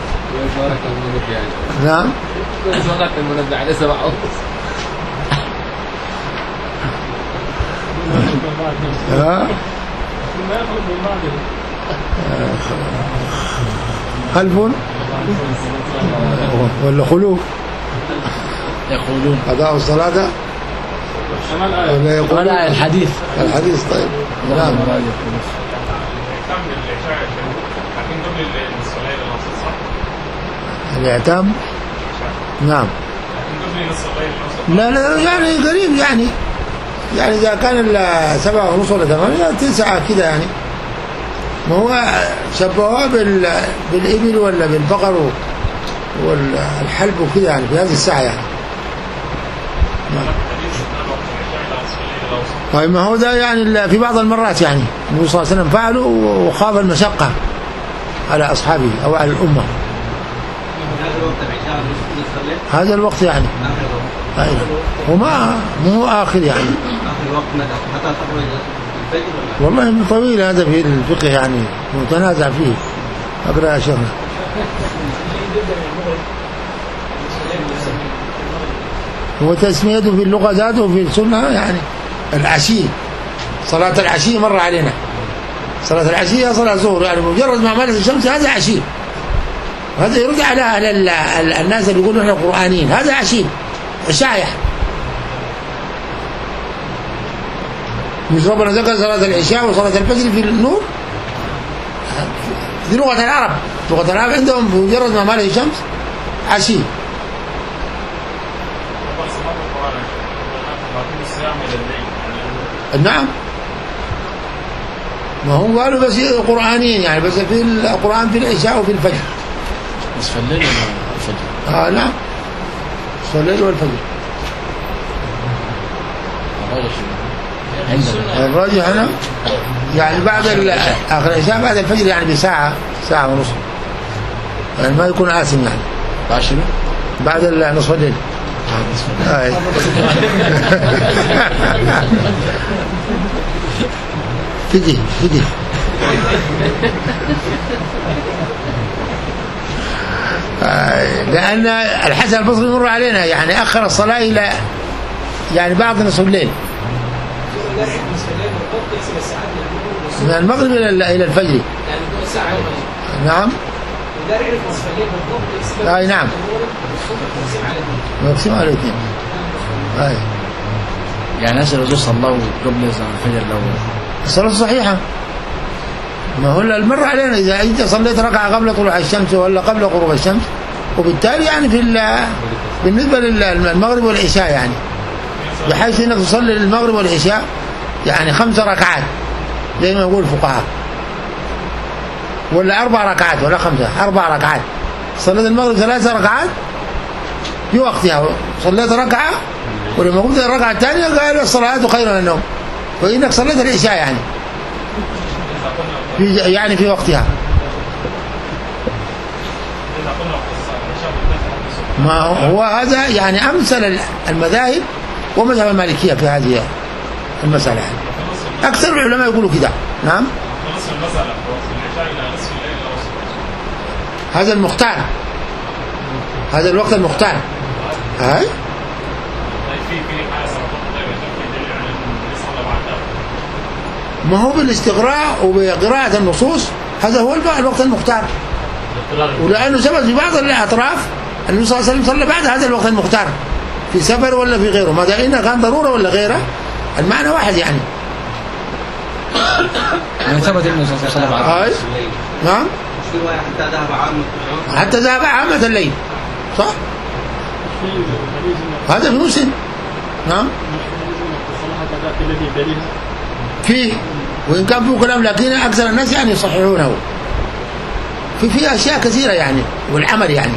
نعم. وقت المنبه على سبعة ونص. ها. خلف ولا خلوف يقولون أداء الصلاة ولا يقولون ولا الحديث الحديث طيب. نعم. الإعتام نعم. لا لا يعني قريب يعني يعني إذا كان سبعة ونص ولا ثمانية تسعة كده يعني ما هو شبهوها بالإبل ولا بالبقر والحلب وكده يعني في هذه الساعة يعني. طيب ما هو ده يعني في بعض المرات يعني النبي صلى الله عليه وسلم فعله وخاف المشقة على أصحابه أو على الأمة. هذا الوقت يعني أيوة. وما مو آخر يعني والله طويل هذا في الفقه يعني متنازع فيه. أقرأ يا شيخنا. هو تسميته في اللغة ذاته وفي السنة يعني العشي صلاة العشي مر علينا صلاة العشي هي صلاة الظهر يعني مجرد ما مالت الشمس هذا عشي. هذا يرد على أهل الناس اللي يقولوا احنا قرآنيين هذا عشي شايح. مش ربنا ذكر صلاة العشاء وصلاة الفجر في النور؟ دي لغة العرب، لغة العرب عندهم بمجرد ما ماله الشمس عشي. نعم، ما هم قالوا بس قرآنيين يعني، بس في القرآن في العشاء وفي الفجر. بس في الليل ولا الفجر؟ اه نعم، في الليل والفجر. الراجح هنا يعني بعد آخر العشاء بعد الفجر يعني بساعة ساعة ونص، يعني ما يكون آثم يعني. عشرة بعد نصف الليل. آه. فدي فدي آه. لأن الحسن البصري يمر علينا يعني أخر الصلاة إلى يعني بعد نصف الليل، من المغرب إلى الفجر. نعم. أي نعم. يقسم على الاثنين. أي. يعني هسه الرسول صلى الله قبل الفجر الأول. الصلاة صحيحة. ما هو المر علينا إذا أنت صليت ركعة قبل طلوع الشمس ولا قبل غروب الشمس، وبالتالي يعني في بالنسبة للمغرب والعشاء يعني بحيث انك تصلي المغرب والعشاء يعني خمس ركعات زي ما يقول الفقهاء، ولا اربع ركعات ولا خمسه، اربع ركعات. صليت المغرب ثلاث ركعات في وقتها، صليت ركعه ولما قمت الركعه الثانيه قال الصلاه خير من النوم، وانك صليت العشاء يعني في يعني في وقتها. ما هو هذا يعني امثل المذاهب ومذهب المالكية في هذه المسألة يعني. أكثر العلماء يقولوا كده. نعم. هذا المختار، هذا الوقت المختار. هاي ما هو بالاستقراء وبقراءة النصوص، هذا هو الوقت المختار، ولأنه ثبت في بعض الأطراف النبي صلى الله عليه وسلم صلى بعد هذا الوقت المختار في سفر ولا في غيره، ما دام كان ضرورة ولا غيره المعنى واحد يعني. يعني ثبت النبي صلى الله عليه وسلم. نعم. حتى ذهب عامة حتى ذهب عامة الليل، صح؟ هذا في مسلم. نعم. فيه وإن كان فيه كلام لكن أكثر الناس يعني يصححونه. في في أشياء كثيرة يعني والعمل يعني.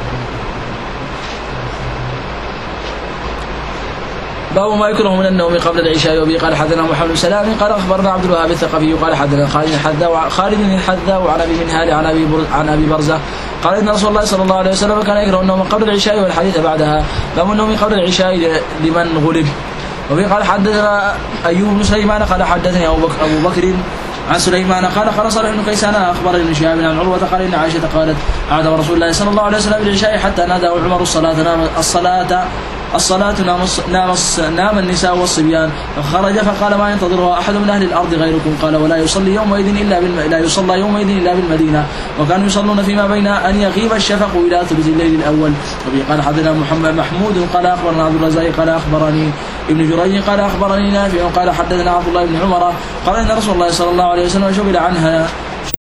باب ما يكره من النوم قبل العشاء. وبه قال حدثنا محمد بن سلام قال اخبرنا عبد الوهاب الثقفي قال حدثنا خالد الحذاء خالد الحذاء وعن ابي منهال عن ابي عن ابي برزه قال ان رسول الله صلى الله عليه وسلم كان يكره النوم قبل العشاء والحديث بعدها. باب النوم قبل العشاء لمن غلب. وبه قال حدثنا ايوب بن سليمان قال حدثني ابو بكر, أبو بكر عن سليمان قال قال صالح بن كيسان اخبرني ابن شهاب عن عروه قال ان عائشه قالت عاد رسول الله صلى الله عليه وسلم بالعشاء حتى نادى عمر الصلاه نام الصلاه الصلاة نام, نام, نام النساء والصبيان فخرج فقال ما ينتظرها أحد من أهل الأرض غيركم قال ولا يصلي يومئذ إلا بالم... لا يصلى يومئذ إلا بالمدينة وكانوا يصلون فيما بين أن يغيب الشفق إلى ثلث الليل الأول. وبه قال حدثنا محمد محمود قال أخبرنا عبد الرزاق قال أخبرني ابن جريج قال أخبرني نافع قال حدثنا عبد الله بن عمر قال إن رسول الله صلى الله عليه وسلم شغل عنها